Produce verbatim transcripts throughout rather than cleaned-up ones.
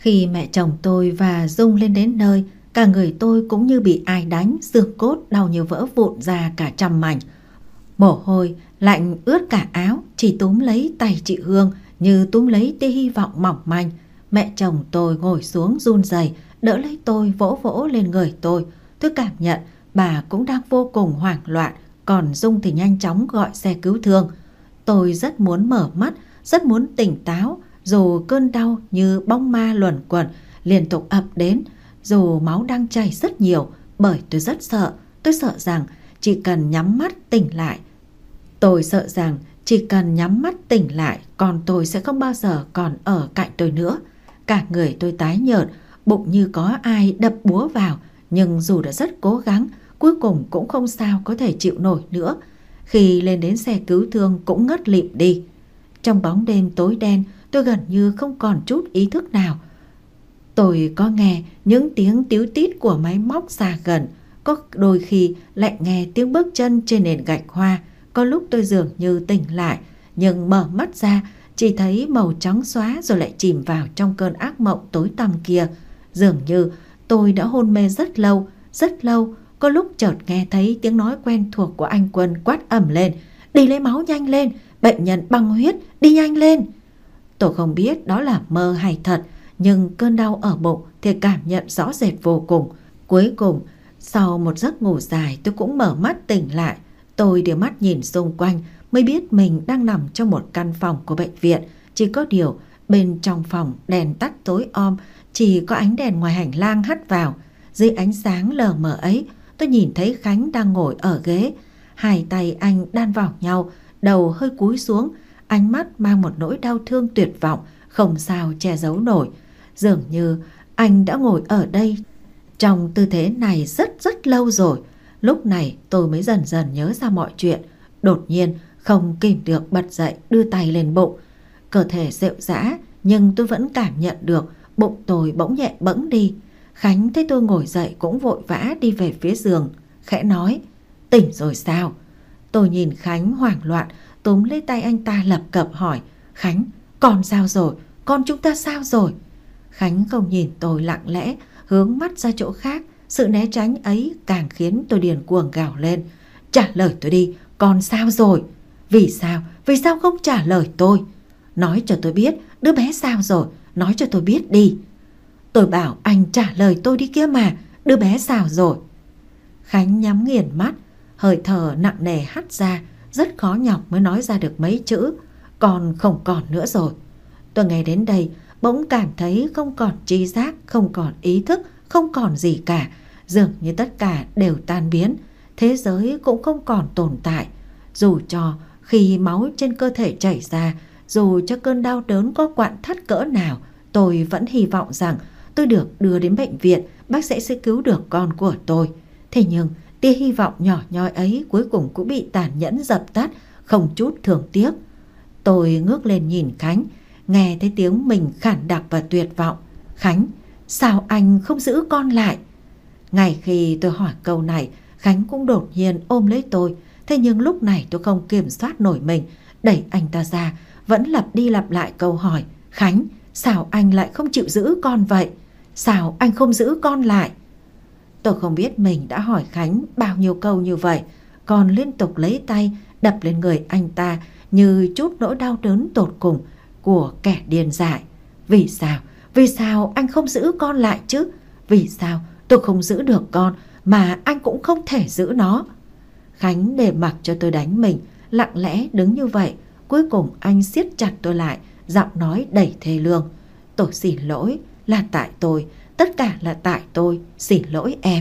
Khi mẹ chồng tôi và Dung lên đến nơi, cả người tôi cũng như bị ai đánh, xương cốt đau như vỡ vụn ra cả trăm mảnh. Mồ hôi lạnh ướt cả áo, chỉ túm lấy tay chị Hương như túm lấy tia hy vọng mỏng manh. Mẹ chồng tôi ngồi xuống run rẩy, đỡ lấy tôi, vỗ vỗ lên người tôi. Tôi cảm nhận bà cũng đang vô cùng hoảng loạn, còn Dung thì nhanh chóng gọi xe cứu thương. Tôi rất muốn mở mắt, rất muốn tỉnh táo, dù cơn đau như bóng ma luẩn quẩn liên tục ập đến, dù máu đang chảy rất nhiều, bởi tôi rất sợ. Tôi sợ rằng chỉ cần nhắm mắt tỉnh lại, tôi sợ rằng chỉ cần nhắm mắt tỉnh lại, con tôi sẽ không bao giờ còn ở cạnh tôi nữa. Cả người tôi tái nhợt, bụng như có ai đập búa vào, nhưng dù đã rất cố gắng, cuối cùng cũng không sao có thể chịu nổi nữa. Khi lên đến xe cứu thương cũng ngất lịm đi. Trong bóng đêm tối đen, tôi gần như không còn chút ý thức nào. Tôi có nghe những tiếng tíu tít của máy móc xa gần, có đôi khi lại nghe tiếng bước chân trên nền gạch hoa. Có lúc tôi dường như tỉnh lại, nhưng mở mắt ra chỉ thấy màu trắng xóa rồi lại chìm vào trong cơn ác mộng tối tăm kia. Dường như tôi đã hôn mê rất lâu, rất lâu. Có lúc chợt nghe thấy tiếng nói quen thuộc của anh Quân quát ầm lên: "Đi lấy máu nhanh lên, bệnh nhân băng huyết, đi nhanh lên." Tôi không biết đó là mơ hay thật, nhưng cơn đau ở bụng thì cảm nhận rõ rệt vô cùng. Cuối cùng, sau một giấc ngủ dài, tôi cũng mở mắt tỉnh lại. Tôi đưa mắt nhìn xung quanh mới biết mình đang nằm trong một căn phòng của bệnh viện. Chỉ có điều bên trong phòng đèn tắt tối om, chỉ có ánh đèn ngoài hành lang hắt vào. Dưới ánh sáng lờ mờ ấy, tôi nhìn thấy Khánh đang ngồi ở ghế. Hai tay anh đan vào nhau, đầu hơi cúi xuống, ánh mắt mang một nỗi đau thương tuyệt vọng, không sao che giấu nổi. Dường như anh đã ngồi ở đây trong tư thế này rất rất lâu rồi. Lúc này tôi mới dần dần nhớ ra mọi chuyện. Đột nhiên không kìm được bật dậy, đưa tay lên bụng. Cơ thể rệu rã, nhưng tôi vẫn cảm nhận được bụng tôi bỗng nhẹ bẫng đi. Khánh thấy tôi ngồi dậy cũng vội vã đi về phía giường, khẽ nói: "Tỉnh rồi sao?" Tôi nhìn Khánh hoảng loạn, túm lấy tay anh ta lập cập hỏi: "Khánh, con sao rồi? Con chúng ta sao rồi?" Khánh không nhìn tôi, lặng lẽ hướng mắt ra chỗ khác. Sự né tránh ấy càng khiến tôi điên cuồng gào lên: "Trả lời tôi đi, con sao rồi? Vì sao? Vì sao không trả lời tôi? Nói cho tôi biết đứa bé sao rồi, nói cho tôi biết đi." "Tôi bảo anh trả lời tôi đi kia mà, đứa bé sao rồi?" Khánh nhắm nghiền mắt, hơi thở nặng nề hắt ra, rất khó nhọc mới nói ra được mấy chữ: "Con không còn nữa rồi." Tôi nghe đến đây bỗng cảm thấy không còn tri giác, không còn ý thức, không còn gì cả. Dường như tất cả đều tan biến, thế giới cũng không còn tồn tại. Dù cho khi máu trên cơ thể chảy ra, dù cho cơn đau đớn có quặn thắt cỡ nào, tôi vẫn hy vọng rằng tôi được đưa đến bệnh viện, bác sĩ sẽ cứu được con của tôi. Thế nhưng tia hy vọng nhỏ nhoi ấy cuối cùng cũng bị tàn nhẫn dập tắt, không chút thương tiếc. Tôi ngước lên nhìn Khánh, nghe thấy tiếng mình khản đặc và tuyệt vọng: "Khánh, sao anh không giữ con lại?" Ngay khi tôi hỏi câu này, Khánh cũng đột nhiên ôm lấy tôi. Thế nhưng lúc này tôi không kiểm soát nổi mình, đẩy anh ta ra, vẫn lặp đi lặp lại câu hỏi: "Khánh, sao anh lại không chịu giữ con vậy? Sao anh không giữ con lại?" Tôi không biết mình đã hỏi Khánh bao nhiêu câu như vậy, còn liên tục lấy tay đập lên người anh ta như chút nỗi đau đớn tột cùng của kẻ điên dại. Vì sao? Vì sao anh không giữ con lại chứ? Vì sao tôi không giữ được con mà anh cũng không thể giữ nó? Khánh để mặc cho tôi đánh mình, lặng lẽ đứng như vậy. Cuối cùng anh siết chặt tôi lại, giọng nói đầy thê lương: "Tôi xin lỗi, là tại tôi, tất cả là tại tôi, xin lỗi em."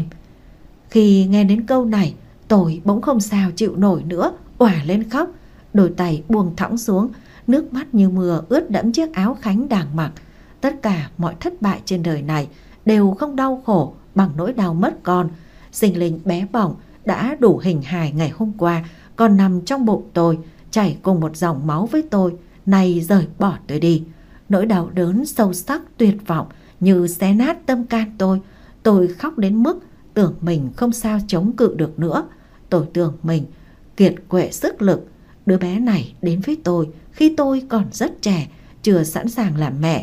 Khi nghe đến câu này, tôi bỗng không sao chịu nổi nữa, òa lên khóc. Đôi tay buông thõng xuống, nước mắt như mưa ướt đẫm chiếc áo Khánh đang mặc. Tất cả mọi thất bại trên đời này đều không đau khổ bằng nỗi đau mất con. Sinh linh bé bỏng đã đủ hình hài ngày hôm qua còn nằm trong bụng tôi, chảy cùng một dòng máu với tôi, nay rời bỏ tôi đi. Nỗi đau đớn sâu sắc tuyệt vọng như xé nát tâm can tôi. Tôi khóc đến mức tưởng mình không sao chống cự được nữa. Tôi tưởng mình kiệt quệ sức lực. Đứa bé này đến với tôi khi tôi còn rất trẻ, chưa sẵn sàng làm mẹ,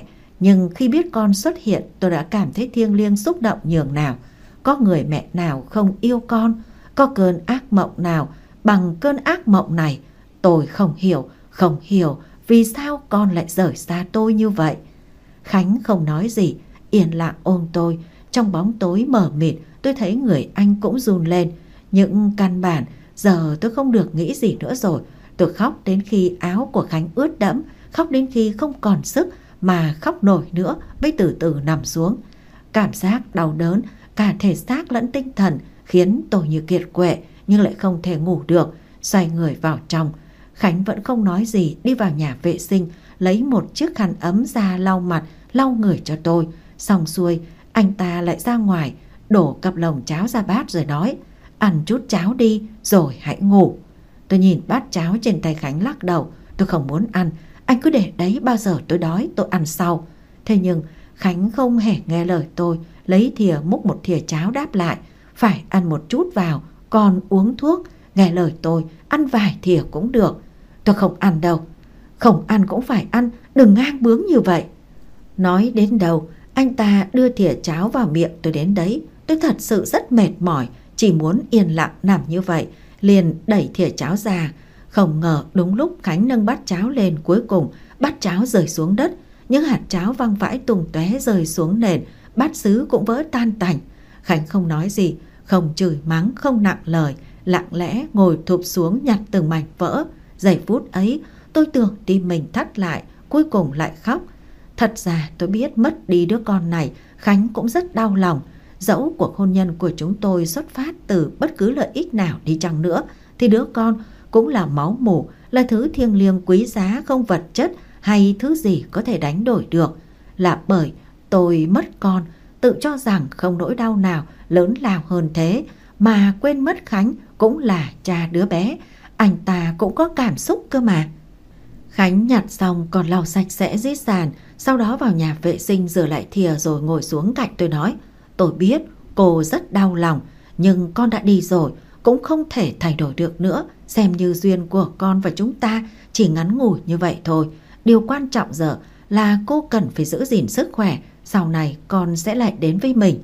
Nhưng khi biết con xuất hiện, tôi đã cảm thấy thiêng liêng xúc động nhường nào. Có người mẹ nào không yêu con? Có cơn ác mộng nào bằng cơn ác mộng này? Tôi không hiểu, không hiểu vì sao con lại rời xa tôi như vậy. Khánh không nói gì, yên lặng ôm tôi. Trong bóng tối mờ mịt, tôi thấy người anh cũng run lên. Những căn bản, giờ tôi không được nghĩ gì nữa rồi. Tôi khóc đến khi áo của Khánh ướt đẫm, khóc đến khi không còn sức mà khóc nổi nữa mới từ từ nằm xuống. Cảm giác đau đớn cả thể xác lẫn tinh thần khiến tôi như kiệt quệ nhưng lại không thể ngủ được. Xoay người vào trong, Khánh vẫn không nói gì, đi vào nhà vệ sinh lấy một chiếc khăn ấm ra lau mặt lau người cho tôi. Xong xuôi anh ta lại ra ngoài đổ cặp lồng cháo ra bát rồi nói: ăn chút cháo đi rồi hãy ngủ. Tôi nhìn bát cháo trên tay Khánh lắc đầu. Tôi không muốn ăn, anh cứ để đấy, bao giờ tôi đói tôi ăn sau. Thế nhưng Khánh không hề nghe lời tôi, lấy thìa múc một thìa cháo đáp lại: phải ăn một chút vào, còn uống thuốc. Nghe lời tôi, ăn vài thìa cũng được. Tôi không ăn đâu. Không ăn cũng phải ăn, đừng ngang bướng như vậy. Nói đến đâu, anh ta đưa thìa cháo vào miệng tôi đến đấy. Tôi thật sự rất mệt mỏi, chỉ muốn yên lặng nằm như vậy, liền đẩy thìa cháo ra. Không ngờ đúng lúc Khánh nâng bát cháo lên, cuối cùng bát cháo rơi xuống đất. Những hạt cháo văng vãi tung tóe rơi xuống nền, bát sứ cũng vỡ tan tành. Khánh không nói gì, không chửi mắng, không nặng lời, lặng lẽ ngồi thụp xuống nhặt từng mảnh vỡ. Giây phút ấy tôi tưởng tim mình thắt lại, cuối cùng lại khóc. Thật ra tôi biết mất đi đứa con này, Khánh cũng rất đau lòng. Dẫu cuộc hôn nhân của chúng tôi xuất phát từ bất cứ lợi ích nào đi chăng nữa, thì đứa con cũng là máu mủ, là thứ thiêng liêng quý giá, không vật chất hay thứ gì có thể đánh đổi được. Là bởi tôi mất con, tự cho rằng không nỗi đau nào lớn lao hơn thế, mà quên mất Khánh cũng là cha đứa bé. Anh ta cũng có cảm xúc cơ mà. Khánh nhặt xong còn lau sạch sẽ dưới sàn, sau đó vào nhà vệ sinh rửa lại thìa rồi ngồi xuống cạnh tôi nói: tôi biết cô rất đau lòng, nhưng con đã đi rồi, cũng không thể thay đổi được nữa. Xem như duyên của con và chúng ta chỉ ngắn ngủi như vậy thôi. Điều quan trọng giờ là cô cần phải giữ gìn sức khỏe, sau này con sẽ lại đến với mình.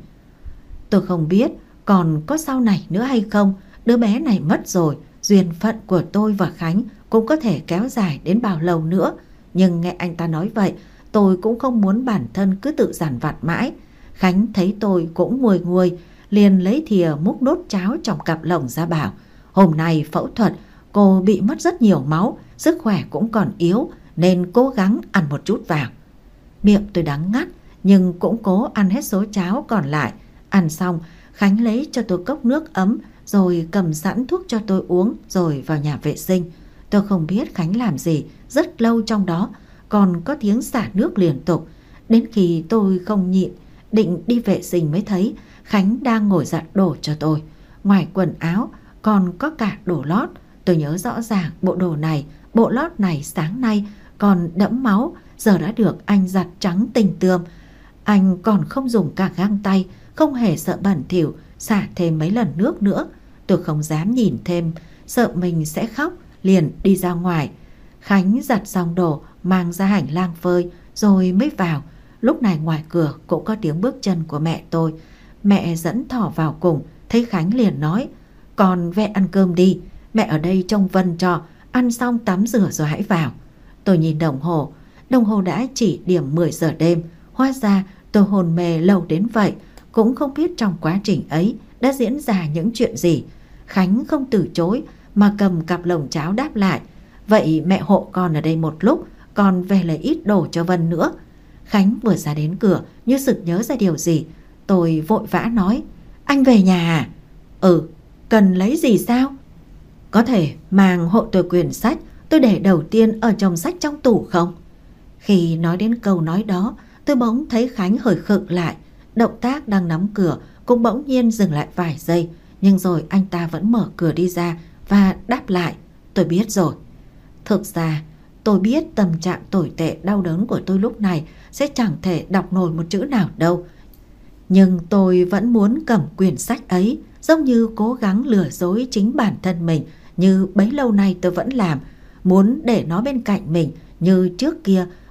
Tôi không biết còn có sau này nữa hay không. Đứa bé này mất rồi, duyên phận của tôi và Khánh cũng có thể kéo dài đến bao lâu nữa. Nhưng nghe anh ta nói vậy, tôi cũng không muốn bản thân cứ tự dằn vặt mãi. Khánh thấy tôi cũng nguôi nguôi, liền lấy thìa múc nốt cháo trong cặp lồng ra bảo: hôm nay phẫu thuật, cô bị mất rất nhiều máu, sức khỏe cũng còn yếu, nên cố gắng ăn một chút vào. Miệng tôi đắng ngắt, nhưng cũng cố ăn hết số cháo còn lại. Ăn xong, Khánh lấy cho tôi cốc nước ấm, rồi cầm sẵn thuốc cho tôi uống, rồi vào nhà vệ sinh. Tôi không biết Khánh làm gì rất lâu trong đó, còn có tiếng xả nước liên tục. Đến khi tôi không nhịn, định đi vệ sinh mới thấy Khánh đang ngồi giặt đồ cho tôi. Ngoài quần áo còn có cả đồ lót. Tôi nhớ rõ ràng bộ đồ này, bộ lót này sáng nay còn đẫm máu, giờ đã được anh giặt trắng tinh tươm. Anh còn không dùng cả găng tay, không hề sợ bẩn thỉu, xả thêm mấy lần nước nữa. Tôi không dám nhìn thêm, sợ mình sẽ khóc, liền đi ra ngoài. Khánh giặt xong đồ mang ra hành lang phơi rồi mới vào. Lúc này ngoài cửa cũng có tiếng bước chân của mẹ tôi. Mẹ dẫn Thỏ vào cùng, thấy Khánh liền nói: con về ăn cơm đi, mẹ ở đây trông Vân cho, ăn xong tắm rửa rồi hãy vào. Tôi nhìn đồng hồ, đồng hồ đã chỉ điểm mười giờ đêm. Hóa ra tôi hôn mê lâu đến vậy, cũng không biết trong quá trình ấy đã diễn ra những chuyện gì. Khánh không từ chối mà cầm cặp lồng cháo đáp lại: vậy mẹ hộ con ở đây một lúc, con về lấy ít đồ cho Vân nữa. Khánh vừa ra đến cửa như sực nhớ ra điều gì. Tôi vội vã nói: anh về nhà à? Ừ. Cần lấy gì sao? Có thể mang hộ tôi quyển sách tôi để đầu tiên ở chồng sách trong tủ không? Khi nói đến câu nói đó, tôi bỗng thấy Khánh hơi khựng lại. Động tác đang nắm cửa cũng bỗng nhiên dừng lại vài giây, nhưng rồi anh ta vẫn mở cửa đi ra và đáp lại: tôi biết rồi. Thực ra tôi biết tâm trạng tồi tệ đau đớn của tôi lúc này sẽ chẳng thể đọc nổi một chữ nào đâu. Nhưng tôi vẫn muốn cầm quyển sách ấy, giống như cố gắng lừa dối chính bản thân mình như bấy lâu nay tôi vẫn làm. Muốn để nó bên cạnh mình như trước kia,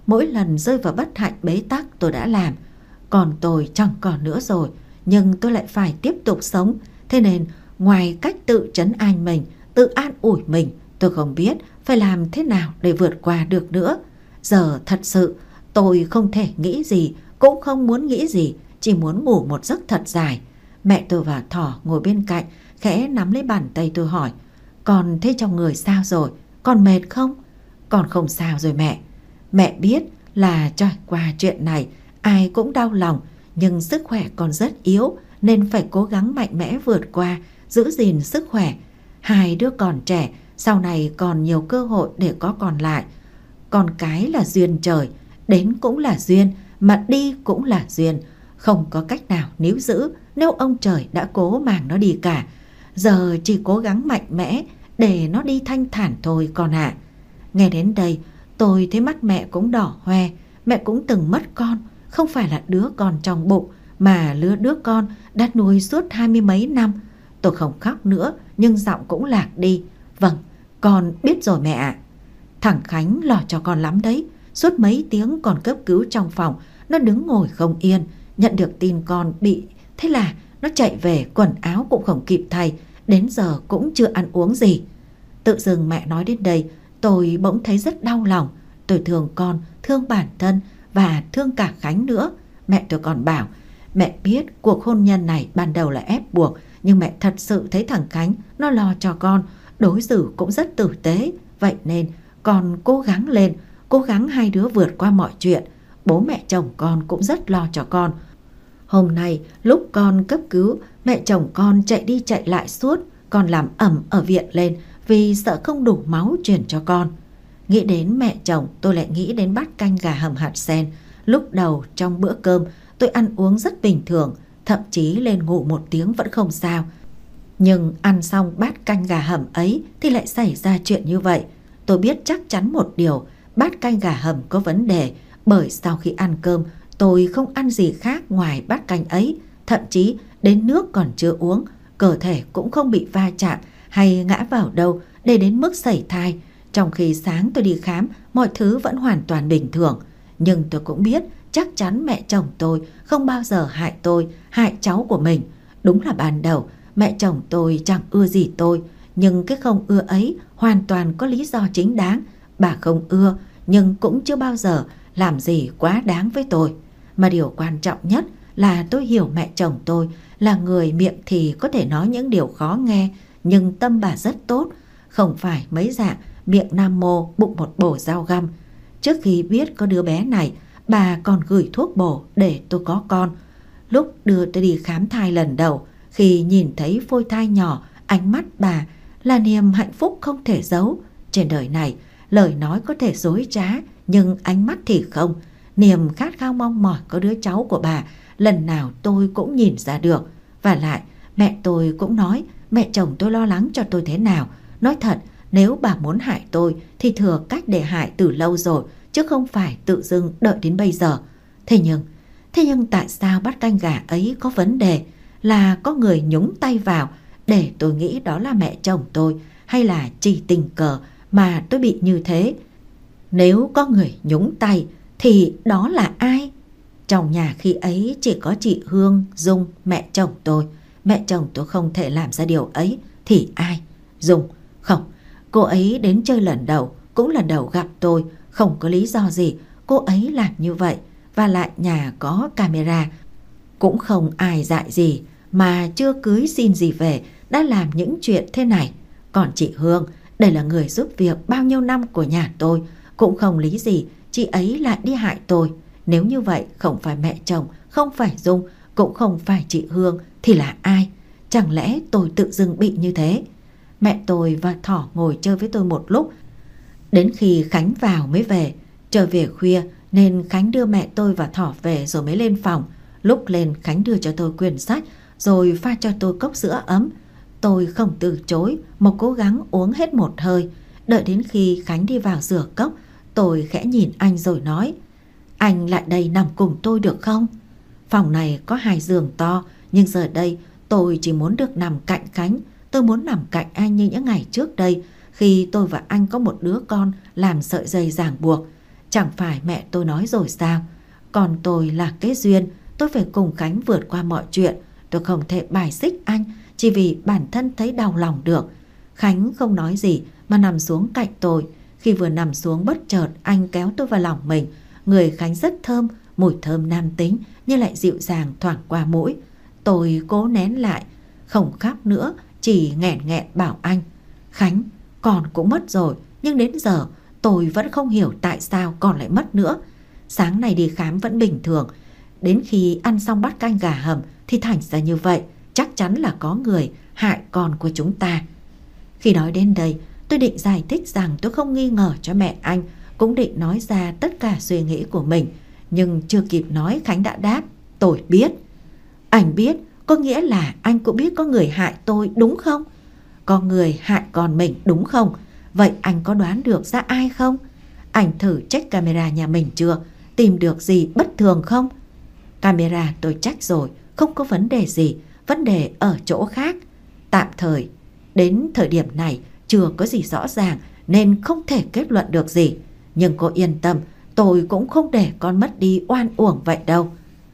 mỗi lần rơi vào bất hạnh bế tắc tôi đã làm. Còn tôi chẳng còn nữa rồi, nhưng tôi lại phải tiếp tục sống. Thế nên ngoài cách tự trấn an mình, tự an ủi mình, tôi không biết phải làm thế nào để vượt qua được nữa. Giờ thật sự tôi không thể nghĩ gì, cũng không muốn nghĩ gì, chỉ muốn ngủ một giấc thật dài. Mẹ tôi và Thỏ ngồi bên cạnh, khẽ nắm lấy bàn tay tôi hỏi: "Con thấy trong người sao rồi? Con mệt không?" "Con không sao rồi mẹ." Mẹ biết là trải qua chuyện này ai cũng đau lòng, nhưng sức khỏe còn rất yếu nên phải cố gắng mạnh mẽ vượt qua, giữ gìn sức khỏe. Hai đứa còn trẻ, sau này còn nhiều cơ hội để có còn lại. Con cái là duyên trời, đến cũng là duyên, mà đi cũng là duyên. Không có cách nào níu giữ nếu ông trời đã cố mang nó đi cả. Giờ chỉ cố gắng mạnh mẽ để nó đi thanh thản thôi con ạ. Nghe đến đây tôi thấy mắt mẹ cũng đỏ hoe. Mẹ cũng từng mất con, không phải là đứa con trong bụng, mà lứa đứa con đã nuôi suốt hai mươi mấy năm. Tôi không khóc nữa, nhưng giọng cũng lạc đi. "Vâng, con biết rồi mẹ ạ." Thằng Khánh lo cho con lắm đấy. Suốt mấy tiếng còn cấp cứu trong phòng, nó đứng ngồi không yên. Nhận được tin con bị, thế là nó chạy về, quần áo cũng không kịp thay, đến giờ cũng chưa ăn uống gì. Tự dưng mẹ nói đến đây, tôi bỗng thấy rất đau lòng. Tôi thương con, thương bản thân và thương cả Khánh nữa. Mẹ tôi còn bảo, mẹ biết cuộc hôn nhân này ban đầu là ép buộc, nhưng mẹ thật sự thấy thằng Khánh nó lo cho con, đối xử cũng rất tử tế. Vậy nên con cố gắng lên, cố gắng hai đứa vượt qua mọi chuyện. Bố mẹ chồng con cũng rất lo cho con. Hôm nay lúc con cấp cứu, mẹ chồng con chạy đi chạy lại suốt, con làm ẩm ở viện lên vì sợ không đủ máu truyền cho con. Nghĩ đến mẹ chồng, tôi lại nghĩ đến bát canh gà hầm hạt sen. Lúc đầu trong bữa cơm tôi ăn uống rất bình thường, thậm chí lên ngủ một tiếng vẫn không sao. Nhưng ăn xong bát canh gà hầm ấy thì lại xảy ra chuyện như vậy. Tôi biết chắc chắn một điều, bát canh gà hầm có vấn đề, bởi sau khi ăn cơm tôi không ăn gì khác ngoài bát canh ấy, thậm chí đến nước còn chưa uống, cơ thể cũng không bị va chạm hay ngã vào đâu để đến mức sẩy thai. Trong khi sáng tôi đi khám, mọi thứ vẫn hoàn toàn bình thường. Nhưng tôi cũng biết chắc chắn mẹ chồng tôi không bao giờ hại tôi, hại cháu của mình. Đúng là ban đầu mẹ chồng tôi chẳng ưa gì tôi, nhưng cái không ưa ấy hoàn toàn có lý do chính đáng. Bà không ưa nhưng cũng chưa bao giờ làm gì quá đáng với tôi. Mà điều quan trọng nhất là tôi hiểu mẹ chồng tôi là người miệng thì có thể nói những điều khó nghe, nhưng tâm bà rất tốt, không phải mấy dạng miệng nam mô bụng một bổ dao găm. Trước khi biết có đứa bé này, bà còn gửi thuốc bổ để tôi có con. Lúc đưa tôi đi khám thai lần đầu, khi nhìn thấy phôi thai nhỏ, ánh mắt bà là niềm hạnh phúc không thể giấu. Trên đời này, lời nói có thể dối trá, nhưng ánh mắt thì không. Niềm khát khao mong mỏi có đứa cháu của bà, lần nào tôi cũng nhìn ra được. Và lại, mẹ tôi cũng nói mẹ chồng tôi lo lắng cho tôi thế nào. Nói thật, nếu bà muốn hại tôi thì thừa cách để hại từ lâu rồi, chứ không phải tự dưng đợi đến bây giờ. Thế nhưng, thế nhưng tại sao bát canh gà ấy có vấn đề? Là có người nhúng tay vào để tôi nghĩ đó là mẹ chồng tôi, hay là chỉ tình cờ mà tôi bị như thế? Nếu có người nhúng tay thì đó là ai? Trong nhà khi ấy chỉ có chị Hương, Dung, mẹ chồng tôi. Mẹ chồng tôi không thể làm ra điều ấy thì ai? Dung? Không, cô ấy đến chơi lần đầu, cũng lần đầu gặp tôi, không có lý do gì cô ấy làm như vậy. Và lại nhà có camera, cũng không ai dại gì, mà chưa cưới xin gì về đã làm những chuyện thế này. Còn chị Hương, đây là người giúp việc bao nhiêu năm của nhà tôi, cũng không lý gì chị ấy lại đi hại tôi. Nếu như vậy không phải mẹ chồng, không phải Dung, cũng không phải chị Hương thì là ai? Chẳng lẽ tôi tự dưng bị như thế? Mẹ tôi và Thỏ ngồi chơi với tôi một lúc, đến khi Khánh vào mới về. Trời về khuya nên Khánh đưa mẹ tôi và Thỏ về rồi mới lên phòng. Lúc lên Khánh đưa cho tôi quyển sách rồi pha cho tôi cốc sữa ấm. Tôi không từ chối, mà cố gắng uống hết một hơi. Đợi đến khi Khánh đi vào rửa cốc, tôi khẽ nhìn anh rồi nói: "Anh lại đây nằm cùng tôi được không?" Phòng này có hai giường to, nhưng giờ đây tôi chỉ muốn được nằm cạnh Khánh. Tôi muốn nằm cạnh anh như những ngày trước đây, khi tôi và anh có một đứa con làm sợi dây ràng buộc. Chẳng phải mẹ tôi nói rồi sao? Còn tôi là cái duyên, tôi phải cùng Khánh vượt qua mọi chuyện. Tôi không thể bài xích anh chỉ vì bản thân thấy đau lòng được. Khánh không nói gì mà nằm xuống cạnh tôi. Khi vừa nằm xuống bất chợt anh kéo tôi vào lòng mình. Người Khánh rất thơm, mùi thơm nam tính nhưng lại dịu dàng thoảng qua mũi. Tôi cố nén lại, không khóc nữa, chỉ nghẹn nghẹn bảo anh: Khánh, con cũng mất rồi, nhưng đến giờ tôi vẫn không hiểu tại sao con lại mất nữa. Sáng nay đi khám vẫn bình thường, đến khi ăn xong bát canh gà hầm thì thành ra như vậy. Chắc chắn là có người hại con của chúng ta. Khi nói đến đây, tôi định giải thích rằng tôi không nghi ngờ cho mẹ anh, cũng định nói ra tất cả suy nghĩ của mình. Nhưng chưa kịp nói Khánh đã đáp: Tôi biết. Anh biết có nghĩa là anh cũng biết có người hại tôi đúng không? Có người hại con mình đúng không? Vậy anh có đoán được ra ai không? Anh thử check camera nhà mình chưa? Tìm được gì bất thường không? Camera tôi check rồi, không có vấn đề gì. Vấn đề ở chỗ khác. Tạm thời, đến thời điểm này chưa có gì rõ ràng nên không thể kết luận được gì. Nhưng cô yên tâm, tôi cũng không để con mất đi oan uổng vậy đâu.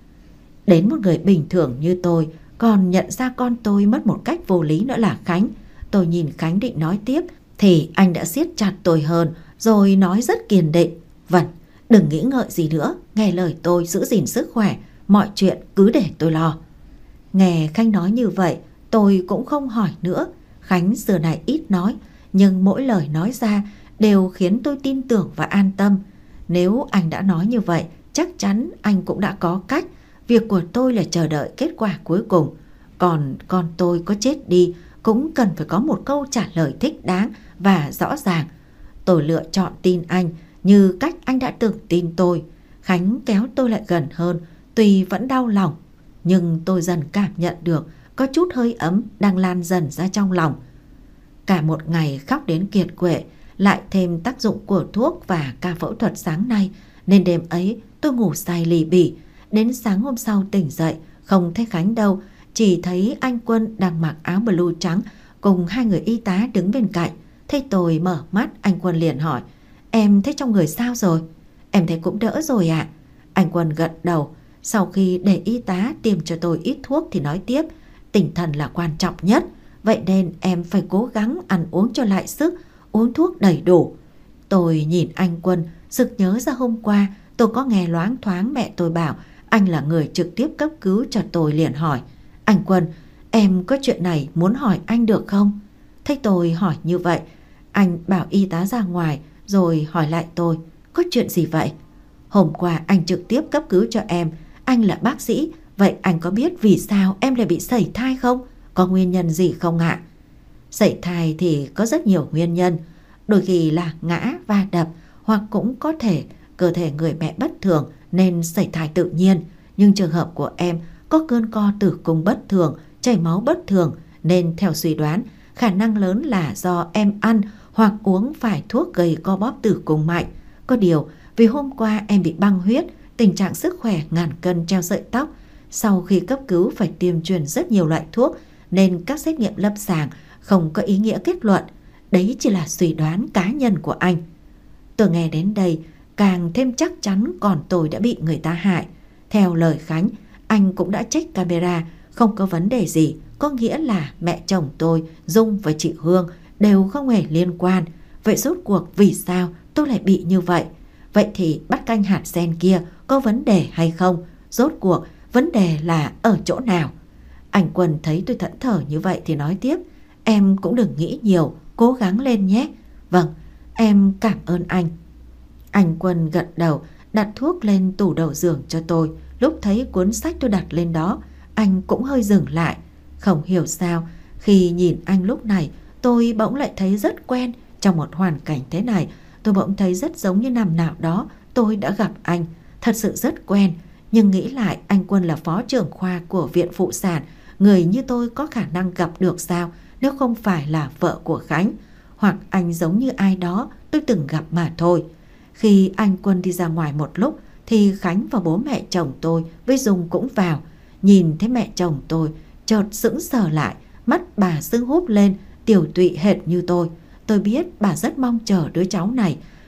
Đến một người bình thường như tôi còn nhận ra con tôi mất một cách vô lý nữa là Khánh. Tôi nhìn Khánh định nói tiếp thì anh đã siết chặt tôi hơn, rồi nói rất kiên định: Vân, đừng nghĩ ngợi gì nữa, nghe lời tôi, giữ gìn sức khỏe, mọi chuyện cứ để tôi lo. Nghe Khánh nói như vậy, tôi cũng không hỏi nữa. Khánh xưa này ít nói, nhưng mỗi lời nói ra đều khiến tôi tin tưởng và an tâm. Nếu anh đã nói như vậy, chắc chắn anh cũng đã có cách. Việc của tôi là chờ đợi kết quả cuối cùng. Còn con tôi có chết đi cũng cần phải có một câu trả lời thích đáng và rõ ràng. Tôi lựa chọn tin anh như cách anh đã từng tin tôi. Khánh kéo tôi lại gần hơn, tuy vẫn đau lòng, nhưng tôi dần cảm nhận được có chút hơi ấm đang lan dần ra trong lòng. Cả một ngày khóc đến kiệt quệ, lại thêm tác dụng của thuốc và ca phẫu thuật sáng nay, nên đêm ấy tôi ngủ say lì bì. Đến sáng hôm sau tỉnh dậy, không thấy Khánh đâu, chỉ thấy anh Quân đang mặc áo blue trắng cùng hai người y tá đứng bên cạnh. Thấy tôi mở mắt, anh Quân liền hỏi: Em thấy trong người sao rồi? Em thấy cũng đỡ rồi ạ. Anh Quân gật đầu. Sau khi để y tá tiêm cho tôi ít thuốc thì nói tiếp: Tinh thần là quan trọng nhất, vậy nên em phải cố gắng ăn uống cho lại sức, uống thuốc đầy đủ. Tôi nhìn anh Quân, sực nhớ ra hôm qua tôi có nghe loáng thoáng mẹ tôi bảo anh là người trực tiếp cấp cứu cho tôi, liền hỏi: Anh Quân, em có chuyện này muốn hỏi anh được không? Thấy tôi hỏi như vậy, anh bảo y tá ra ngoài rồi hỏi lại tôi: Có chuyện gì vậy? Hôm qua anh trực tiếp cấp cứu cho em, anh là bác sĩ, vậy anh có biết vì sao em lại bị sẩy thai không? Có nguyên nhân gì không ạ? Sẩy thai thì có rất nhiều nguyên nhân, đôi khi là ngã va đập, hoặc cũng có thể cơ thể người mẹ bất thường nên sẩy thai tự nhiên. Nhưng trường hợp của em có cơn co tử cung bất thường, chảy máu bất thường, nên theo suy đoán khả năng lớn là do em ăn hoặc uống phải thuốc gây co bóp tử cung mạnh. Có điều vì hôm qua em bị băng huyết, tình trạng sức khỏe ngàn cân treo sợi tóc, sau khi cấp cứu phải tiêm truyền rất nhiều loại thuốc, nên các xét nghiệm lâm sàng không có ý nghĩa kết luận. Đấy chỉ là suy đoán cá nhân của anh. Tôi nghe đến đây càng thêm chắc chắn còn tôi đã bị người ta hại. Theo lời Khánh, anh cũng đã check camera, không có vấn đề gì, có nghĩa là mẹ chồng tôi, Dung và chị Hương đều không hề liên quan. Vậy rốt cuộc vì sao tôi lại bị như vậy? Vậy thì bát canh hạt sen kia có vấn đề hay không? Rốt cuộc vấn đề là ở chỗ nào? Anh Quân thấy tôi thẫn thờ như vậy thì nói tiếp: Em cũng đừng nghĩ nhiều, cố gắng lên nhé. Vâng, em cảm ơn anh. Anh Quân gật đầu, đặt thuốc lên tủ đầu giường cho tôi. Lúc thấy cuốn sách tôi đặt lên đó, anh cũng hơi dừng lại. Không hiểu sao, khi nhìn anh lúc này, tôi bỗng lại thấy rất quen. Trong một hoàn cảnh thế này, tôi bỗng thấy rất giống như năm nào đó tôi đã gặp anh. Thật sự rất quen. Nhưng nghĩ lại, anh Quân là phó trưởng khoa của viện phụ sản, người như tôi có khả năng gặp được sao nếu không phải là vợ của Khánh? Hoặc anh giống như ai đó tôi từng gặp mà thôi. Khi anh Quân đi ra ngoài một lúc thì Khánh và bố mẹ chồng tôi với Dung cũng vào. Nhìn thấy mẹ chồng tôi, chợt sững sờ lại, mắt bà sưng húp lên, tiểu tụy hệt như tôi. Tôi biết bà rất mong chờ đứa cháu này,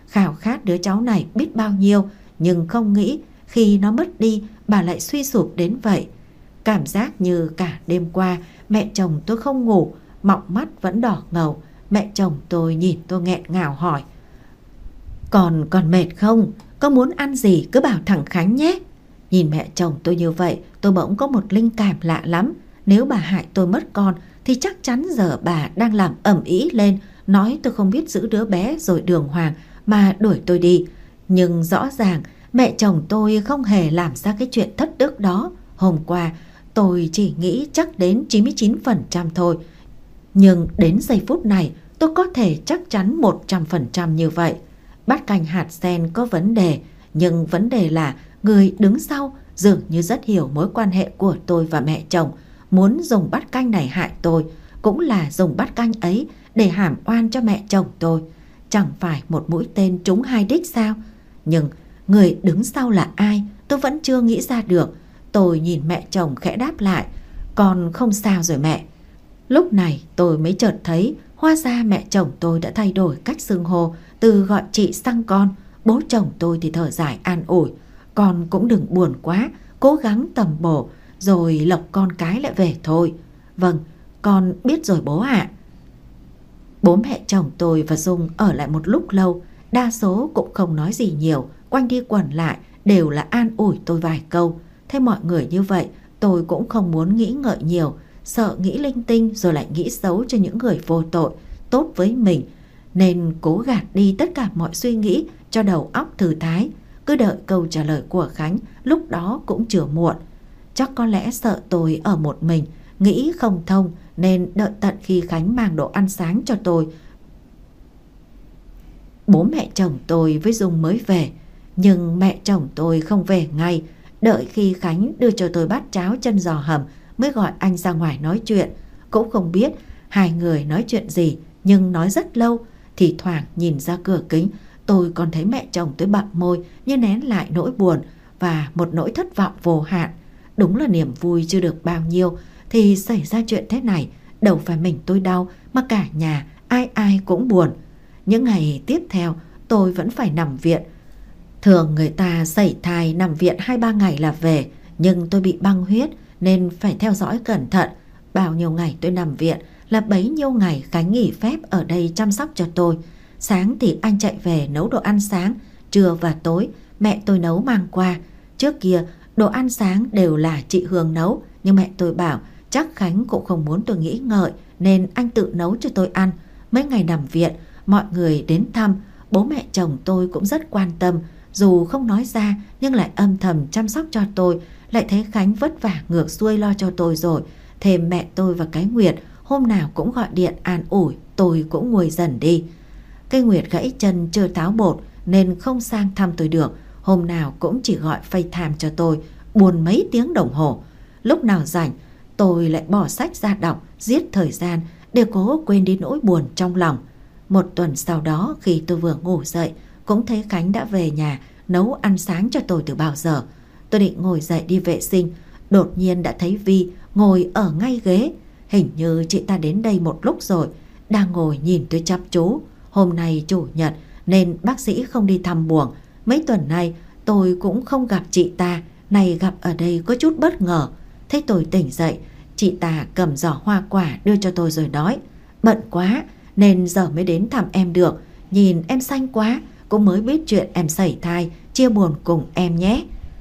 khao khát đứa cháu này biết bao nhiêu, nhưng không nghĩ khi nó mất đi bà lại suy sụp đến vậy. Cảm giác như cả đêm qua mẹ chồng tôi không ngủ, mọng mắt vẫn đỏ ngầu. Mẹ chồng tôi nhìn tôi nghẹn ngào hỏi: Còn còn mệt không? Có muốn ăn gì cứ bảo thằng Khánh nhé. Nhìn mẹ chồng tôi như vậy, tôi bỗng có một linh cảm lạ lắm. Nếu bà hại tôi mất con thì chắc chắn giờ bà đang làm ầm ĩ lên, nói tôi không biết giữ đứa bé rồi đường hoàng mà đuổi tôi đi. Nhưng rõ ràng mẹ chồng tôi không hề làm ra cái chuyện thất đức đó. Hôm qua tôi chỉ nghĩ chắc đến chín mươi chín phần trăm thôi, nhưng đến giây phút này tôi có thể chắc chắn một trăm phần trăm như vậy. Bát canh hạt sen có vấn đề, nhưng vấn đề là người đứng sau dường như rất hiểu mối quan hệ của tôi và mẹ chồng. Muốn dùng bát canh này hại tôi cũng là dùng bát canh ấy để hàm oan cho mẹ chồng tôi. Chẳng phải một mũi tên trúng hai đích sao? Nhưng người đứng sau là ai tôi vẫn chưa nghĩ ra được. Tôi nhìn mẹ chồng khẽ đáp lại: Con không sao rồi mẹ. Lúc này tôi mới chợt thấy hóa ra mẹ chồng tôi đã thay đổi cách xưng hô, từ gọi chị sang con. Bố chồng tôi thì thở dài an ủi: Con cũng đừng buồn quá, cố gắng tầm bổ rồi lộc con cái lại về thôi. Vâng, con biết rồi bố ạ. Bố mẹ chồng tôi và Dung ở lại một lúc lâu, đa số cũng không nói gì nhiều, quanh đi quẩn lại đều là an ủi tôi vài câu. Thế mọi người như vậy tôi cũng không muốn nghĩ ngợi nhiều, sợ nghĩ linh tinh rồi lại nghĩ xấu cho những người vô tội, tốt với mình, nên cố gạt đi tất cả mọi suy nghĩ cho đầu óc thư thái. Cứ đợi câu trả lời của Khánh, lúc đó cũng chưa muộn. Chắc có lẽ sợ tôi ở một mình, nghĩ không thông, nên đợi tận khi Khánh mang đồ ăn sáng cho tôi, bố mẹ chồng tôi với Dung mới về. Nhưng mẹ chồng tôi không về ngay, đợi khi Khánh đưa cho tôi bát cháo chân giò hầm mới gọi anh ra ngoài nói chuyện. Cũng không biết hai người nói chuyện gì, nhưng nói rất lâu. Thì thoảng nhìn ra cửa kính, tôi còn thấy mẹ chồng tôi bặm môi như nén lại nỗi buồn và một nỗi thất vọng vô hạn. Đúng là niềm vui chưa được bao nhiêu thì xảy ra chuyện thế này. Đâu phải mình tôi đau mà cả nhà ai ai cũng buồn. Những ngày tiếp theo tôi vẫn phải nằm viện. Thường người ta sẩy thai nằm viện hai ba ngày là về, nhưng tôi bị băng huyết nên phải theo dõi cẩn thận. Bao nhiêu ngày tôi nằm viện là bấy nhiêu ngày Khánh nghỉ phép ở đây chăm sóc cho tôi. Sáng thì anh chạy về nấu đồ ăn sáng, trưa và tối mẹ tôi nấu mang qua. Trước kia đồ ăn sáng đều là chị Hương nấu, nhưng mẹ tôi bảo chắc Khánh cũng không muốn tôi nghĩ ngợi nên anh tự nấu cho tôi ăn. Mấy ngày nằm viện, mọi người đến thăm, bố mẹ chồng tôi cũng rất quan tâm, dù không nói ra nhưng lại âm thầm chăm sóc cho tôi. Lại thấy Khánh vất vả ngược xuôi lo cho tôi rồi, thêm mẹ tôi và cái Nguyệt hôm nào cũng gọi điện an ủi, tôi cũng nguôi dần đi. Cái Nguyệt gãy chân chơi táo bột nên không sang thăm tôi được, hôm nào cũng chỉ gọi FaceTime cho tôi, buồn mấy tiếng đồng hồ. Lúc nào rảnh tôi lại bỏ sách ra đọc, giết thời gian để cố quên đi nỗi buồn trong lòng. Một tuần sau đó, khi tôi vừa ngủ dậy, cũng thấy Khánh đã về nhà nấu ăn sáng cho tôi từ bao giờ. Tôi định ngồi dậy đi vệ sinh, đột nhiên đã thấy Vi ngồi ở ngay ghế. Hình như chị ta đến đây một lúc rồi, đang ngồi nhìn tôi chăm chú. Hôm nay chủ nhật nên bác sĩ không đi thăm buồng. Mấy tuần nay tôi cũng không gặp chị ta, này gặp ở đây có chút bất ngờ. Thấy tôi tỉnh dậy, chị ta cầm giỏ hoa quả đưa cho tôi rồi nói: Bận quá nên giờ mới đến thăm em được, nhìn em xanh quá, cũng mới biết chuyện em sẩy thai, chia buồn cùng em nhé.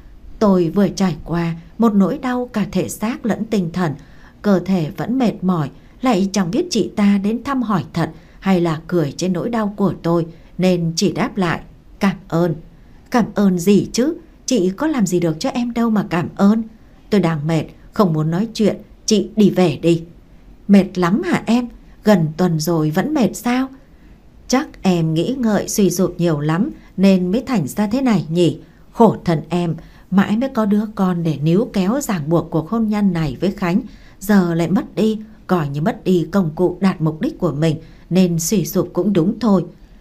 Tôi vừa trải qua một nỗi đau cả thể xác lẫn tinh thần, cơ thể vẫn mệt mỏi, lại chẳng biết chị ta đến thăm hỏi thật hay là cười trên nỗi đau của tôi, nên chỉ đáp lại: Cảm ơn. Cảm ơn gì chứ, chị có làm gì được cho em đâu mà cảm ơn. Tôi đang mệt, không muốn nói chuyện, chị đi về đi. Mệt lắm hả em? Gần tuần rồi vẫn mệt sao? Chắc em nghĩ ngợi suy sụp nhiều lắm nên mới thành ra thế này nhỉ. Khổ thân em, mãi mới có đứa con để níu kéo ràng buộc cuộc hôn nhân này với Khánh, giờ lại mất đi, coi như mất đi công cụ đạt mục đích của mình, nên suy sụp cũng đúng thôi.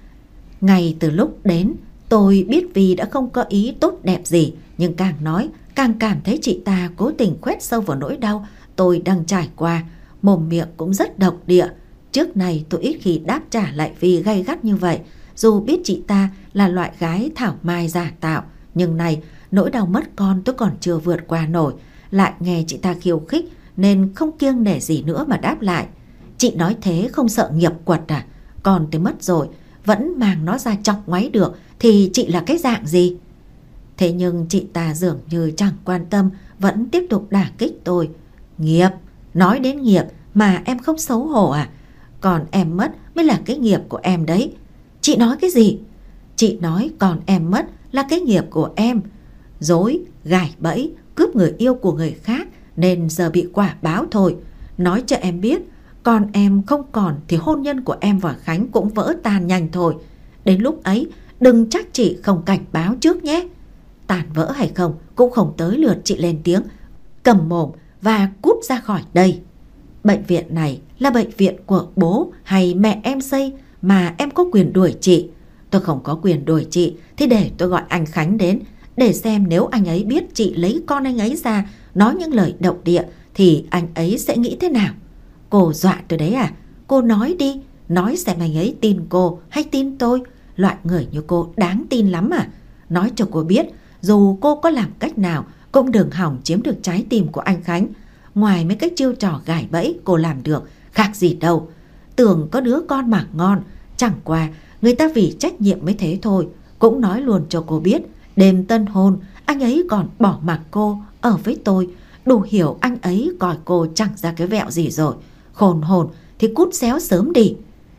Ngay từ lúc đến, tôi biết Vi đã không có ý tốt đẹp gì, nhưng càng nói càng cảm thấy chị ta cố tình khoét sâu vào nỗi đau tôi đang trải qua. Mồm miệng cũng rất độc địa. Trước này tôi ít khi đáp trả lại Vi gay gắt như vậy, dù biết chị ta là loại gái thảo mai giả tạo. Nhưng này, nỗi đau mất con tôi còn chưa vượt qua nổi, lại nghe chị ta khiêu khích nên không kiêng nể gì nữa mà đáp lại. Chị nói thế không sợ nghiệp quật à? Con tôi mất rồi, vẫn mang nó ra chọc ngoáy được thì chị là cái dạng gì? Thế nhưng chị ta dường như chẳng quan tâm, vẫn tiếp tục đả kích tôi. Nghiệp? Nói đến nghiệp mà em không xấu hổ à? Còn em mất mới là cái nghiệp của em đấy. Chị nói cái gì? Chị nói còn em mất là cái nghiệp của em. Dối, gài bẫy, cướp người yêu của người khác nên giờ bị quả báo thôi. Nói cho em biết, còn em không còn thì hôn nhân của em và Khánh cũng vỡ tan nhanh thôi. Đến lúc ấy đừng trách chị không cảnh báo trước nhé. Tàn vỡ hay không cũng không tới lượt chị lên tiếng. Cầm mồm và cút ra khỏi đây. Bệnh viện này là bệnh viện của bố hay mẹ em xây mà em có quyền đuổi chị. Tôi không có quyền đuổi chị thì để tôi gọi anh Khánh đến, để xem nếu anh ấy biết chị lấy con anh ấy ra nói những lời động địa thì anh ấy sẽ nghĩ thế nào. Cô dọa tôi đấy à? Cô nói đi, nói xem anh ấy tin cô hay tin tôi. Loại người như cô đáng tin lắm à? Nói cho cô biết, dù cô có làm cách nào cũng đừng hỏng chiếm được trái tim của anh Khánh. Ngoài mấy cái chiêu trò gài bẫy cô làm được, khác gì đâu. Tưởng có đứa con mà ngon, chẳng qua người ta vì trách nhiệm mới thế thôi. Cũng nói luôn cho cô biết, đêm tân hôn anh ấy còn bỏ mặc cô ở với tôi. Đủ hiểu anh ấy coi cô chẳng ra cái vẹo gì rồi. Khôn hồn thì cút xéo sớm đi.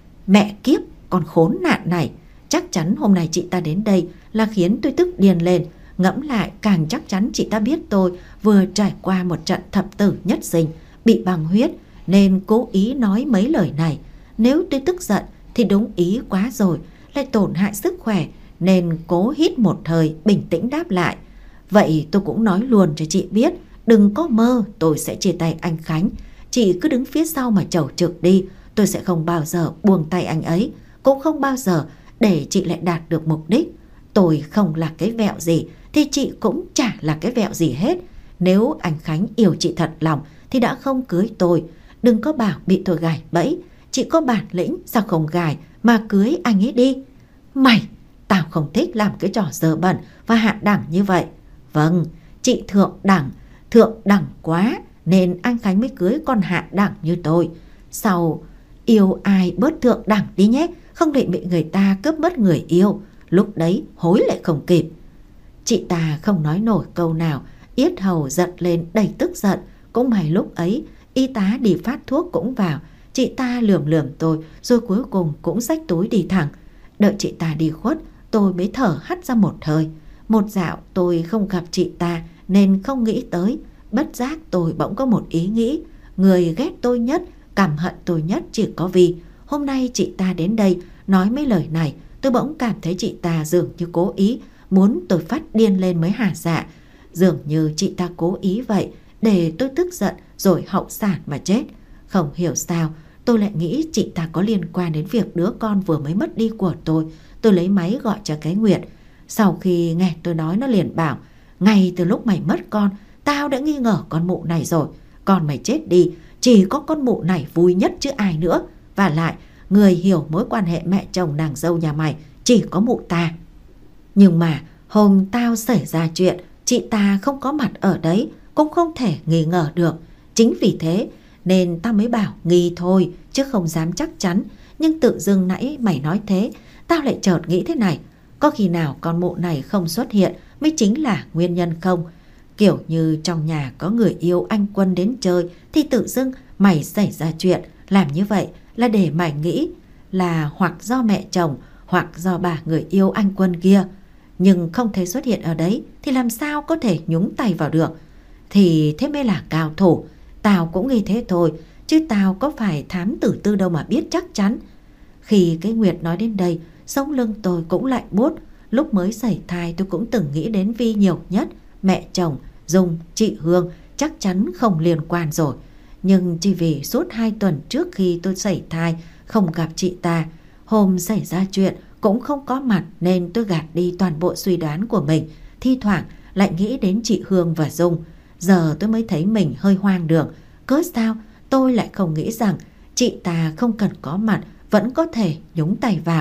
Mẹ kiếp, con khốn nạn này. Chắc chắn hôm nay chị ta đến đây là khiến tôi tức điên lên. Ngẫm lại càng chắc chắn chị ta biết tôi vừa trải qua một trận thập tử nhất sinh, bị băng huyết, nên cố ý nói mấy lời này. Nếu tôi tức giận thì đúng ý quá rồi, lại tổn hại sức khỏe, nên cố hít một hơi bình tĩnh đáp lại. Vậy tôi cũng nói luôn cho chị biết, đừng có mơ tôi sẽ chia tay anh Khánh. Chị cứ đứng phía sau mà chầu trực đi. Tôi sẽ không bao giờ buông tay anh ấy, cũng không bao giờ để chị lại đạt được mục đích. Tôi không là cái vẹo gì thì chị cũng chả là cái vẹo gì hết. Nếu anh Khánh yêu chị thật lòng thì đã không cưới tôi. Đừng có bảo bị tôi gài bẫy. Chị có bản lĩnh sao không gài mà cưới anh ấy đi. Mày, tao không thích làm cái trò dơ bẩn và hạ đẳng như vậy. Vâng, chị thượng đẳng, thượng đẳng quá nên anh Khánh mới cưới con hạ đẳng như tôi. Sau yêu ai bớt thượng đẳng đi nhé, không để bị người ta cướp mất người yêu. Lúc đấy hối lại không kịp. Chị ta không nói nổi câu nào, yết hầu giật lên đầy tức giận. Cũng may lúc ấy y tá đi phát thuốc cũng vào. Chị ta lườm lườm tôi rồi cuối cùng cũng xách túi đi thẳng. Đợi chị ta đi khuất, tôi mới thở hắt ra một hơi. Một dạo tôi không gặp chị ta nên không nghĩ tới. Bất giác tôi bỗng có một ý nghĩ. Người ghét tôi nhất, căm hận tôi nhất chỉ có Vi. Hôm nay chị ta đến đây nói mấy lời này, tôi bỗng cảm thấy chị ta dường như cố ý muốn tôi phát điên lên mới hả dạ. Dường như chị ta cố ý vậy, để tôi tức giận rồi hậu sản mà chết. Không hiểu sao tôi lại nghĩ chị ta có liên quan đến việc đứa con vừa mới mất đi của tôi. Tôi lấy máy gọi cho cái Nguyệt. Sau khi nghe tôi nói, nó liền bảo: ngay từ lúc mày mất con, tao đã nghi ngờ con mụ này rồi. Con mày chết đi, chỉ có con mụ này vui nhất chứ ai nữa. Và lại, người hiểu mối quan hệ mẹ chồng nàng dâu nhà mày chỉ có mụ ta. Nhưng mà hôm tao xảy ra chuyện, chị ta không có mặt ở đấy, cũng không thể nghi ngờ được. Chính vì thế nên tao mới bảo nghi thôi, chứ không dám chắc chắn. Nhưng tự dưng nãy mày nói thế, tao lại chợt nghĩ thế này: có khi nào con mụ này không xuất hiện mới chính là nguyên nhân không? Kiểu như trong nhà có người yêu anh Quân đến chơi thì tự dưng mày xảy ra chuyện. Làm như vậy là để mày nghĩ là hoặc do mẹ chồng, hoặc do bà người yêu anh Quân kia. Nhưng không thấy xuất hiện ở đấy thì làm sao có thể nhúng tay vào được? Thì thế mới là cao thủ. Tao cũng nghĩ thế thôi, chứ tao có phải thám tử tư đâu mà biết chắc chắn. Khi cái Nguyệt nói đến đây, sống lưng tôi cũng lạnh buốt. Lúc mới sảy thai tôi cũng từng nghĩ đến Vi nhiều nhất. Mẹ chồng, Dung, chị Hương chắc chắn không liên quan rồi. Nhưng chỉ vì suốt hai tuần trước khi tôi sảy thai không gặp chị ta, hôm xảy ra chuyện cũng không có mặt, nên tôi gạt đi toàn bộ suy đoán của mình. Thi thoảng lại nghĩ đến chị Hương và Dung. Giờ tôi mới thấy mình hơi hoang đường. Cớ sao tôi lại không nghĩ rằng chị ta không cần có mặt vẫn có thể nhúng tay vào.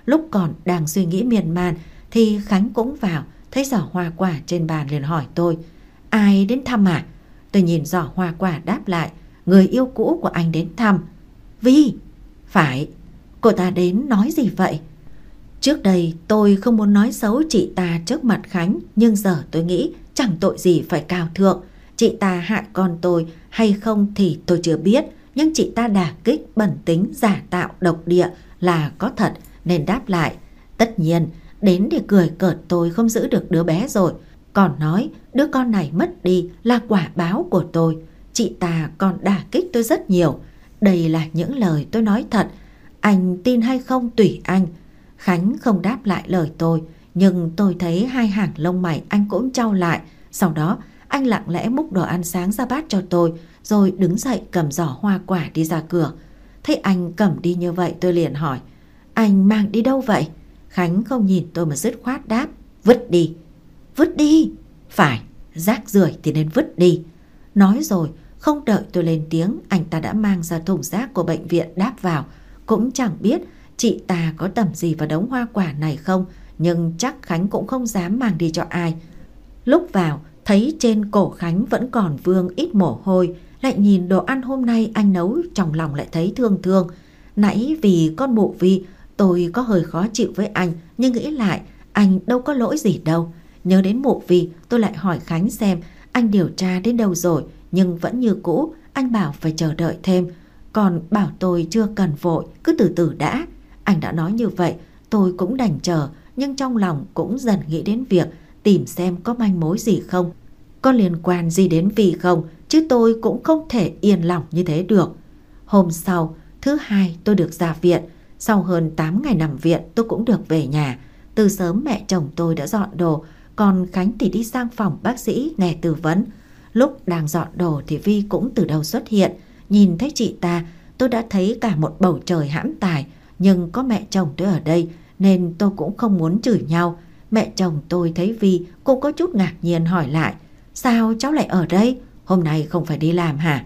Lúc còn đang suy nghĩ miên man thì Khánh cũng vào, thấy giỏ hoa quả trên bàn liền hỏi tôi: Ai đến thăm à? Tôi nhìn giỏ hoa quả đáp lại: Người yêu cũ của anh đến thăm. Vi? Phải. Cô ta đến nói gì vậy? Trước đây tôi không muốn nói xấu chị ta trước mặt Khánh, nhưng giờ tôi nghĩ chẳng tội gì phải cao thượng. Chị ta hại con tôi hay không thì tôi chưa biết, nhưng chị ta đả kích bẩn tính, giả tạo, độc địa là có thật, nên đáp lại: Tất nhiên, đến để cười cợt tôi không giữ được đứa bé rồi. Còn nói đứa con này mất đi là quả báo của tôi. Chị ta còn đả kích tôi rất nhiều. Đây là những lời tôi nói thật. Anh tin hay không tùy anh. Khánh không đáp lại lời tôi, nhưng tôi thấy hai hàng lông mày anh cũng chau lại. Sau đó anh lặng lẽ múc đồ ăn sáng ra bát cho tôi, rồi đứng dậy cầm giỏ hoa quả đi ra cửa. Thấy anh cầm đi như vậy tôi liền hỏi: Anh mang đi đâu vậy? Khánh không nhìn tôi mà dứt khoát đáp: Vứt đi. Vứt đi? Phải, rác rưởi thì nên vứt đi. Nói rồi không đợi tôi lên tiếng, anh ta đã mang ra thùng rác của bệnh viện đáp vào. Cũng chẳng biết chị ta có tầm gì vào đống hoa quả này không, nhưng chắc Khánh cũng không dám mang đi cho ai. Lúc vào thấy trên cổ Khánh vẫn còn vương ít mồ hôi, lại nhìn đồ ăn hôm nay anh nấu, trong lòng lại thấy thương thương. Nãy vì con mụ Vi tôi có hơi khó chịu với anh, nhưng nghĩ lại anh đâu có lỗi gì đâu. Nhớ đến mụ Vi, tôi lại hỏi Khánh xem anh điều tra đến đâu rồi, nhưng vẫn như cũ. Anh bảo phải chờ đợi thêm, còn bảo tôi chưa cần vội, cứ từ từ đã. Anh đã nói như vậy, tôi cũng đành chờ, nhưng trong lòng cũng dần nghĩ đến việc tìm xem có manh mối gì không, có liên quan gì đến Vi không, chứ tôi cũng không thể yên lòng như thế được. Hôm sau, thứ hai tôi được ra viện. Sau hơn tám ngày nằm viện tôi cũng được về nhà. Từ sớm mẹ chồng tôi đã dọn đồ, còn Khánh thì đi sang phòng bác sĩ nghe tư vấn. Lúc đang dọn đồ thì Vi cũng từ đâu xuất hiện. Nhìn thấy chị ta, tôi đã thấy cả một bầu trời hãm tài, nhưng có mẹ chồng tôi ở đây nên tôi cũng không muốn chửi nhau. Mẹ chồng tôi thấy Vi cũng có chút ngạc nhiên hỏi lại: Sao cháu lại ở đây? Hôm nay không phải đi làm hả?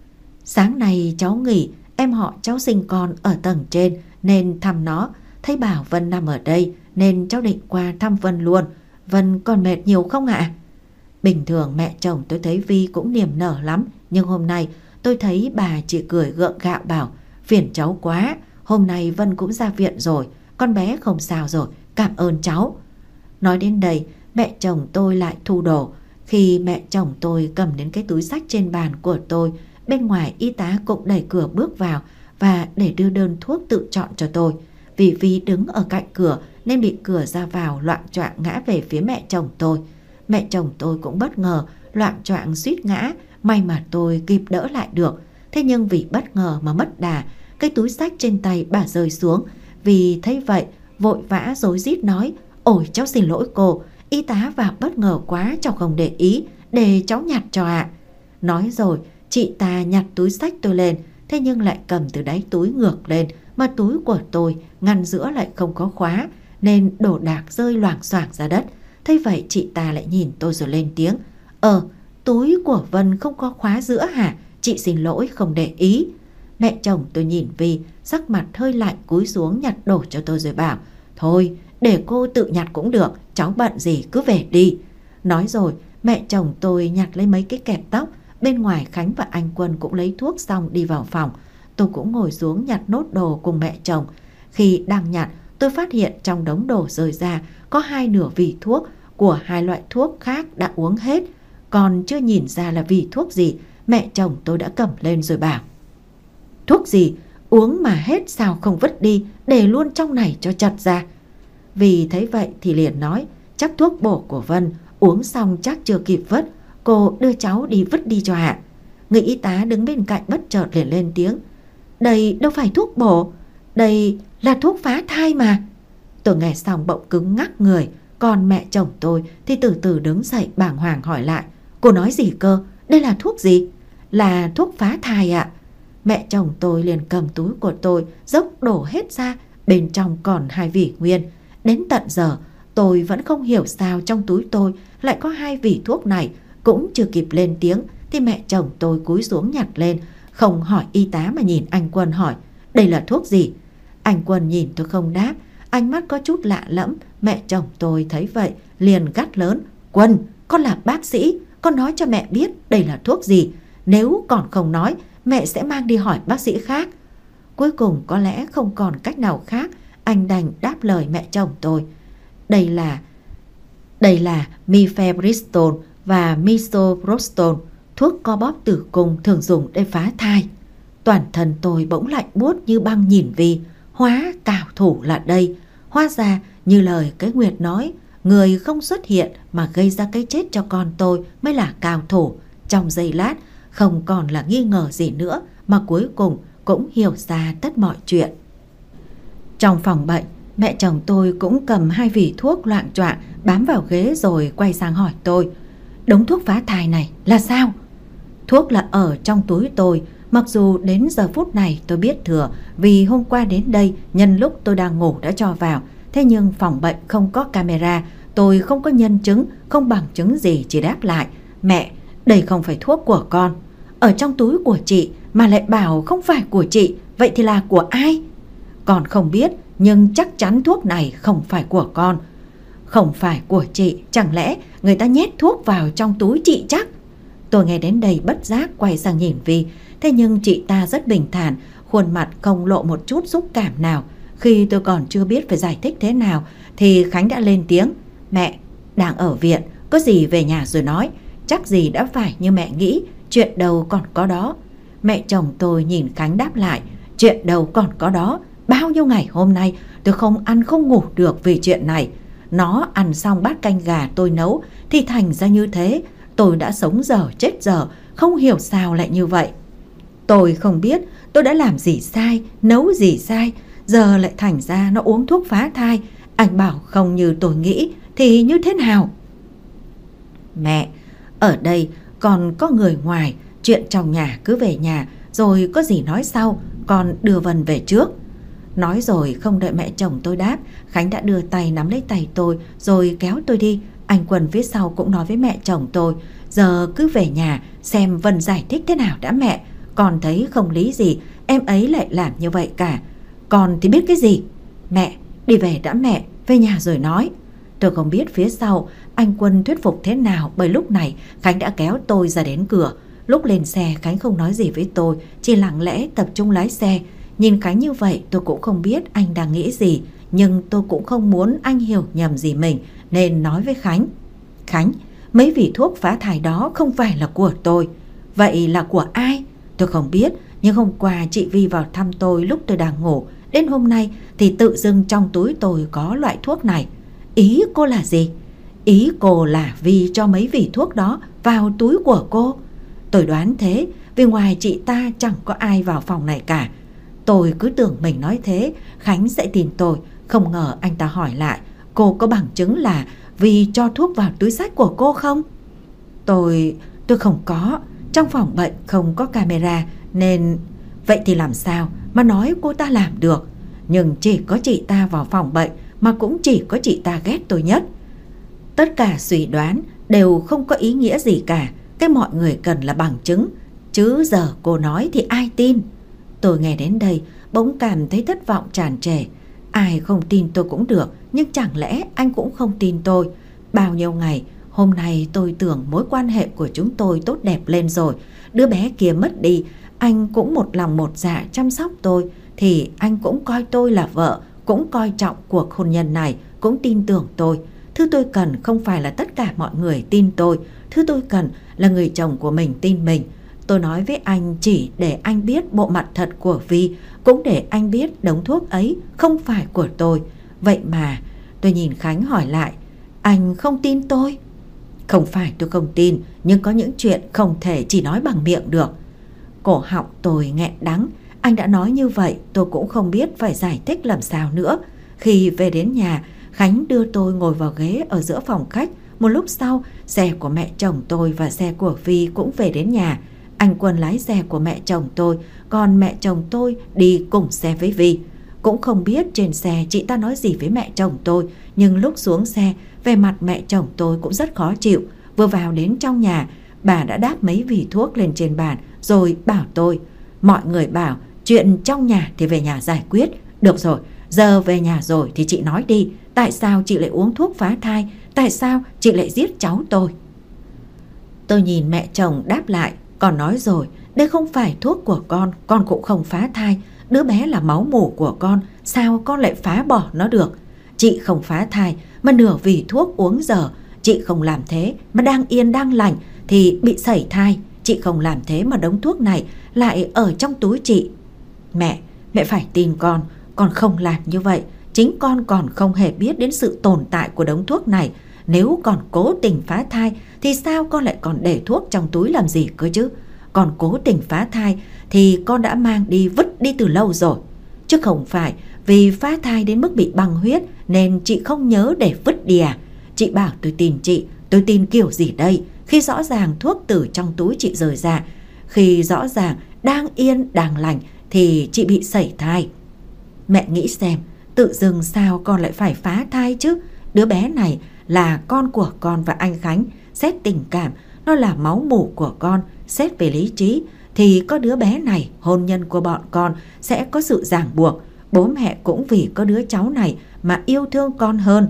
Sáng nay cháu nghỉ, em họ cháu sinh con ở tầng trên nên thăm nó. Thấy bảo Vân nằm ở đây nên cháu định qua thăm Vân luôn. Vân còn mệt nhiều không ạ? Bình thường mẹ chồng tôi thấy Vi cũng niềm nở lắm, nhưng hôm nay tôi thấy bà chỉ cười gượng gạo bảo: Phiền cháu quá, hôm nay Vân cũng ra viện rồi, con bé không sao rồi, cảm ơn cháu. Nói đến đây, mẹ chồng tôi lại thu đồ. Khi mẹ chồng tôi cầm đến cái túi xách trên bàn của tôi, bên ngoài y tá cũng đẩy cửa bước vào và để đưa đơn thuốc tự chọn cho tôi. Vì Vi đứng ở cạnh cửa nên bị cửa ra vào loạng choạng ngã về phía mẹ chồng tôi. Mẹ chồng tôi cũng bất ngờ, loạng choạng suýt ngã, may mà tôi kịp đỡ lại được. Thế nhưng vì bất ngờ mà mất đà, cái túi xách trên tay bà rơi xuống. Vì thấy vậy vội vã rối rít nói: Ôi cháu xin lỗi cô, y tá vào bất ngờ quá, cháu không để ý, để cháu nhặt cho ạ. Nói rồi chị ta nhặt túi xách tôi lên, thế nhưng lại cầm từ đáy túi ngược lên, mà túi của tôi ngăn giữa lại không có khóa, nên đồ đạc rơi loảng xoảng ra đất. Thế vậy chị ta lại nhìn tôi rồi lên tiếng: Ờ, túi của Vân không có khóa giữa hả? Chị xin lỗi không để ý. Mẹ chồng tôi nhìn Vi, sắc mặt hơi lạnh, cúi xuống nhặt đồ cho tôi rồi bảo: Thôi để cô tự nhặt cũng được, cháu bận gì cứ về đi. Nói rồi mẹ chồng tôi nhặt lấy mấy cái kẹp tóc. Bên ngoài Khánh và anh Quân cũng lấy thuốc xong đi vào phòng. Tôi cũng ngồi xuống nhặt nốt đồ cùng mẹ chồng. Khi đang nhặt, tôi phát hiện trong đống đồ rơi ra có hai nửa vỉ thuốc của hai loại thuốc khác đã uống hết. Còn chưa nhìn ra là vỉ thuốc gì, mẹ chồng tôi đã cầm lên rồi bảo: Thuốc gì? Uống mà hết sao không vứt đi, để luôn trong này cho chật ra. Vì thấy vậy thì liền nói: Chắc thuốc bổ của Vân, uống xong chắc chưa kịp vứt, cô đưa cháu đi vứt đi cho ạ. Người y tá đứng bên cạnh bất chợt liền lên tiếng: Đây đâu phải thuốc bổ, đây là thuốc phá thai mà. Tôi nghe xong bỗng cứng ngắc người, còn mẹ chồng tôi thì từ từ đứng dậy bàng hoàng hỏi lại: Cô nói gì cơ? Đây là thuốc gì? Là thuốc phá thai ạ. Mẹ chồng tôi liền cầm túi của tôi dốc đổ hết ra, bên trong còn hai vỉ nguyên. Đến tận giờ tôi vẫn không hiểu sao trong túi tôi lại có hai vỉ thuốc này. Cũng chưa kịp lên tiếng thì mẹ chồng tôi cúi xuống nhặt lên, không hỏi y tá mà nhìn anh Quân hỏi: Đây là thuốc gì? Anh Quân nhìn tôi không đáp, ánh mắt có chút lạ lẫm. Mẹ chồng tôi thấy vậy liền gắt lớn: Quân, con là bác sĩ, con nói cho mẹ biết đây là thuốc gì. Nếu còn không nói, mẹ sẽ mang đi hỏi bác sĩ khác. Cuối cùng có lẽ không còn cách nào khác, anh đành đáp lời mẹ chồng tôi: Đây là Đây là mifepristone và misoprostol, thuốc co bóp tử cung thường dùng để phá thai. Toàn thân tôi bỗng lạnh buốt như băng nhìn Vi. Hóa cao thủ là đây. Hóa ra như lời cái Nguyệt nói, người không xuất hiện mà gây ra cái chết cho con tôi mới là cao thủ. Trong giây lát không còn là nghi ngờ gì nữa, mà cuối cùng cũng hiểu ra tất mọi chuyện. Trong phòng bệnh, mẹ chồng tôi cũng cầm hai vỉ thuốc loạng choạng bám vào ghế rồi quay sang hỏi tôi: Đống thuốc phá thai này là sao? Thuốc là ở trong túi tôi. Mặc dù đến giờ phút này tôi biết thừa, vì hôm qua đến đây nhân lúc tôi đang ngủ đã cho vào. Thế nhưng phòng bệnh không có camera, tôi không có nhân chứng, không bằng chứng gì, chỉ đáp lại: Mẹ, đây không phải thuốc của con. Ở trong túi của chị mà lại bảo không phải của chị, vậy thì là của ai? Con không biết, nhưng chắc chắn thuốc này không phải của con. Không phải của chị, chẳng lẽ người ta nhét thuốc vào trong túi chị chắc? Tôi nghe đến đây bất giác quay sang nhìn Vi. Thế nhưng chị ta rất bình thản, khuôn mặt không lộ một chút xúc cảm nào. Khi tôi còn chưa biết phải giải thích thế nào thì Khánh đã lên tiếng: Mẹ, đang ở viện, có gì về nhà rồi nói. Chắc gì đã phải như mẹ nghĩ, chuyện đâu còn có đó. Mẹ chồng tôi nhìn Khánh đáp lại: Chuyện đâu còn có đó. Bao nhiêu ngày hôm nay tôi không ăn không ngủ được vì chuyện này. Nó ăn xong bát canh gà tôi nấu thì thành ra như thế. Tôi đã sống dở chết dở, không hiểu sao lại như vậy. Tôi không biết tôi đã làm gì sai, nấu gì sai, giờ lại thành ra nó uống thuốc phá thai. Anh bảo không như tôi nghĩ thì như thế nào? Mẹ, ở đây còn có người ngoài, chuyện trong nhà cứ về nhà, rồi có gì nói sau, con đưa Vân về trước. Nói rồi không đợi mẹ chồng tôi đáp, Khánh đã đưa tay nắm lấy tay tôi rồi kéo tôi đi. Anh Quân phía sau cũng nói với mẹ chồng tôi: Giờ cứ về nhà xem Vân giải thích thế nào đã mẹ. Con thấy không lý gì em ấy lại làm như vậy cả. Con thì biết cái gì. Mẹ, đi về đã mẹ, về nhà rồi nói. Tôi không biết phía sau anh Quân thuyết phục thế nào, bởi lúc này Khánh đã kéo tôi ra đến cửa. Lúc lên xe Khánh không nói gì với tôi, chỉ lặng lẽ tập trung lái xe. Nhìn Khánh như vậy tôi cũng không biết anh đang nghĩ gì, nhưng tôi cũng không muốn anh hiểu nhầm gì mình, nên nói với Khánh: Khánh, mấy vị thuốc phá thai đó không phải là của tôi. Vậy là của ai? Tôi không biết, nhưng hôm qua chị Vi vào thăm tôi lúc tôi đang ngủ. Đến hôm nay thì tự dưng trong túi tôi có loại thuốc này. Ý cô là gì? Ý cô là Vi cho mấy vị thuốc đó vào túi của cô. Tôi đoán thế, vì ngoài chị ta chẳng có ai vào phòng này cả. Tôi cứ tưởng mình nói thế Khánh sẽ tin tôi, không ngờ anh ta hỏi lại: Cô có bằng chứng là Vi cho thuốc vào túi xách của cô không? Tôi... tôi không có. Trong phòng bệnh không có camera nên... Vậy thì làm sao mà nói cô ta làm được? Nhưng chỉ có chị ta vào phòng bệnh, mà cũng chỉ có chị ta ghét tôi nhất. Tất cả suy đoán đều không có ý nghĩa gì cả. Cái mọi người cần là bằng chứng, chứ giờ cô nói thì ai tin? Tôi nghe đến đây bỗng cảm thấy thất vọng tràn trề. Ai không tin tôi cũng được, nhưng chẳng lẽ anh cũng không tin tôi? Bao nhiêu ngày, hôm nay tôi tưởng mối quan hệ của chúng tôi tốt đẹp lên rồi. Đứa bé kia mất đi, anh cũng một lòng một dạ chăm sóc tôi, thì anh cũng coi tôi là vợ, cũng coi trọng cuộc hôn nhân này, cũng tin tưởng tôi. Thứ tôi cần không phải là tất cả mọi người tin tôi, thứ tôi cần là người chồng của mình tin mình. Tôi nói với anh chỉ để anh biết bộ mặt thật của Vi, cũng để anh biết đống thuốc ấy không phải của tôi. Vậy mà tôi nhìn Khánh hỏi lại: Anh không tin tôi? Không phải tôi không tin, nhưng có những chuyện không thể chỉ nói bằng miệng được. Cổ họng tôi nghẹn đắng. Anh đã nói như vậy, tôi cũng không biết phải giải thích làm sao nữa. Khi về đến nhà, Khánh đưa tôi ngồi vào ghế ở giữa phòng khách. Một lúc sau, xe của mẹ chồng tôi và xe của Vi cũng về đến nhà. Anh Quân lái xe của mẹ chồng tôi, còn mẹ chồng tôi đi cùng xe với Vi. Cũng không biết trên xe chị ta nói gì với mẹ chồng tôi, nhưng lúc xuống xe, vẻ mặt mẹ chồng tôi cũng rất khó chịu. Vừa vào đến trong nhà, bà đã đáp mấy vỉ thuốc lên trên bàn rồi bảo tôi: Mọi người bảo chuyện trong nhà thì về nhà giải quyết. Được rồi, Giờ về nhà rồi thì chị nói đi, tại sao chị lại uống thuốc phá thai? Tại sao chị lại giết cháu tôi? Tôi nhìn mẹ chồng đáp lại, con nói rồi, đây không phải thuốc của con, con cũng không phá thai. Đứa bé là máu mủ của con, sao con lại phá bỏ nó được? Chị không phá thai mà nửa vì thuốc uống dở. Chị không làm thế mà đang yên đang lành thì bị sẩy thai. Chị không làm thế mà đống thuốc này lại ở trong túi chị. Mẹ, mẹ phải tin con, con không làm như vậy. Chính con còn không hề biết đến sự tồn tại của đống thuốc này. Nếu còn cố tình phá thai thì sao con lại còn để thuốc trong túi làm gì cơ chứ? Còn cố tình phá thai thì con đã mang đi vứt đi từ lâu rồi. Chứ không phải vì phá thai đến mức bị băng huyết nên chị không nhớ để vứt đi à? Chị bảo tôi tin chị, tôi tin kiểu gì đây? Khi rõ ràng thuốc từ trong túi chị rời ra, khi rõ ràng đang yên đang lành thì chị bị sẩy thai. Mẹ nghĩ xem, tự dưng sao con lại phải phá thai chứ? Đứa bé này là con của con và anh Khánh. Xét tình cảm, nó là máu mủ của con. Xét về lý trí thì có đứa bé này, hôn nhân của bọn con sẽ có sự ràng buộc. Bố mẹ cũng vì có đứa cháu này mà yêu thương con hơn.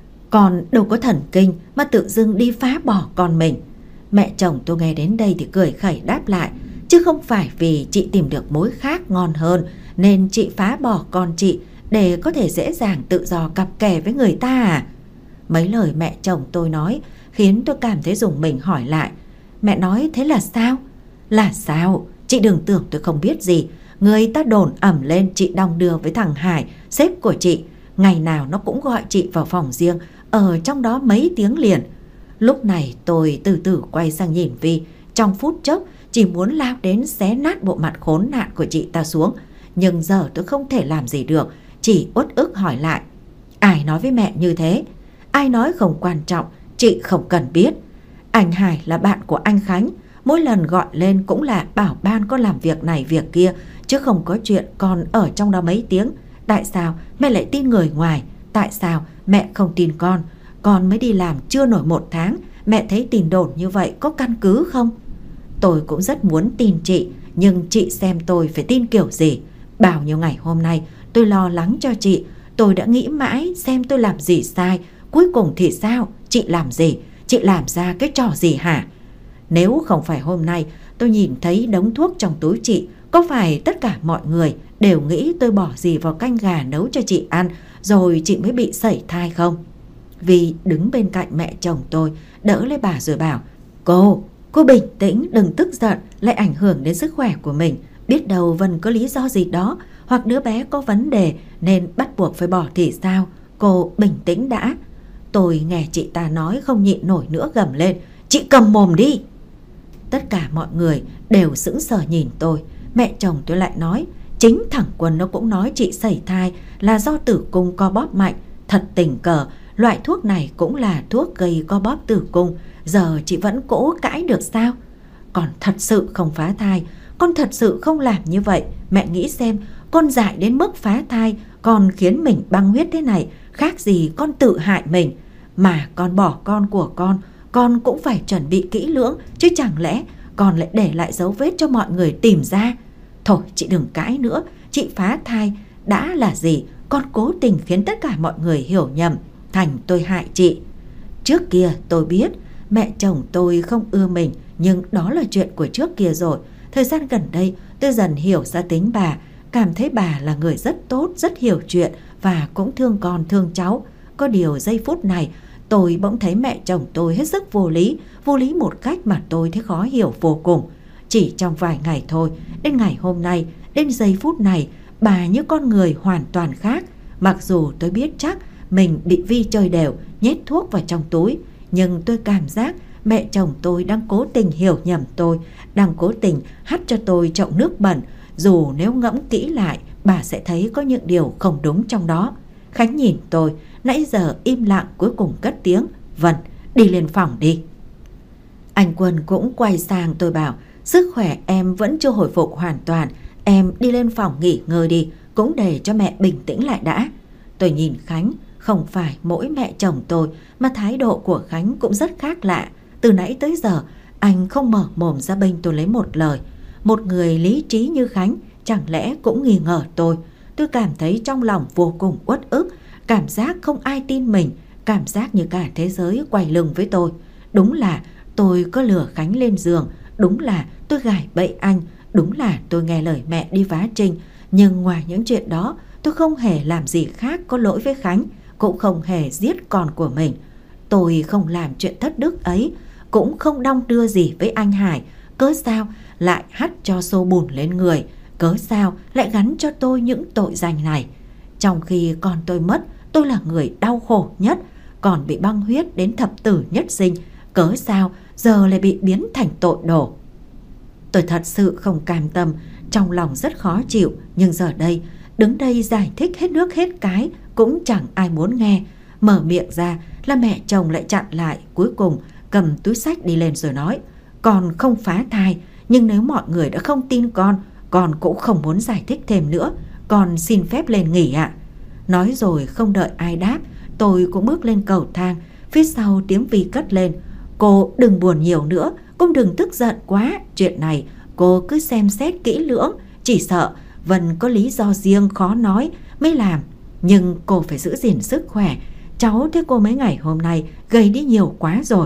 Con đâu có thần kinh mà tự dưng đi phá bỏ con mình. Mẹ chồng tôi nghe đến đây thì cười khẩy đáp lại, chứ không phải vì chị tìm được mối khác ngon hơn nên chị phá bỏ con chị để có thể dễ dàng tự do cặp kè với người ta à? Mấy lời mẹ chồng tôi nói khiến tôi cảm thấy rùng mình hỏi lại, mẹ nói thế là sao? Là sao? Chị đừng tưởng tôi không biết gì. Người ta đồn ẩm lên chị đong đưa với thằng Hải, sếp của chị. Ngày nào nó cũng gọi chị vào phòng riêng, ở trong đó mấy tiếng liền. Lúc này tôi từ từ quay sang nhìn Vi. Trong phút chốc chỉ muốn lao đến xé nát bộ mặt khốn nạn của chị ta xuống. Nhưng giờ tôi không thể làm gì được, chỉ uất ức hỏi lại, ai nói với mẹ như thế? Ai nói không quan trọng, chị không cần biết. Anh Hải là bạn của anh Khánh, mỗi lần gọi lên cũng là bảo ban con làm việc này việc kia, chứ không có chuyện con ở trong đó mấy tiếng. Tại sao mẹ lại tin người ngoài? Tại sao mẹ không tin con? Con mới đi làm chưa nổi một tháng, mẹ thấy tin đồn như vậy có căn cứ không? Tôi cũng rất muốn tin chị, nhưng chị xem tôi phải tin kiểu gì? Bao nhiêu ngày hôm nay tôi lo lắng cho chị, tôi đã nghĩ mãi xem tôi làm gì sai. Cuối cùng thì sao? Chị làm gì? Chị làm ra cái trò gì hả? Nếu không phải hôm nay tôi nhìn thấy đống thuốc trong túi chị, có phải tất cả mọi người đều nghĩ tôi bỏ gì vào canh gà nấu cho chị ăn rồi chị mới bị sẩy thai không? Vì đứng bên cạnh mẹ chồng tôi đỡ lấy bà rồi bảo, Cô, cô bình tĩnh, đừng tức giận, lại ảnh hưởng đến sức khỏe của mình. Biết đâu Vân có lý do gì đó, hoặc đứa bé có vấn đề nên bắt buộc phải bỏ thì sao? Cô bình tĩnh đã. Tôi nghe chị ta nói không nhịn nổi nữa gầm lên, chị cầm mồm đi. Tất cả mọi người đều sững sờ nhìn tôi. Mẹ chồng tôi lại nói, chính thằng Quân nó cũng nói chị sẩy thai là do tử cung co bóp mạnh. Thật tình cờ, loại thuốc này cũng là thuốc gây co bóp tử cung. Giờ chị vẫn cố cãi được sao? Con thật sự không phá thai, con thật sự không làm như vậy. Mẹ nghĩ xem, con dại đến mức phá thai, con khiến mình băng huyết thế này, khác gì con tự hại mình. Mà con bỏ con của con, con cũng phải chuẩn bị kỹ lưỡng, chứ chẳng lẽ con lại để lại dấu vết cho mọi người tìm ra? Thôi chị đừng cãi nữa, chị phá thai đã là gì? Con cố tình khiến tất cả mọi người hiểu nhầm, thành tôi hại chị. Trước kia tôi biết mẹ chồng tôi không ưa mình, nhưng đó là chuyện của trước kia rồi. Thời gian gần đây tôi dần hiểu ra tính bà, cảm thấy bà là người rất tốt, rất hiểu chuyện và cũng thương con thương cháu. Có điều giây phút này tôi bỗng thấy mẹ chồng tôi hết sức vô lý, vô lý một cách mà tôi thấy khó hiểu vô cùng. Chỉ trong vài ngày thôi, đến ngày hôm nay, đến giây phút này, bà như con người hoàn toàn khác. Mặc dù tôi biết chắc mình bị Vi chơi đều, nhét thuốc vào trong túi, nhưng tôi cảm giác mẹ chồng tôi đang cố tình hiểu nhầm tôi, đang cố tình hắt cho tôi chậu nước bẩn. Dù nếu ngẫm kỹ lại, bà sẽ thấy có những điều không đúng trong đó. Khánh nhìn tôi, nãy giờ im lặng, cuối cùng cất tiếng, Vân, đi lên phòng đi. Anh Quân cũng quay sang tôi bảo, sức khỏe em vẫn chưa hồi phục hoàn toàn, em đi lên phòng nghỉ ngơi đi, cũng để cho mẹ bình tĩnh lại đã. Tôi nhìn Khánh, không phải mỗi mẹ chồng tôi mà thái độ của Khánh cũng rất khác lạ. Từ nãy tới giờ anh không mở mồm ra bênh tôi lấy một lời. Một người lý trí như Khánh chẳng lẽ cũng nghi ngờ tôi. tôi cảm thấy trong lòng vô cùng uất ức, cảm giác không ai tin mình, cảm giác như cả thế giới quay lưng với tôi. Đúng là tôi có lừa Khánh lên giường, đúng là tôi gài bẫy anh, đúng là tôi nghe lời mẹ đi vá Trinh. Nhưng ngoài những chuyện đó, tôi không hề làm gì khác có lỗi với Khánh, cũng không hề giết con của mình. Tôi không làm chuyện thất đức ấy, cũng không đong đưa gì với anh Hải. Cớ sao lại hắt cho xô bùn lên người? Cớ sao lại gắn cho tôi những tội danh này? Trong khi con tôi mất, tôi là người đau khổ nhất, còn bị băng huyết đến thập tử nhất sinh. Cớ sao giờ lại bị biến thành tội đồ? Tôi thật sự không cam tâm, trong lòng rất khó chịu. Nhưng giờ đây, đứng đây giải thích hết nước hết cái cũng chẳng ai muốn nghe. Mở miệng ra là mẹ chồng lại chặn lại, cuối cùng cầm túi xách đi lên rồi nói: con không phá thai, nhưng nếu mọi người đã không tin con, con cũng không muốn giải thích thêm nữa, con xin phép lên nghỉ ạ. Nói rồi không đợi ai đáp, tôi cũng bước lên cầu thang. Phía sau tiếng Vi cất lên: cô đừng buồn nhiều nữa, cũng đừng tức giận quá, chuyện này cô cứ xem xét kỹ lưỡng, chỉ sợ Vân có lý do riêng khó nói mới làm, nhưng cô phải giữ gìn sức khỏe. Cháu thấy cô mấy ngày hôm nay gầy đi nhiều quá rồi.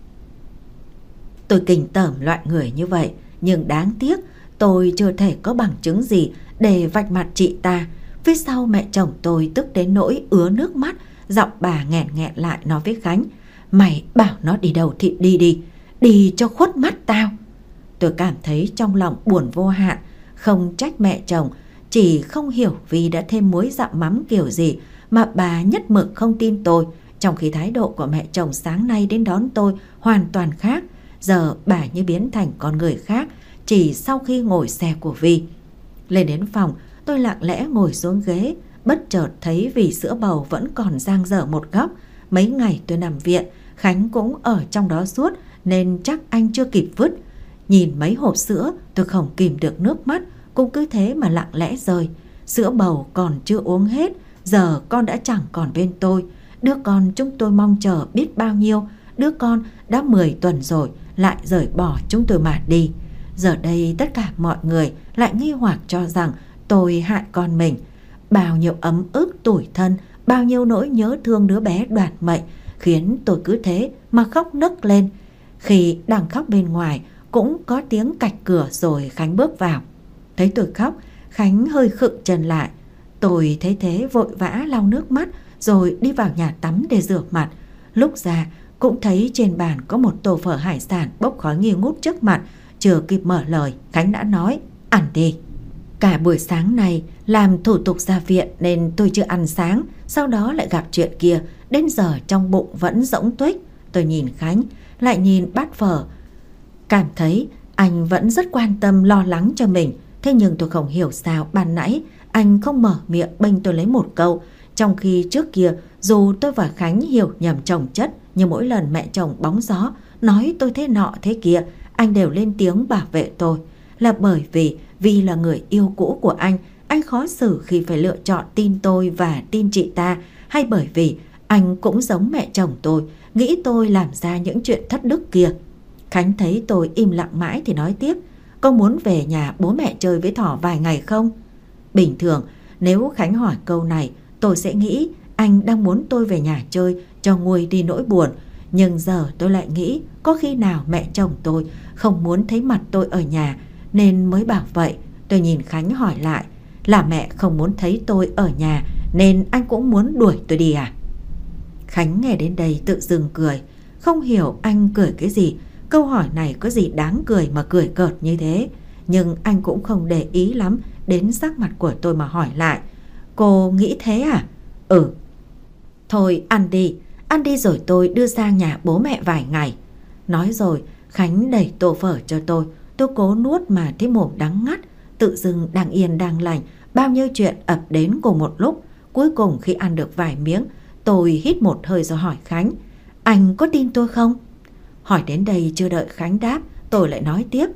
Tôi kinh tởm loại người như vậy, nhưng đáng tiếc tôi chưa thể có bằng chứng gì để vạch mặt chị ta. Phía sau mẹ chồng tôi tức đến nỗi ứa nước mắt, giọng bà nghẹn nghẹn lại nói với Khánh: mày bảo nó đi đâu thì đi đi, đi cho khuất mắt tao. Tôi cảm thấy trong lòng buồn vô hạn, không trách mẹ chồng, chỉ không hiểu vì đã thêm muối dặm mắm kiểu gì mà bà nhất mực không tin tôi, trong khi thái độ của mẹ chồng sáng nay đến đón tôi hoàn toàn khác. Giờ bà như biến thành con người khác chỉ sau khi ngồi xe của Vi. Lên đến phòng, tôi lặng lẽ ngồi xuống ghế, bất chợt thấy vỉ sữa bầu vẫn còn dang dở một góc. Mấy ngày tôi nằm viện, Khánh cũng ở trong đó suốt nên chắc anh chưa kịp vứt. Nhìn mấy hộp sữa, tôi không kìm được nước mắt, cũng cứ thế mà lặng lẽ rơi. Sữa bầu còn chưa uống hết, giờ con đã chẳng còn bên tôi. Đứa con chúng tôi mong chờ biết bao nhiêu, đứa con đã mười tuần rồi lại rời bỏ chúng tôi mà đi. Giờ đây tất cả mọi người lại nghi hoặc cho rằng tôi hại con mình. Bao nhiêu ấm ức tủi thân, bao nhiêu nỗi nhớ thương đứa bé đoạt mệnh khiến tôi cứ thế mà khóc nấc lên. Khi đang khóc bên ngoài cũng có tiếng cạch cửa rồi Khánh bước vào. Thấy tôi khóc, Khánh hơi khựng chân lại. Tôi thấy thế vội vã lau nước mắt rồi đi vào nhà tắm để rửa mặt. Lúc ra cũng thấy trên bàn có một tô phở hải sản bốc khói nghi ngút trước mặt. Chưa kịp mở lời, Khánh đã nói: ăn đi. Cả buổi sáng này làm thủ tục ra viện nên tôi chưa ăn sáng, sau đó lại gặp chuyện kia, đến giờ trong bụng vẫn rỗng tuếch. Tôi nhìn Khánh, lại nhìn bát phở, cảm thấy anh vẫn rất quan tâm lo lắng cho mình. Thế nhưng tôi không hiểu sao ban nãy anh không mở miệng bênh tôi lấy một câu, trong khi trước kia dù tôi và Khánh hiểu nhầm chồng chất, nhưng mỗi lần mẹ chồng bóng gió nói tôi thế nọ thế kia, anh đều lên tiếng bảo vệ tôi. Là bởi vì vì là người yêu cũ của anh, anh khó xử khi phải lựa chọn tin tôi và tin chị ta, hay bởi vì anh cũng giống mẹ chồng tôi, nghĩ tôi làm ra những chuyện thất đức kia. Khánh thấy tôi im lặng mãi thì nói tiếp: con muốn về nhà bố mẹ chơi với Thỏ vài ngày không? Bình thường nếu Khánh hỏi câu này, tôi sẽ nghĩ anh đang muốn tôi về nhà chơi cho nguôi đi nỗi buồn. Nhưng giờ tôi lại nghĩ có khi nào mẹ chồng tôi không muốn thấy mặt tôi ở nhà nên mới bảo vậy. Tôi nhìn Khánh hỏi lại: là mẹ không muốn thấy tôi ở nhà nên anh cũng muốn đuổi tôi đi à? Khánh nghe đến đây tự dưng cười. Không hiểu anh cười cái gì, câu hỏi này có gì đáng cười mà cười cợt như thế. Nhưng anh cũng không để ý lắm đến sắc mặt của tôi mà hỏi lại: cô nghĩ thế à? Ừ. Thôi ăn đi, ăn đi rồi tôi đưa sang nhà bố mẹ vài ngày. Nói rồi Khánh đẩy tô phở cho tôi. Tôi cố nuốt mà thấy mồm đắng ngắt. Tự dưng đang yên đang lành, bao nhiêu chuyện ập đến cùng một lúc. Cuối cùng khi ăn được vài miếng, tôi hít một hơi rồi hỏi Khánh: anh có tin tôi không? Hỏi đến đây chưa đợi Khánh đáp, tôi lại nói tiếp: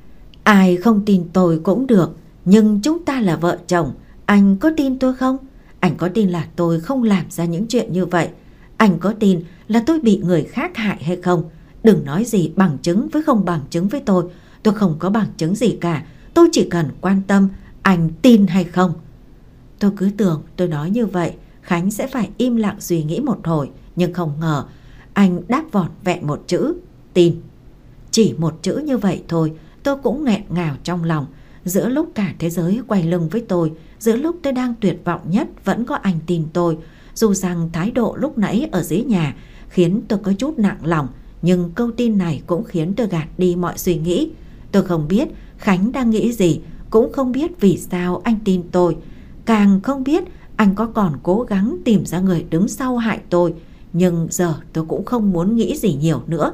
ai không tin tôi cũng được, nhưng chúng ta là vợ chồng. Anh có tin tôi không? Anh có tin là tôi không làm ra những chuyện như vậy? Anh có tin là tôi bị người khác hại hay không? Đừng nói gì bằng chứng với không bằng chứng với tôi. Tôi không có bằng chứng gì cả. Tôi chỉ cần quan tâm anh tin hay không. Tôi cứ tưởng tôi nói như vậy Khánh sẽ phải im lặng suy nghĩ một hồi, nhưng không ngờ anh đáp vỏn vẹn một chữ: tin. Chỉ một chữ như vậy thôi, tôi cũng nghẹn ngào trong lòng. Giữa lúc cả thế giới quay lưng với tôi, giữa lúc tôi đang tuyệt vọng nhất, vẫn có anh tin tôi. Dù rằng thái độ lúc nãy ở dưới nhà khiến tôi có chút nặng lòng, nhưng câu tin này cũng khiến tôi gạt đi mọi suy nghĩ. Tôi không biết Khánh đang nghĩ gì, cũng không biết vì sao anh tin tôi, càng không biết anh có còn cố gắng tìm ra người đứng sau hại tôi. Nhưng giờ tôi cũng không muốn nghĩ gì nhiều nữa.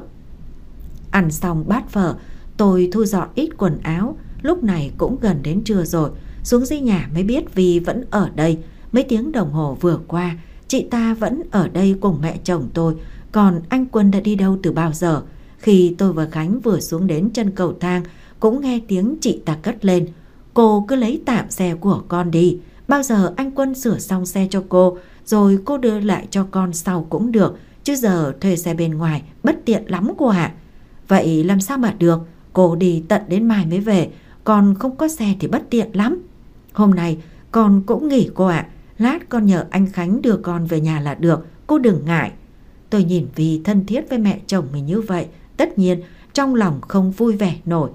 Ăn xong bát phở, tôi thu dọn ít quần áo. Lúc này cũng gần đến trưa rồi. Xuống dưới nhà mới biết Vi vẫn ở đây. Mấy tiếng đồng hồ vừa qua, chị ta vẫn ở đây cùng mẹ chồng tôi. Còn anh Quân đã đi đâu từ bao giờ? Khi tôi và Khánh vừa xuống đến chân cầu thang, cũng nghe tiếng chị ta cất lên: cô cứ lấy tạm xe của con đi, bao giờ anh Quân sửa xong xe cho cô, rồi cô đưa lại cho con sau cũng được, chứ giờ thuê xe bên ngoài bất tiện lắm cô ạ. Vậy làm sao mà được, cô đi tận đến mai mới về, còn không có xe thì bất tiện lắm. Hôm nay con cũng nghỉ cô ạ, lát con nhờ anh Khánh đưa con về nhà là được, cô đừng ngại. Tôi nhìn Vi thân thiết với mẹ chồng mình như vậy, tất nhiên trong lòng không vui vẻ nổi.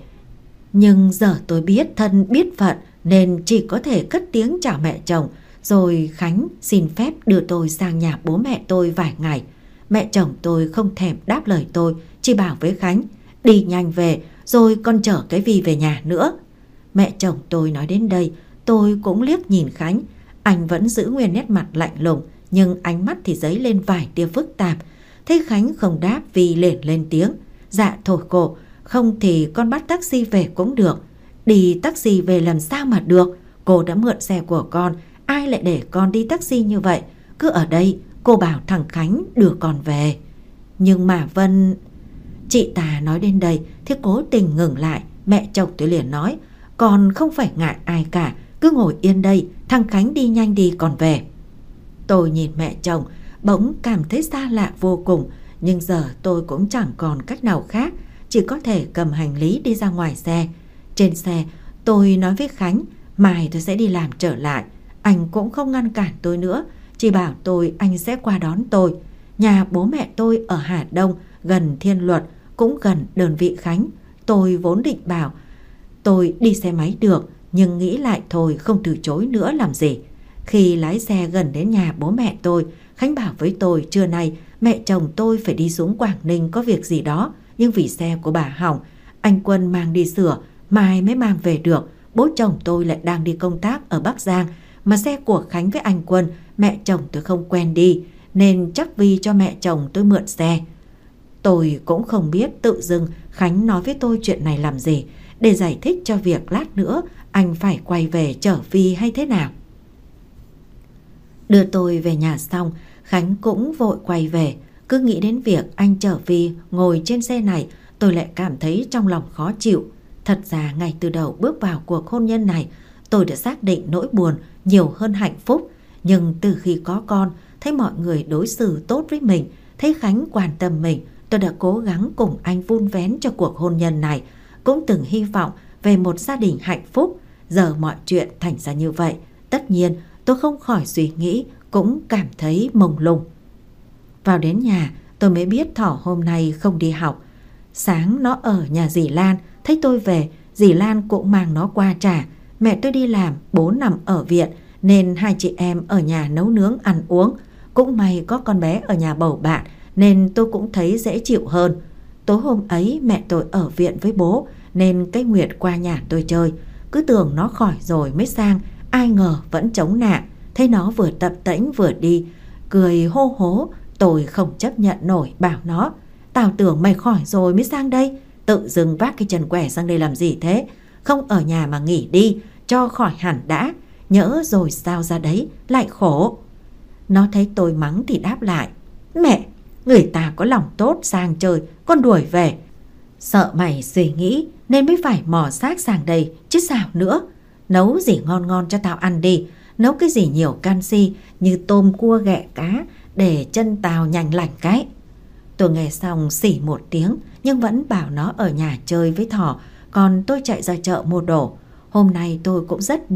Nhưng giờ tôi biết thân biết phận nên chỉ có thể cất tiếng chào mẹ chồng, rồi Khánh xin phép đưa tôi sang nhà bố mẹ tôi vài ngày. Mẹ chồng tôi không thèm đáp lời tôi, chỉ bảo với Khánh: đi nhanh về, rồi con chở cái Vi về nhà nữa. Mẹ chồng tôi nói đến đây, tôi cũng liếc nhìn Khánh. Anh vẫn giữ nguyên nét mặt lạnh lùng, nhưng ánh mắt thì dấy lên vài tia phức tạp. Thấy Khánh không đáp, Vi liền lên tiếng: dạ thôi cô, không thì con bắt taxi về cũng được. Đi taxi về làm sao mà được, cô đã mượn xe của con, ai lại để con đi taxi như vậy. Cứ ở đây, cô bảo thằng Khánh đưa con về. Nhưng mà Vân... Chị ta nói đến đây thì cố tình ngừng lại. Mẹ chồng tôi liền nói: con không phải ngại ai cả, cứ ngồi yên đây, thằng Khánh đi nhanh đi còn về. Tôi nhìn mẹ chồng bỗng cảm thấy xa lạ vô cùng, nhưng giờ tôi cũng chẳng còn cách nào khác, chỉ có thể cầm hành lý đi ra ngoài xe. Trên xe tôi nói với Khánh mai tôi sẽ đi làm trở lại. Anh cũng không ngăn cản tôi nữa, chỉ bảo tôi anh sẽ qua đón tôi. Nhà bố mẹ tôi ở Hà Đông, gần Thiên Luật, cũng gần đơn vị Khánh. Tôi vốn định bảo tôi đi xe máy được, nhưng nghĩ lại thôi, không từ chối nữa làm gì. Khi lái xe gần đến nhà bố mẹ tôi, Khánh bảo với tôi trưa nay mẹ chồng tôi phải đi xuống Quảng Ninh có việc gì đó, nhưng vì xe của bà hỏng, anh Quân mang đi sửa, mai mới mang về được. Bố chồng tôi lại đang đi công tác ở Bắc Giang, mà xe của Khánh với anh Quân mẹ chồng tôi không quen đi, nên chắc Vi cho mẹ chồng tôi mượn xe. Tôi cũng không biết tự dưng Khánh nói với tôi chuyện này làm gì, để giải thích cho việc lát nữa anh phải quay về chở Vi hay thế nào. Đưa tôi về nhà xong, Khánh cũng vội quay về. Cứ nghĩ đến việc anh chở Vi ngồi trên xe này, tôi lại cảm thấy trong lòng khó chịu. Thật ra ngay từ đầu bước vào cuộc hôn nhân này, tôi đã xác định nỗi buồn nhiều hơn hạnh phúc. Nhưng từ khi có con, thấy mọi người đối xử tốt với mình, thấy Khánh quan tâm mình, tôi đã cố gắng cùng anh vun vén cho cuộc hôn nhân này, cũng từng hy vọng về một gia đình hạnh phúc. Giờ mọi chuyện thành ra như vậy, tất nhiên tôi không khỏi suy nghĩ, cũng cảm thấy mông lung. Vào đến nhà, tôi mới biết Thỏ hôm nay không đi học. Sáng nó ở nhà dì Lan, thấy tôi về, dì Lan cũng mang nó qua trả. Mẹ tôi đi làm, bố nằm ở viện, nên hai chị em ở nhà nấu nướng ăn uống. Cũng may có con bé ở nhà bầu bạn, nên tôi cũng thấy dễ chịu hơn. Tối hôm ấy mẹ tôi ở viện với bố, nên cái Nguyệt qua nhà tôi chơi. Cứ tưởng nó khỏi rồi mới sang, ai ngờ vẫn chống nạn. Thấy nó vừa tập tễnh vừa đi, cười hô hố. Tôi không chấp nhận nổi, bảo nó: tao tưởng mày khỏi rồi mới sang đây, tự dưng vác cái chân quẻ sang đây làm gì thế? Không ở nhà mà nghỉ đi, cho khỏi hẳn đã, nhỡ rồi sao ra đấy lại khổ. Nó thấy tôi mắng thì đáp lại: mẹ, người ta có lòng tốt sang chơi, con đuổi về. Sợ mày suy nghĩ nên mới phải mò xác sang đây chứ sao nữa. Nấu gì ngon ngon cho tao ăn đi, nấu cái gì nhiều canxi như tôm cua ghẹ cá, để chân tao nhanh lành cái. Tôi nghe xong xỉ một tiếng, nhưng vẫn bảo nó ở nhà chơi với Thỏ, còn tôi chạy ra chợ mua đồ. Hôm nay tôi cũng rất buồn,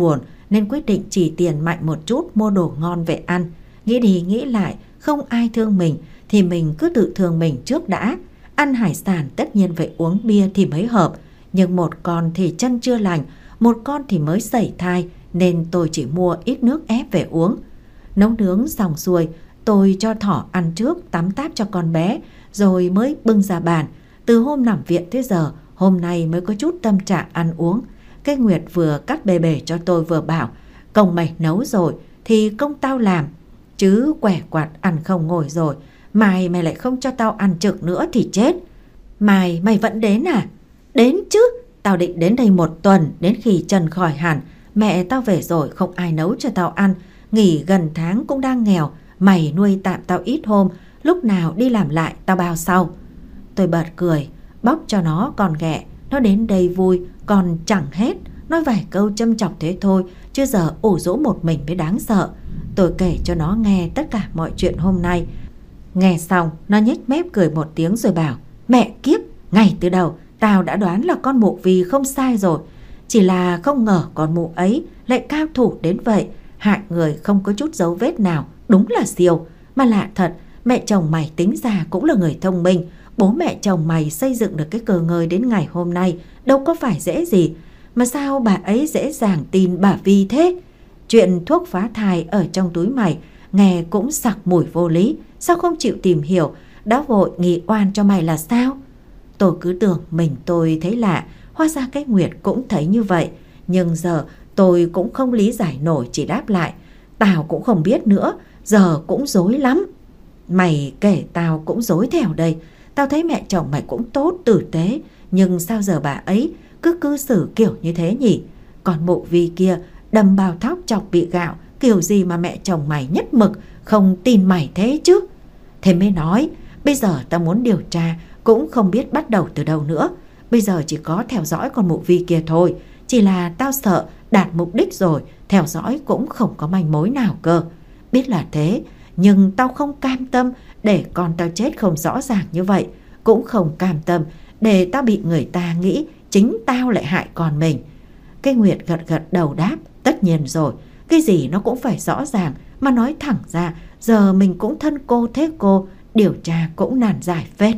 nên quyết định chỉ tiền mạnh một chút mua đồ ngon về ăn. Nghĩ đi nghĩ lại, không ai thương mình thì mình cứ tự thương mình trước đã. Ăn hải sản tất nhiên phải uống bia thì mới hợp, nhưng một con thì chân chưa lành, một con thì mới sẩy thai, nên tôi chỉ mua ít nước ép về uống. Nấu nướng xong xuôi, tôi cho thỏ ăn trước, tắm táp cho con bé, rồi mới bưng ra bàn. Từ hôm nằm viện tới giờ, hôm nay mới có chút tâm trạng ăn uống. Cái Nguyệt vừa cắt bề bề cho tôi vừa bảo, công mày nấu rồi thì công tao làm, chứ quẻ quạt ăn không ngồi rồi. Mai mày lại không cho tao ăn trực nữa thì chết. Mai mày vẫn đến à? Đến chứ, tao định đến đây một tuần, đến khi Trần khỏi hẳn. Mẹ tao về rồi không ai nấu cho tao ăn. Nghỉ gần tháng cũng đang nghèo, mày nuôi tạm tao ít hôm, lúc nào đi làm lại tao bao sau. Tôi bật cười, bóc cho nó còn ghẹ. Nó đến đây vui, còn chẳng hết. Nói vài câu châm chọc thế thôi, chứ giờ ủ rũ một mình mới đáng sợ. Tôi kể cho nó nghe tất cả mọi chuyện hôm nay. Nghe xong, nó nhếch mép cười một tiếng rồi bảo, mẹ kiếp, ngay từ đầu tao đã đoán là con mụ Vi không sai rồi. Chỉ là không ngờ con mụ ấy lại cao thủ đến vậy, hại người không có chút dấu vết nào, đúng là siêu. Mà lạ thật, mẹ chồng mày tính ra cũng là người thông minh. Bố mẹ chồng mày xây dựng được cái cơ ngơi đến ngày hôm nay đâu có phải dễ gì. Mà sao bà ấy dễ dàng tin bà Vi thế? Chuyện thuốc phá thai ở trong túi mày nghe cũng sặc mùi vô lý. Sao không chịu tìm hiểu, đã vội nghi oan cho mày là sao? Tôi cứ tưởng mình tôi thấy lạ, hóa ra cái Nguyệt cũng thấy như vậy. Nhưng giờ tôi cũng không lý giải nổi, chỉ đáp lại, tao cũng không biết nữa, giờ cũng rối lắm. Mày kể tao cũng rối theo đây. Tao thấy mẹ chồng mày cũng tốt, tử tế, nhưng sao giờ bà ấy cứ cư xử kiểu như thế nhỉ? Còn mụ Vi kia đâm bao thóc chọc bị gạo, kiểu gì mà mẹ chồng mày nhất mực không tin mày thế chứ? Thế mới nói, bây giờ tao muốn điều tra cũng không biết bắt đầu từ đâu nữa. Bây giờ chỉ có theo dõi con mụ Vi kia thôi. Chỉ là tao sợ đạt mục đích rồi, theo dõi cũng không có manh mối nào cơ. Biết là thế, nhưng tao không cam tâm để con tao chết không rõ ràng như vậy. Cũng không cam tâm để tao bị người ta nghĩ chính tao lại hại con mình. Cái Nguyệt gật gật đầu đáp, tất nhiên rồi, cái gì nó cũng phải rõ ràng. Mà nói thẳng ra, giờ mình cũng thân cô thế cô, điều tra cũng nàn giải phết.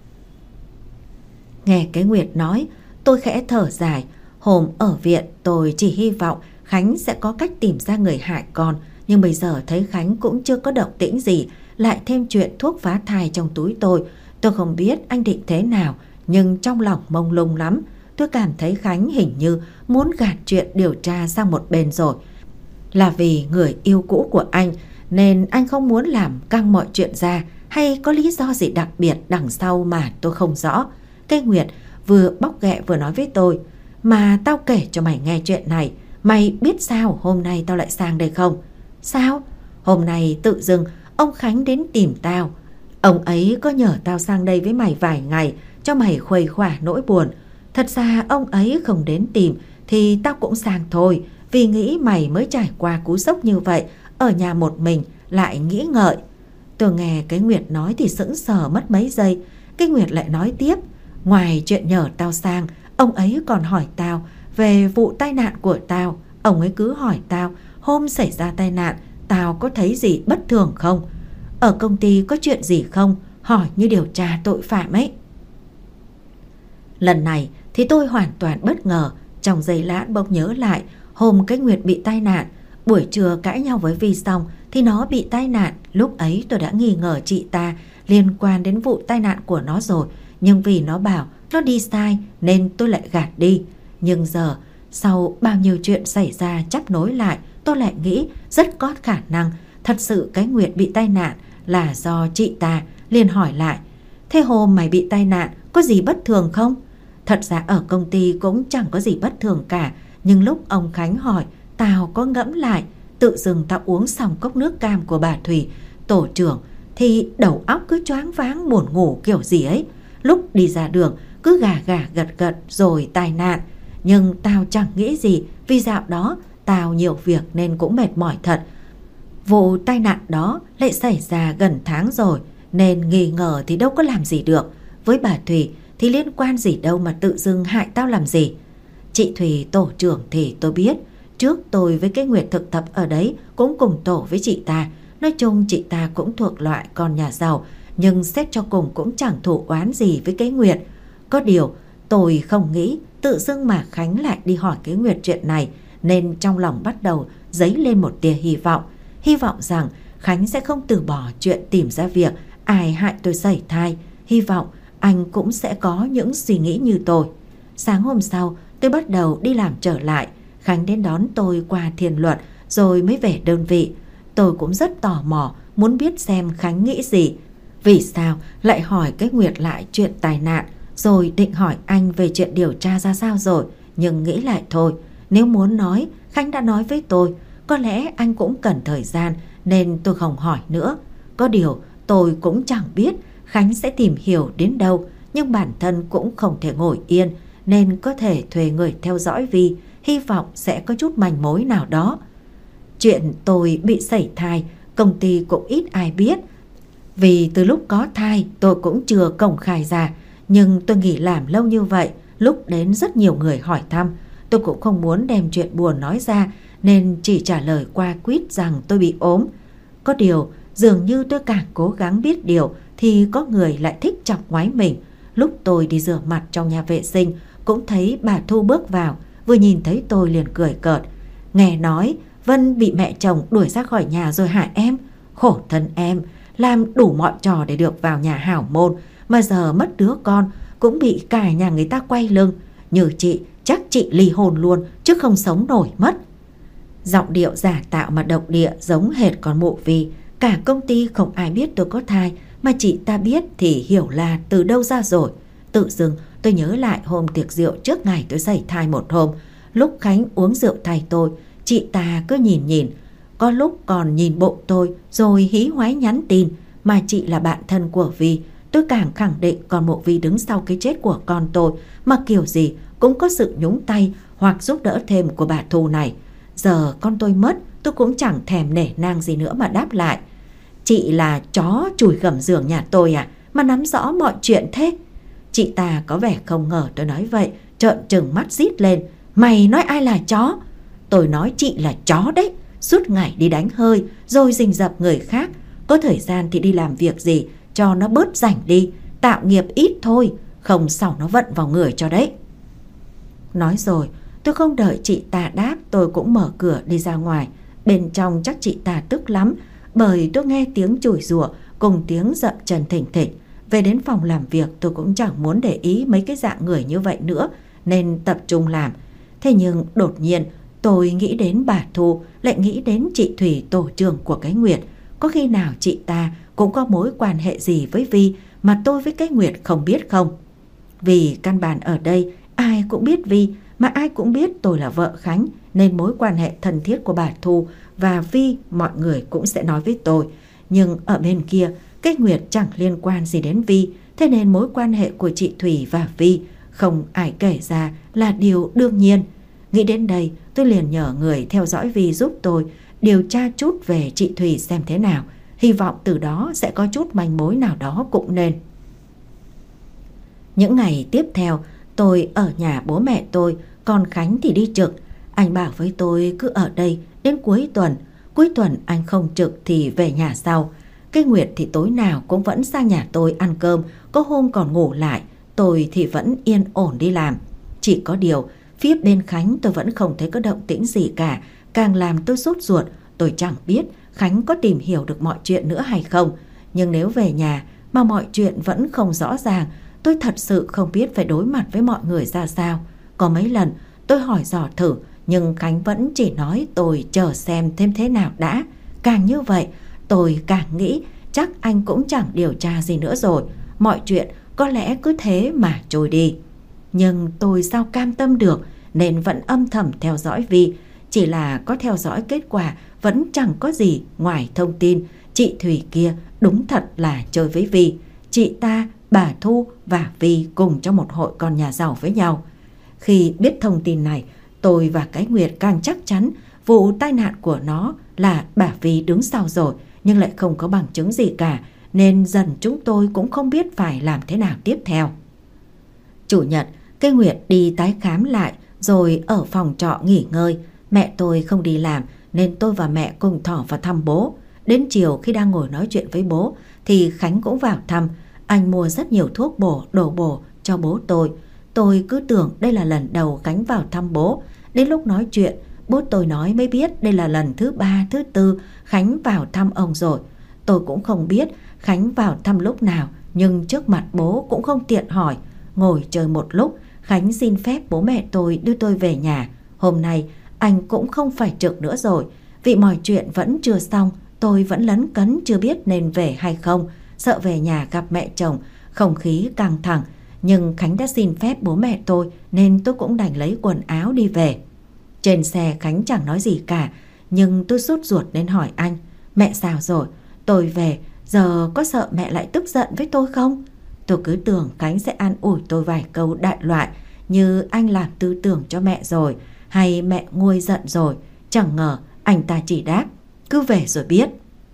Nghe cái Nguyệt nói, tôi khẽ thở dài. Hôm ở viện tôi chỉ hy vọng Khánh sẽ có cách tìm ra người hại con. Nhưng bây giờ thấy Khánh cũng chưa có động tĩnh gì, lại thêm chuyện thuốc phá thai trong túi tôi. Tôi không biết anh định thế nào, nhưng trong lòng mông lung lắm. Tôi cảm thấy Khánh hình như muốn gạt chuyện điều tra sang một bên rồi. Là vì người yêu cũ của anh nên anh không muốn làm căng mọi chuyện ra, hay có lý do gì đặc biệt đằng sau mà tôi không rõ. Cây Nguyệt vừa bóc ghẹ vừa nói với tôi, mà tao kể cho mày nghe chuyện này, mày biết sao hôm nay tao lại sang đây không? Sao? Hôm nay tự dưng ông Khánh đến tìm tao. Ông ấy có nhờ tao sang đây với mày vài ngày, cho mày khuây khỏa nỗi buồn. Thật ra ông ấy không đến tìm thì tao cũng sang thôi, vì nghĩ mày mới trải qua cú sốc như vậy, ở nhà một mình lại nghĩ ngợi. Tôi nghe cái Nguyệt nói thì sững sờ mất mấy giây. Cái Nguyệt lại nói tiếp, ngoài chuyện nhờ tao sang, ông ấy còn hỏi tao về vụ tai nạn của tao. Ông ấy cứ hỏi tao hôm xảy ra tai nạn tao có thấy gì bất thường không, ở công ty có chuyện gì không, hỏi như điều tra tội phạm ấy. Lần này thì tôi hoàn toàn bất ngờ. Trong giây lát bỗng nhớ lại hôm cái Nguyệt bị tai nạn. Buổi trưa cãi nhau với Vi xong thì nó bị tai nạn. Lúc ấy tôi đã nghi ngờ chị ta liên quan đến vụ tai nạn của nó rồi, nhưng vì nó bảo nó đi sai nên tôi lại gạt đi. Nhưng giờ sau bao nhiêu chuyện xảy ra chắp nối lại, tôi lại nghĩ rất có khả năng thật sự cái Nguyệt bị tai nạn là do chị ta. Liền hỏi lại, thế hôm mày bị tai nạn có gì bất thường không? Thật ra ở công ty cũng chẳng có gì bất thường cả, nhưng lúc ông Khánh hỏi tao có ngẫm lại. Tự dưng tao uống xong cốc nước cam của bà Thủy, tổ trưởng, thì đầu óc cứ choáng váng buồn ngủ kiểu gì ấy. Lúc đi ra đường cứ gà gà gật gật rồi tai nạn. Nhưng tao chẳng nghĩ gì, vì dạo đó tao nhiều việc nên cũng mệt mỏi thật. Vụ tai nạn đó lại xảy ra gần tháng rồi, nên nghi ngờ thì đâu có làm gì được. Với bà Thủy thì liên quan gì đâu mà tự dưng hại tao làm gì. Chị Thủy tổ trưởng thì tôi biết, Trước tôi với cái Nguyệt thực tập ở đấy cũng cùng tổ với chị ta. Nói chung chị ta cũng thuộc loại con nhà giàu, nhưng xét cho cùng cũng chẳng thù oán gì với cái Nguyệt. Có điều tôi không nghĩ tự dưng mà Khánh lại đi hỏi cái Nguyệt chuyện này, nên trong lòng bắt đầu dấy lên một tia hy vọng. Hy vọng rằng Khánh sẽ không từ bỏ chuyện tìm ra việc ai hại tôi sẩy thai. Hy vọng anh cũng sẽ có những suy nghĩ như tôi. Sáng hôm sau tôi bắt đầu đi làm trở lại. Khánh đến đón tôi qua Thiên Luật rồi mới về đơn vị. Tôi cũng rất tò mò muốn biết xem Khánh nghĩ gì. Vì sao lại hỏi cái Nguyệt lại chuyện tai nạn, rồi định hỏi anh về chuyện điều tra ra sao rồi. Nhưng nghĩ lại thôi, nếu muốn nói Khánh đã nói với tôi, có lẽ anh cũng cần thời gian nên tôi không hỏi nữa. Có điều tôi cũng chẳng biết Khánh sẽ tìm hiểu đến đâu, nhưng bản thân cũng không thể ngồi yên, nên có thể thuê người theo dõi Vi, hy vọng sẽ có chút manh mối nào đó. Chuyện tôi bị sẩy thai công ty cũng ít ai biết, vì từ lúc có thai tôi cũng chưa công khai ra. Nhưng tôi nghỉ làm lâu như vậy, lúc đến rất nhiều người hỏi thăm. Tôi cũng không muốn đem chuyện buồn nói ra, nên chỉ trả lời qua quýt rằng tôi bị ốm. Có điều dường như tôi càng cố gắng biết điều thì có người lại thích chọc ngoáy mình. Lúc tôi đi rửa mặt trong nhà vệ sinh cũng thấy bà Thu bước vào, vừa nhìn thấy tôi liền cười cợt. Nghe nói Vân bị mẹ chồng đuổi ra khỏi nhà rồi hả em? Khổ thân em, làm đủ mọi trò để được vào nhà hảo môn, mà giờ mất đứa con cũng bị cả nhà người ta quay lưng. Như chị chắc chị ly hôn luôn chứ không sống nổi mất. Giọng điệu giả tạo mà độc địa giống hệt con mụ Vi. Cả công ty không ai biết tôi có thai, mà chị ta biết thì hiểu là từ đâu ra rồi. Tự dưng tôi nhớ lại hôm tiệc rượu trước ngày tôi sẩy thai một hôm. Lúc Khánh uống rượu thay tôi, chị ta cứ nhìn nhìn, có lúc còn nhìn bụng tôi rồi hí hoái nhắn tin. Mà chị là bạn thân của Vi, tôi càng khẳng định con mụ Vi đứng sau cái chết của con tôi, mà kiểu gì cũng có sự nhúng tay hoặc giúp đỡ thêm của bà Thu này. Giờ con tôi mất, tôi cũng chẳng thèm nể nang gì nữa mà đáp lại. Chị là chó chùi gầm giường nhà tôi à, mà nắm rõ mọi chuyện thế? Chị ta có vẻ không ngờ tôi nói vậy, trợn trừng mắt rít lên. Mày nói ai là chó? Tôi nói chị là chó đấy, suốt ngày đi đánh hơi rồi rình rập người khác. Có thời gian thì đi làm việc gì cho nó bớt rảnh đi, tạo nghiệp ít thôi, không sau nó vận vào người cho đấy. Nói rồi tôi không đợi chị ta đáp, tôi cũng mở cửa đi ra ngoài. Bên trong chắc chị ta tức lắm, bởi tôi nghe tiếng chửi rủa cùng tiếng dậm chân thình thịch. Về đến phòng làm việc tôi cũng chẳng muốn để ý mấy cái dạng người như vậy nữa, nên tập trung làm. Thế nhưng đột nhiên tôi nghĩ đến bà Thu, lại nghĩ đến chị Thủy, tổ trưởng của cái Nguyệt. Có khi nào chị ta cũng có mối quan hệ gì với Vi mà tôi với cái Nguyệt không biết không? Vì căn bản ở đây ai cũng biết Vi, mà ai cũng biết tôi là vợ Khánh, nên mối quan hệ thân thiết của bà Thu và Vi mọi người cũng sẽ nói với tôi. Nhưng ở bên kia, cái Nguyệt chẳng liên quan gì đến Vi, thế nên mối quan hệ của chị Thủy và Vi không ai kể ra là điều đương nhiên. Nghĩ đến đây, tôi liền nhờ người theo dõi Vi giúp tôi điều tra chút về chị Thủy xem thế nào. Hy vọng từ đó sẽ có chút manh mối nào đó cũng nên. Những ngày tiếp theo, tôi ở nhà bố mẹ tôi, còn Khánh thì đi trực. Anh bảo với tôi cứ ở đây đến cuối tuần. Cuối tuần anh không trực thì về nhà sau. Cái Nguyệt thì tối nào cũng vẫn sang nhà tôi ăn cơm, có hôm còn ngủ lại. Tôi thì vẫn yên ổn đi làm. Chỉ có điều, phía bên Khánh tôi vẫn không thấy có động tĩnh gì cả, càng làm tôi sốt ruột. Tôi chẳng biết Khánh có tìm hiểu được mọi chuyện nữa hay không. Nhưng nếu về nhà mà mọi chuyện vẫn không rõ ràng, tôi thật sự không biết phải đối mặt với mọi người ra sao. Có mấy lần tôi hỏi dò thử, nhưng Khánh vẫn chỉ nói tôi chờ xem thêm thế nào đã. Càng như vậy, tôi càng nghĩ chắc anh cũng chẳng điều tra gì nữa rồi. Mọi chuyện có lẽ cứ thế mà trôi đi. Nhưng tôi sao cam tâm được, nên vẫn âm thầm theo dõi Vi. Chỉ là có theo dõi kết quả vẫn chẳng có gì ngoài thông tin chị Thủy kia đúng thật là chơi với Vi. Chị ta, bà Thu và Vi cùng trong một hội con nhà giàu với nhau. Khi biết thông tin này, tôi và cái Nguyệt càng chắc chắn vụ tai nạn của nó là bà Vi đứng sau rồi, nhưng lại không có bằng chứng gì cả, nên dần chúng tôi cũng không biết phải làm thế nào tiếp theo. Chủ nhật, cái Nguyệt đi tái khám lại rồi ở phòng trọ nghỉ ngơi. Mẹ tôi không đi làm nên tôi và mẹ cùng Thỏ vào thăm bố. Đến chiều khi đang ngồi nói chuyện với bố thì Khánh cũng vào thăm. Anh mua rất nhiều thuốc bổ, đồ bổ cho bố tôi. Tôi cứ tưởng đây là lần đầu Khánh vào thăm bố. Đến lúc nói chuyện, bố tôi nói mới biết đây là lần thứ ba, thứ tư Khánh vào thăm ông rồi. Tôi cũng không biết Khánh vào thăm lúc nào, nhưng trước mặt bố cũng không tiện hỏi. Ngồi chơi một lúc, Khánh xin phép bố mẹ tôi đưa tôi về nhà. Hôm nay anh cũng không phải trực nữa rồi. Vì mọi chuyện vẫn chưa xong, tôi vẫn lấn cấn chưa biết nên về hay không. Sợ về nhà gặp mẹ chồng, không khí căng thẳng. Nhưng Khánh đã xin phép bố mẹ tôi nên tôi cũng đành lấy quần áo đi về. Trên xe Khánh chẳng nói gì cả, nhưng tôi sốt ruột nên hỏi anh: mẹ sao rồi? Tôi về, giờ có sợ mẹ lại tức giận với tôi không? Tôi cứ tưởng Khánh sẽ an ủi tôi vài câu đại loại như anh làm tư tưởng cho mẹ rồi, hay mẹ nguôi giận rồi. Chẳng ngờ anh ta chỉ đáp: cứ về rồi biết.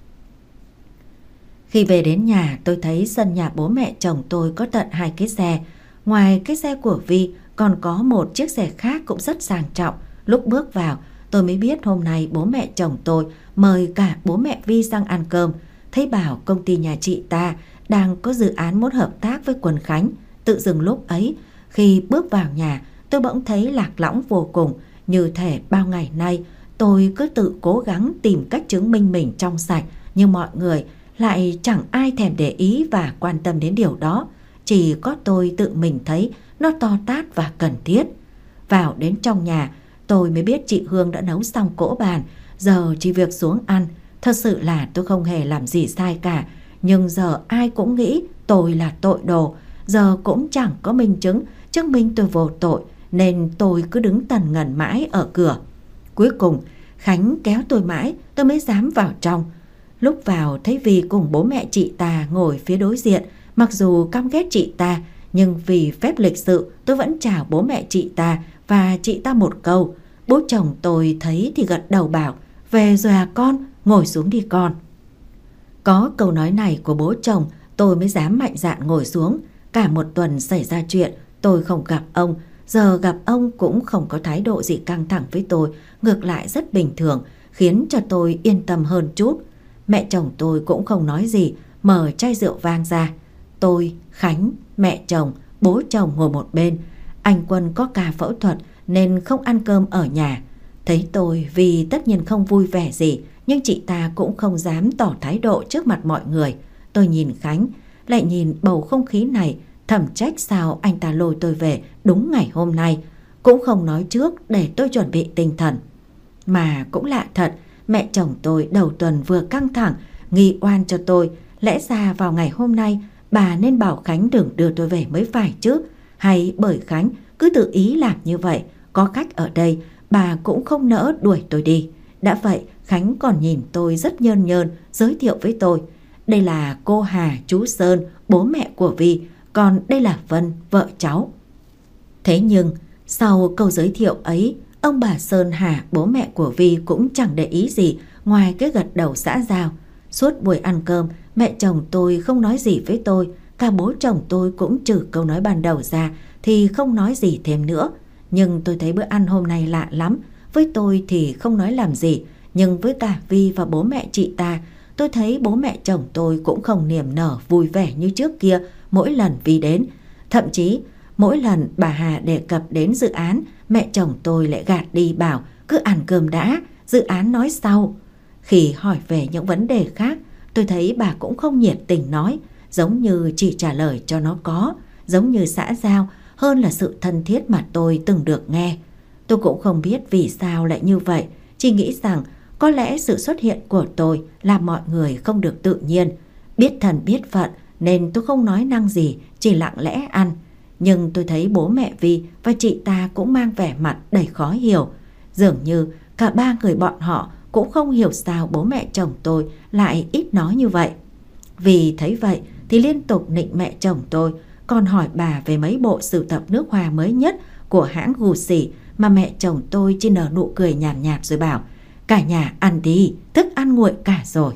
Khi về đến nhà, tôi thấy sân nhà bố mẹ chồng tôi có tận hai cái xe. Ngoài cái xe của Vi còn có một chiếc xe khác cũng rất sang trọng. Lúc bước vào, tôi mới biết hôm nay bố mẹ chồng tôi mời cả bố mẹ Vi sang ăn cơm. Thấy bảo công ty nhà chị ta đang có dự án muốn hợp tác với Quân Khánh. Tự dưng lúc ấy, khi bước vào nhà, tôi bỗng thấy lạc lõng vô cùng. Như thể bao ngày nay tôi cứ tự cố gắng tìm cách chứng minh mình trong sạch, nhưng mọi người lại chẳng ai thèm để ý và quan tâm đến điều đó. Chỉ có tôi tự mình thấy nó to tát và cần thiết. Vào đến trong nhà, tôi mới biết chị Hương đã nấu xong cỗ bàn, giờ chỉ việc xuống ăn. Thật sự là tôi không hề làm gì sai cả, nhưng giờ ai cũng nghĩ tôi là tội đồ. Giờ cũng chẳng có minh chứng chứng minh tôi vô tội, nên tôi cứ đứng tần ngần mãi ở cửa. Cuối cùng Khánh kéo tôi mãi tôi mới dám vào trong. Lúc vào thấy Vi cùng bố mẹ chị ta ngồi phía đối diện. Mặc dù căm ghét chị ta, nhưng vì phép lịch sự tôi vẫn chào bố mẹ chị ta và chị ta một câu. Bố chồng tôi thấy thì gật đầu bảo: về rồi à con, ngồi xuống đi con. Có câu nói này của bố chồng, tôi mới dám mạnh dạn ngồi xuống. Cả một tuần xảy ra chuyện, tôi không gặp ông. Giờ gặp ông cũng không có thái độ gì căng thẳng với tôi, ngược lại rất bình thường, khiến cho tôi yên tâm hơn chút. Mẹ chồng tôi cũng không nói gì, mở chai rượu vang ra. Tôi, Khánh, mẹ chồng, bố chồng ngồi một bên. Anh Quân có ca phẫu thuật nên không ăn cơm ở nhà. Thấy tôi vì tất nhiên không vui vẻ gì, nhưng chị ta cũng không dám tỏ thái độ trước mặt mọi người. Tôi nhìn Khánh, lại nhìn bầu không khí này, thầm trách sao anh ta lôi tôi về đúng ngày hôm nay. Cũng không nói trước để tôi chuẩn bị tinh thần. Mà cũng lạ thật, mẹ chồng tôi đầu tuần vừa căng thẳng, nghi oan cho tôi. Lẽ ra vào ngày hôm nay bà nên bảo Khánh đừng đưa tôi về mới phải chứ. Hay bởi Khánh cứ tự ý làm như vậy, có khách ở đây bà cũng không nỡ đuổi tôi đi. Đã vậy Khánh còn nhìn tôi rất nhơn nhơn, giới thiệu với tôi: đây là cô Hà, chú Sơn, bố mẹ của Vi, còn đây là Vân, vợ cháu. Thế nhưng sau câu giới thiệu ấy, ông bà Sơn Hà, bố mẹ của Vi cũng chẳng để ý gì ngoài cái gật đầu xã giao. Suốt buổi ăn cơm, mẹ chồng tôi không nói gì với tôi. Cả bố chồng tôi cũng trừ câu nói ban đầu ra thì không nói gì thêm nữa. Nhưng tôi thấy bữa ăn hôm nay lạ lắm. Với tôi thì không nói làm gì, nhưng với cả Vi và bố mẹ chị ta, tôi thấy bố mẹ chồng tôi cũng không niềm nở vui vẻ như trước kia mỗi lần Vi đến. Thậm chí mỗi lần bà Hà đề cập đến dự án, mẹ chồng tôi lại gạt đi bảo cứ ăn cơm đã, dự án nói sau. Khi hỏi về những vấn đề khác, tôi thấy bà cũng không nhiệt tình nói, giống như chỉ trả lời cho nó có, giống như xã giao hơn là sự thân thiết mà tôi từng được nghe. Tôi cũng không biết vì sao lại như vậy, chỉ nghĩ rằng có lẽ sự xuất hiện của tôi làm mọi người không được tự nhiên. Biết thân biết phận nên tôi không nói năng gì, chỉ lặng lẽ ăn. Nhưng tôi thấy bố mẹ Vi và chị ta cũng mang vẻ mặt đầy khó hiểu. Dường như cả ba người bọn họ cũng không hiểu sao bố mẹ chồng tôi lại ít nói như vậy. Vì thấy vậy thì liên tục nịnh mẹ chồng tôi, còn hỏi bà về mấy bộ sưu tập nước hoa mới nhất của hãng Gucci mà mẹ chồng tôi chỉ nở nụ cười nhàn nhạt, nhạt rồi bảo: cả nhà ăn đi, thức ăn nguội cả rồi.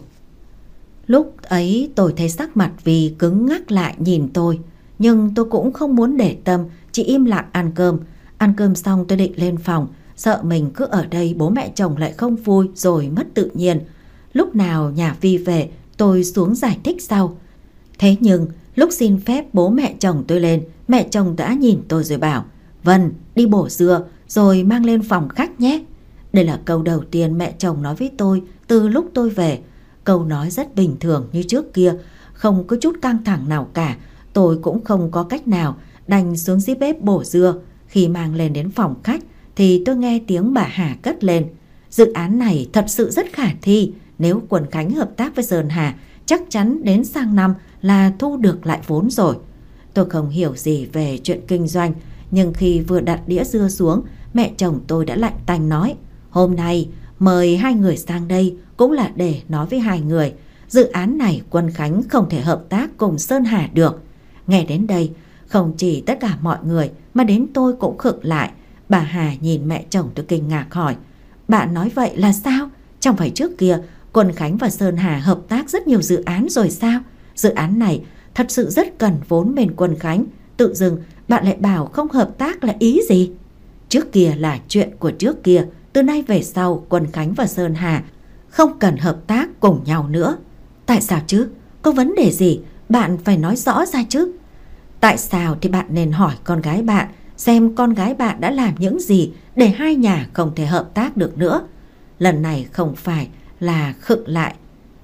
Lúc ấy tôi thấy sắc mặt Vi cứng ngắc lại nhìn tôi, nhưng tôi cũng không muốn để tâm, chỉ im lặng ăn cơm. Ăn cơm xong tôi định lên phòng, sợ mình cứ ở đây bố mẹ chồng lại không vui rồi mất tự nhiên. Lúc nào nhà Vi về tôi xuống giải thích sau. Thế nhưng lúc xin phép bố mẹ chồng tôi lên, mẹ chồng đã nhìn tôi rồi bảo: Vân, đi bổ dưa rồi mang lên phòng khách nhé. Đây là câu đầu tiên mẹ chồng nói với tôi từ lúc tôi về. Câu nói rất bình thường như trước kia, không có chút căng thẳng nào cả. Tôi cũng không có cách nào, đành xuống dưới bếp bổ dưa. Khi mang lên đến phòng khách thì tôi nghe tiếng bà Hà cất lên: Dự án này thật sự rất khả thi. Nếu Quần Khánh hợp tác với Sơn Hà, chắc chắn đến sang năm là thu được lại vốn rồi. Tôi không hiểu gì về chuyện kinh doanh, nhưng khi vừa đặt đĩa dưa xuống, mẹ chồng tôi đã lạnh tanh nói: Hôm nay mời hai người sang đây cũng là để nói với hai người, dự án này Quần Khánh không thể hợp tác cùng Sơn Hà được. Nghe đến đây, không chỉ tất cả mọi người mà đến tôi cũng khựng lại. Bà Hà nhìn mẹ chồng tôi kinh ngạc hỏi: Bạn nói vậy là sao? Chẳng phải trước kia Quần Khánh và Sơn Hà hợp tác rất nhiều dự án rồi sao? Dự án này thật sự rất cần vốn bên Quần Khánh, tự dưng bạn lại bảo không hợp tác là ý gì? Trước kia là chuyện của trước kia, từ nay về sau Quần Khánh và Sơn Hà không cần hợp tác cùng nhau nữa. Tại sao chứ? Có vấn đề gì? Bạn phải nói rõ ra chứ. Tại sao thì bạn nên hỏi con gái bạn, xem con gái bạn đã làm những gì để hai nhà không thể hợp tác được nữa. Lần này không phải là khựng lại,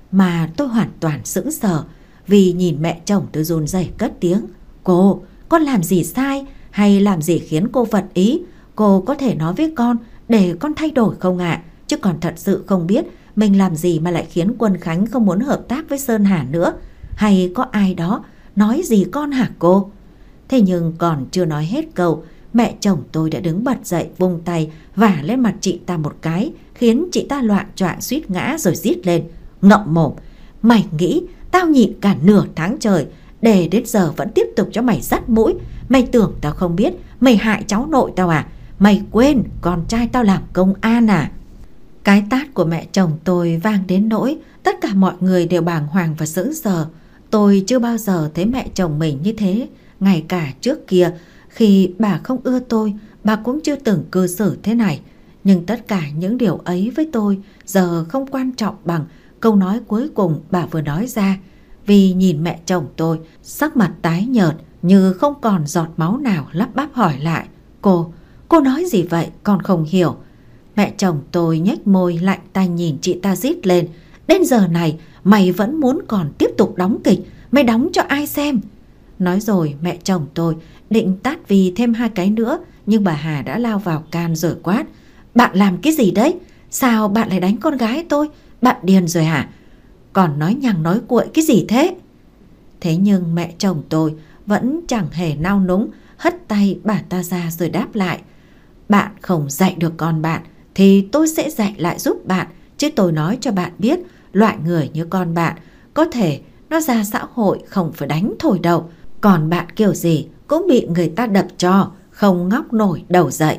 mà tôi hoàn toàn sững sờ, vì nhìn mẹ chồng tôi run rẩy cất tiếng: Cô, con làm gì sai hay làm gì khiến cô vật ý? Cô có thể nói với con để con thay đổi không ạ? À? Chứ còn thật sự không biết mình làm gì mà lại khiến Quần Khánh không muốn hợp tác với Sơn Hà nữa. Hay có ai đó nói gì con hả cô? Thế nhưng còn chưa nói hết câu, mẹ chồng tôi đã đứng bật dậy vung tay vả lên mặt chị ta một cái, khiến chị ta loạng choạng suýt ngã rồi rít lên: Ngậm mồm! Mày nghĩ tao nhịn cả nửa tháng trời, để đến giờ vẫn tiếp tục cho mày dắt mũi? Mày tưởng tao không biết mày hại cháu nội tao à? Mày quên con trai tao làm công an à? Cái tát của mẹ chồng tôi vang đến nỗi tất cả mọi người đều bàng hoàng và sững sờ. Tôi chưa bao giờ thấy mẹ chồng mình như thế. Ngay cả trước kia, khi bà không ưa tôi, bà cũng chưa từng cư xử thế này. Nhưng tất cả những điều ấy với tôi giờ không quan trọng bằng câu nói cuối cùng bà vừa nói ra. Vì nhìn mẹ chồng tôi, sắc mặt tái nhợt như không còn giọt máu nào, lắp bắp hỏi lại: Cô, cô nói gì vậy? Con không hiểu. Mẹ chồng tôi nhếch môi lạnh tanh nhìn chị ta rít lên: Đến giờ này mày vẫn muốn còn tiếp tục đóng kịch? Mày đóng cho ai xem? Nói rồi mẹ chồng tôi định tát Vi thêm hai cái nữa, nhưng bà Hà đã lao vào can rồi quát: Bạn làm cái gì đấy? Sao bạn lại đánh con gái tôi? Bạn điên rồi hả? Còn nói nhằng nói cuội cái gì thế? Thế nhưng mẹ chồng tôi vẫn chẳng hề nao núng, hất tay bà ta ra rồi đáp lại: Bạn không dạy được con bạn thì tôi sẽ dạy lại giúp bạn. Chứ tôi nói cho bạn biết, loại người như con bạn có thể nó ra xã hội không phải đánh thôi đâu. Còn bạn kiểu gì cũng bị người ta đập cho, không ngóc nổi đầu dậy.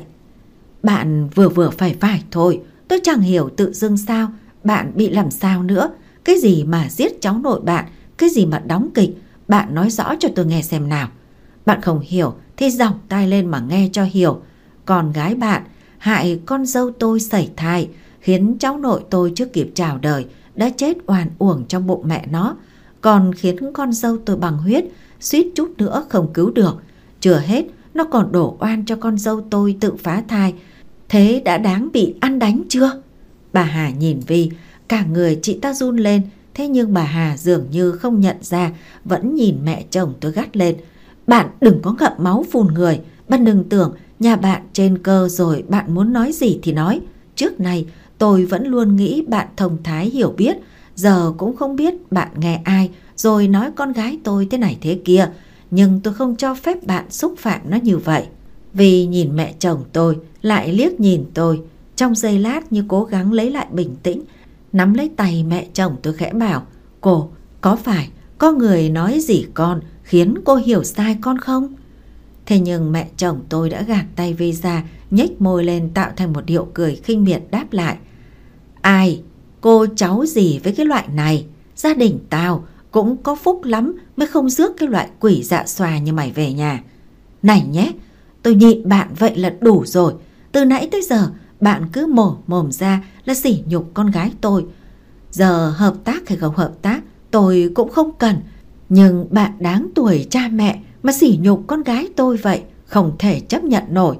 Bạn vừa vừa phải phải thôi. Tôi chẳng hiểu tự dưng sao bạn bị làm sao nữa. Cái gì mà giết cháu nội bạn, cái gì mà đóng kịch, bạn nói rõ cho tôi nghe xem nào. Bạn không hiểu thì giọng tai lên mà nghe cho hiểu. Con gái bạn hại con dâu tôi sẩy thai, khiến cháu nội tôi chưa kịp chào đời đã chết oan uổng trong bụng mẹ nó. Còn khiến con dâu tôi bằng huyết, suýt chút nữa không cứu được. Chưa hết, nó còn đổ oan cho con dâu tôi tự phá thai. Thế đã đáng bị ăn đánh chưa? Bà Hà nhìn Vi, cả người chị ta run lên. Thế nhưng bà Hà dường như không nhận ra, vẫn nhìn mẹ chồng tôi gắt lên: Bạn đừng có ngậm máu phun người. Bạn đừng tưởng nhà bạn trên cơ rồi bạn muốn nói gì thì nói. Trước này tôi vẫn luôn nghĩ bạn thông thái hiểu biết, giờ cũng không biết bạn nghe ai rồi nói con gái tôi thế này thế kia. Nhưng tôi không cho phép bạn xúc phạm nó như vậy. Vì nhìn mẹ chồng tôi lại liếc nhìn tôi, trong giây lát như cố gắng lấy lại bình tĩnh, nắm lấy tay mẹ chồng tôi khẽ bảo: Cô, có phải có người nói gì con khiến cô hiểu sai con không? Thế nhưng mẹ chồng tôi đã gạt tay Vi ra, nhếch môi lên tạo thành một điệu cười khinh miệt đáp lại: Ai, cô cháu gì với cái loại này? Gia đình tao cũng có phúc lắm mới không rước cái loại quỷ dạ xòa như mày về nhà. Này nhé, tôi nhịn bạn vậy là đủ rồi. Từ nãy tới giờ bạn cứ mổ mồm ra là sỉ nhục con gái tôi. Giờ hợp tác hay không hợp tác tôi cũng không cần, nhưng bạn đáng tuổi cha mẹ mà sỉ nhục con gái tôi vậy không thể chấp nhận nổi.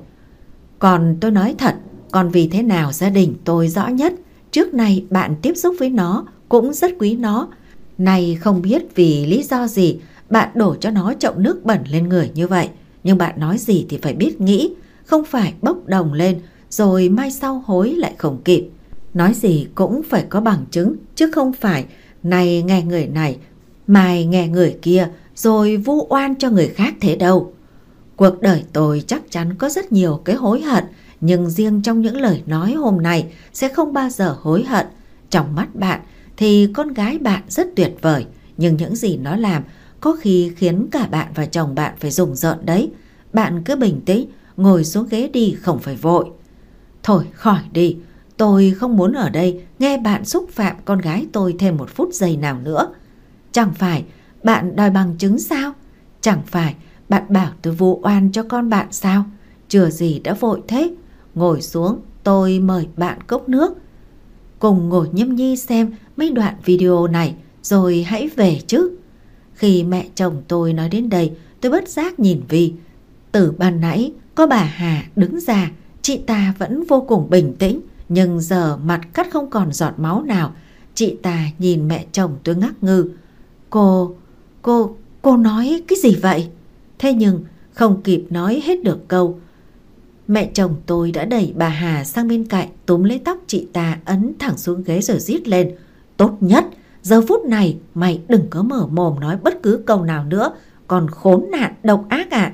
Còn tôi nói thật, còn vì thế nào gia đình tôi rõ nhất. Trước này bạn tiếp xúc với nó cũng rất quý nó. Này không biết vì lý do gì bạn đổ cho nó chậu nước bẩn lên người như vậy. Nhưng bạn nói gì thì phải biết nghĩ, không phải bốc đồng lên rồi mai sau hối lại không kịp. Nói gì cũng phải có bằng chứng, chứ không phải này nghe người này, mai nghe người kia rồi vu oan cho người khác thế đâu. Cuộc đời tôi chắc chắn có rất nhiều cái hối hận, nhưng riêng trong những lời nói hôm nay sẽ không bao giờ hối hận. Trong mắt bạn thì con gái bạn rất tuyệt vời, nhưng những gì nó làm có khi khiến cả bạn và chồng bạn phải rùng rợn đấy. Bạn cứ bình tĩnh, ngồi xuống ghế đi, không phải vội. Thôi khỏi đi, tôi không muốn ở đây nghe bạn xúc phạm con gái tôi thêm một phút giây nào nữa. Chẳng phải bạn đòi bằng chứng sao? Chẳng phải bạn bảo tôi vu oan cho con bạn sao? Chưa gì đã vội thế. Ngồi xuống, tôi mời bạn cốc nước. Cùng ngồi nhâm nhi xem mấy đoạn video này rồi hãy về chứ. Khi mẹ chồng tôi nói đến đây, tôi bất giác nhìn Vi. Từ ban nãy có bà Hà đứng ra, chị ta vẫn vô cùng bình tĩnh, nhưng giờ mặt cắt không còn giọt máu nào. Chị ta nhìn mẹ chồng tôi ngắc ngư. Cô, cô, cô nói cái gì vậy? Thế nhưng không kịp nói hết được câu, mẹ chồng tôi đã đẩy bà Hà sang bên cạnh, túm lấy tóc chị ta ấn thẳng xuống ghế rồi rít lên. Tốt nhất, giờ phút này mày đừng có mở mồm nói bất cứ câu nào nữa, còn khốn nạn độc ác ạ. À.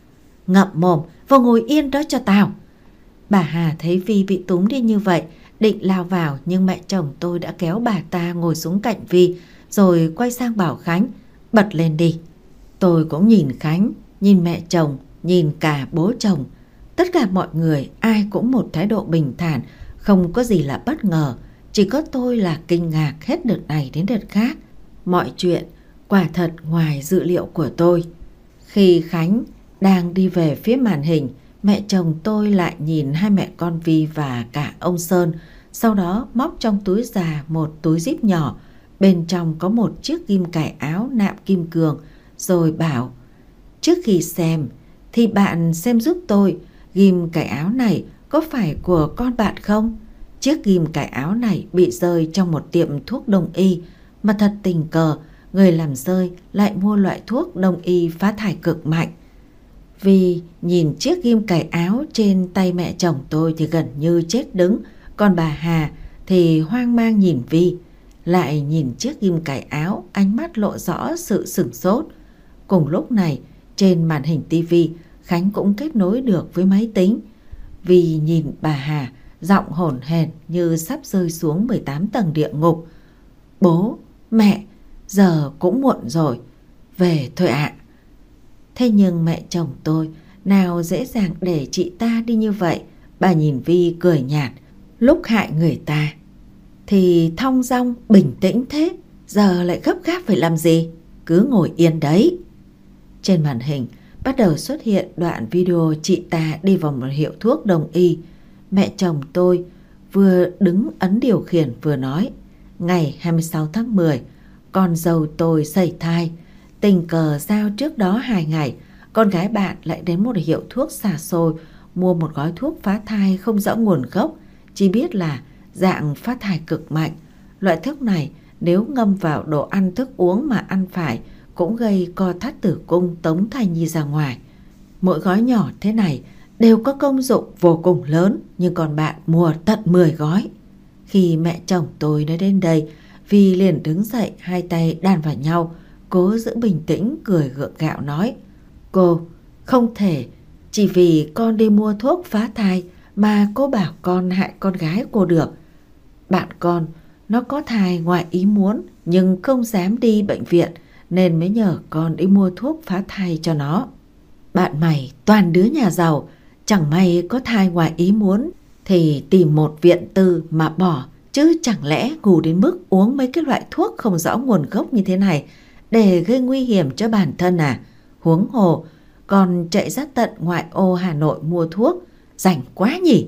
Ngậm mồm và ngồi yên đó cho tao. Bà Hà thấy Vi bị túm đi như vậy, định lao vào, nhưng mẹ chồng tôi đã kéo bà ta ngồi xuống cạnh Vi, rồi quay sang bảo Khánh, bật lên đi. Tôi cũng nhìn Khánh, nhìn mẹ chồng, nhìn cả bố chồng. Tất cả mọi người ai cũng một thái độ bình thản, không có gì là bất ngờ. Chỉ có tôi là kinh ngạc hết đợt này đến đợt khác. Mọi chuyện quả thật ngoài dự liệu của tôi. Khi Khánh đang đi về phía màn hình, mẹ chồng tôi lại nhìn hai mẹ con Vi và cả ông Sơn. Sau đó móc trong túi già một túi zip nhỏ, bên trong có một chiếc ghim cài áo nạm kim cương, rồi bảo: trước khi xem thì bạn xem giúp tôi, ghim cài áo này có phải của con bạn không? Chiếc ghim cài áo này bị rơi trong một tiệm thuốc đông y, mà thật tình cờ người làm rơi lại mua loại thuốc đông y phá thải cực mạnh. Vì nhìn chiếc ghim cài áo trên tay mẹ chồng tôi thì gần như chết đứng, còn bà Hà thì hoang mang nhìn Vi, lại nhìn chiếc ghim cài áo, ánh mắt lộ rõ sự sửng sốt. Cùng lúc này, trên màn hình tivi, Khánh cũng kết nối được với máy tính. Vi nhìn bà Hà, giọng hổn hển như sắp rơi xuống mười tám tầng địa ngục. Bố, mẹ, giờ cũng muộn rồi, về thôi ạ. À. Thế nhưng mẹ chồng tôi nào dễ dàng để chị ta đi như vậy. Bà nhìn Vi cười nhạt. Lúc hại người ta thì thong dong bình tĩnh thế, giờ lại gấp gáp phải làm gì? Cứ ngồi yên đấy. Trên màn hình bắt đầu xuất hiện đoạn video chị ta đi vào một hiệu thuốc đông y. Mẹ chồng tôi vừa đứng ấn điều khiển vừa nói: ngày hai mươi sáu tháng mười, con dâu tôi sẩy thai. Tình cờ giao trước đó hai ngày, con gái bạn lại đến một hiệu thuốc xa xôi mua một gói thuốc phá thai không rõ nguồn gốc, chỉ biết là dạng phá thai cực mạnh. Loại thuốc này nếu ngâm vào đồ ăn thức uống mà ăn phải cũng gây co thắt tử cung, tống thai nhi ra ngoài. Mỗi gói nhỏ thế này đều có công dụng vô cùng lớn, nhưng còn bạn mua tận mười gói. Khi mẹ chồng tôi nói đến đây, Vi liền đứng dậy, hai tay đan vào nhau, cố giữ bình tĩnh, cười gượng gạo nói: cô, không thể chỉ vì con đi mua thuốc phá thai mà cô bảo con hại con gái cô được. Bạn con nó có thai ngoài ý muốn nhưng không dám đi bệnh viện nên mới nhờ con đi mua thuốc phá thai cho nó. Bạn mày toàn đứa nhà giàu, chẳng may có thai ngoài ý muốn thì tìm một viện tư mà bỏ, chứ chẳng lẽ ngu đến mức uống mấy cái loại thuốc không rõ nguồn gốc như thế này để gây nguy hiểm cho bản thân à? Huống hồ còn chạy ra tận ngoại ô Hà Nội mua thuốc, rảnh quá nhỉ.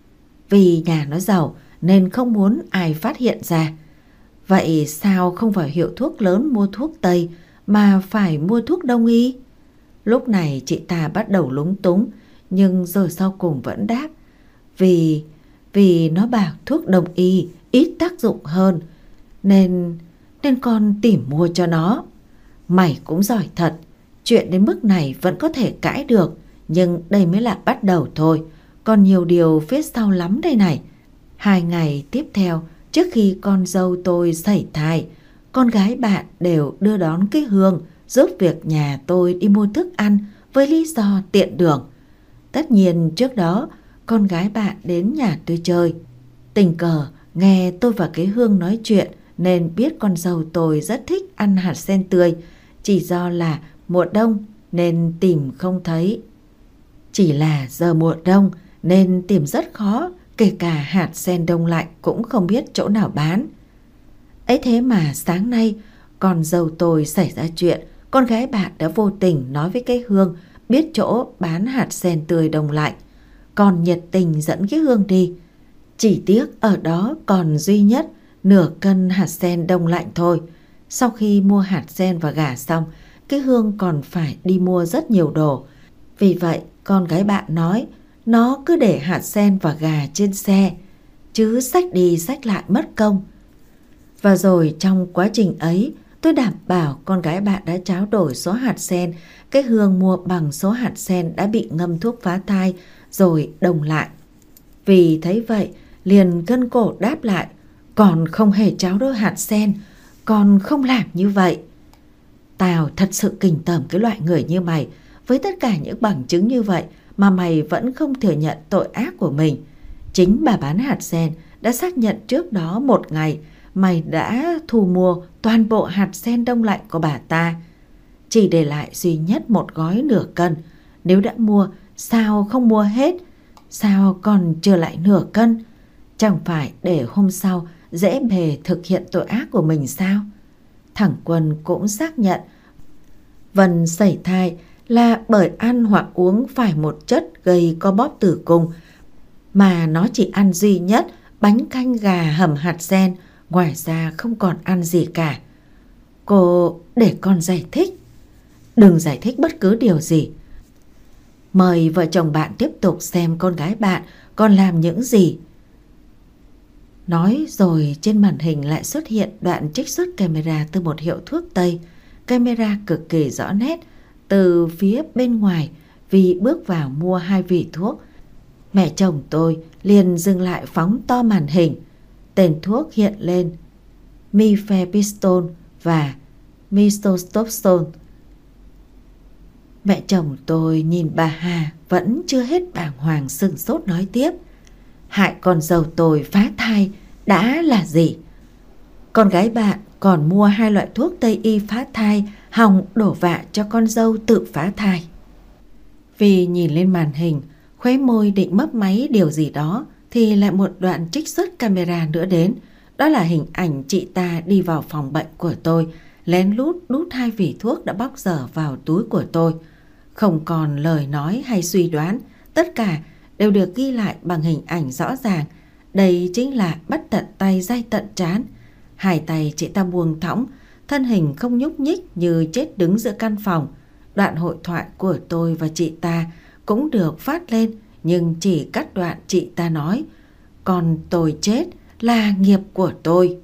Vì nhà nó giàu nên không muốn ai phát hiện ra. Vậy sao không vào hiệu thuốc lớn mua thuốc Tây mà phải mua thuốc Đông y? Lúc này chị ta bắt đầu lúng túng, nhưng rồi sau cùng vẫn đáp. Vì, vì nó bảo thuốc Đông y ít tác dụng hơn, nên, nên con tìm mua cho nó. Mày cũng giỏi thật, chuyện đến mức này vẫn có thể cãi được, nhưng đây mới là bắt đầu thôi, còn nhiều điều phía sau lắm đây này. Hai ngày tiếp theo, trước khi con dâu tôi sẩy thai, con gái bạn đều đưa đón cái Hương giúp việc nhà tôi đi mua thức ăn với lý do tiện đường. Tất nhiên trước đó con gái bạn đến nhà tôi chơi, tình cờ nghe tôi và cái Hương nói chuyện nên biết con dâu tôi rất thích ăn hạt sen tươi, chỉ do là mùa đông nên tìm không thấy. Chỉ là giờ mùa đông nên tìm rất khó, kể cả hạt sen đông lạnh cũng không biết chỗ nào bán. Ấy thế mà sáng nay con dâu tôi xảy ra chuyện, con gái bạn đã vô tình nói với cái Hương biết chỗ bán hạt sen tươi đông lạnh, còn nhiệt tình dẫn cái Hương đi. Chỉ tiếc ở đó còn duy nhất nửa cân hạt sen đông lạnh thôi. Sau khi mua hạt sen và gà xong, cái Hương còn phải đi mua rất nhiều đồ. Vì vậy con gái bạn nói nó cứ để hạt sen và gà trên xe, chứ xách đi xách lại mất công. Và rồi trong quá trình ấy, tôi đảm bảo con gái bạn đã tráo đổi số hạt sen cái Hương mua bằng số hạt sen đã bị ngâm thuốc phá thai rồi đồng lại. Vì thấy vậy liền gân cổ đáp lại, còn không hề tráo đổi hạt sen, còn không làm như vậy. Tao thật sự kinh tởm cái loại người như mày, với tất cả những bằng chứng như vậy mà mày vẫn không thừa nhận tội ác của mình. Chính bà bán hạt sen đã xác nhận trước đó một ngày mày đã thu mua toàn bộ hạt sen đông lạnh của bà ta, chỉ để lại duy nhất một gói nửa cân. Nếu đã mua, sao không mua hết? Sao còn chưa lại nửa cân? Chẳng phải để hôm sau dễ bề thực hiện tội ác của mình sao? Thằng Quân cũng xác nhận Vân sẩy thai là bởi ăn hoặc uống phải một chất gây co bóp tử cung, mà nó chỉ ăn duy nhất bánh canh gà hầm hạt sen, ngoài ra không còn ăn gì cả. Cô để con giải thích. Đừng giải thích bất cứ điều gì. Mời vợ chồng bạn tiếp tục xem con gái bạn còn làm những gì. Nói rồi trên màn hình lại xuất hiện đoạn trích xuất camera từ một hiệu thuốc Tây. Camera cực kỳ rõ nét từ phía bên ngoài. Vì bước vào mua hai vỉ thuốc, mẹ chồng tôi liền dừng lại phóng to màn hình. Tên thuốc hiện lên Mifepristone và Mistostopson. Mẹ chồng tôi nhìn bà Hà vẫn chưa hết bàng hoàng, sừng sốt nói tiếp. Hại con dâu tôi phá thai đã là gì? Con gái bạn còn mua hai loại thuốc Tây y phá thai, hòng đổ vạ cho con dâu tự phá thai. Vì nhìn lên màn hình, khóe môi định mấp máy điều gì đó, thì lại một đoạn trích xuất camera nữa đến. Đó là hình ảnh chị ta đi vào phòng bệnh của tôi, lén lút đút hai vỉ thuốc đã bóc dở vào túi của tôi. Không còn lời nói hay suy đoán, tất cả đều được ghi lại bằng hình ảnh rõ ràng. Đây chính là bắt tận tay day tận trán. Hai tay chị ta buông thõng, thân hình không nhúc nhích như chết đứng giữa căn phòng. Đoạn hội thoại của tôi và chị ta cũng được phát lên, nhưng chỉ cắt đoạn chị ta nói: còn tôi chết là nghiệp của tôi.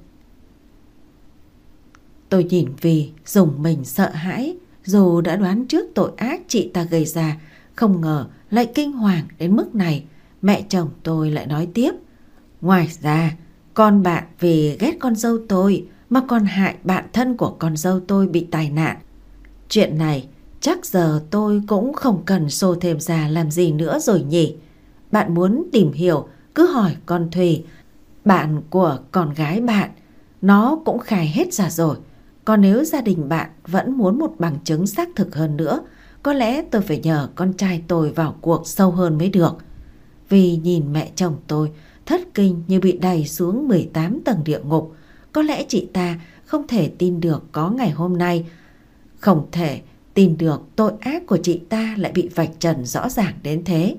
Tôi nhìn Vì dùng mình sợ hãi. Dù đã đoán trước tội ác chị ta gây ra, không ngờ lại kinh hoàng đến mức này. Mẹ chồng tôi lại nói tiếp: ngoài ra, con bạn vì ghét con dâu tôi mà còn hại bạn thân của con dâu tôi bị tai nạn. Chuyện này chắc giờ tôi cũng không cần xô thêm ra làm gì nữa rồi nhỉ. Bạn muốn tìm hiểu cứ hỏi con Thùy, bạn của con gái bạn, nó cũng khai hết ra rồi. Còn nếu gia đình bạn vẫn muốn một bằng chứng xác thực hơn nữa, có lẽ tôi phải nhờ con trai tôi vào cuộc sâu hơn mới được. Vì nhìn mẹ chồng tôi thất kinh như bị đày xuống mười tám tầng địa ngục. Có lẽ chị ta không thể tin được có ngày hôm nay, không thể tin được tội ác của chị ta lại bị vạch trần rõ ràng đến thế.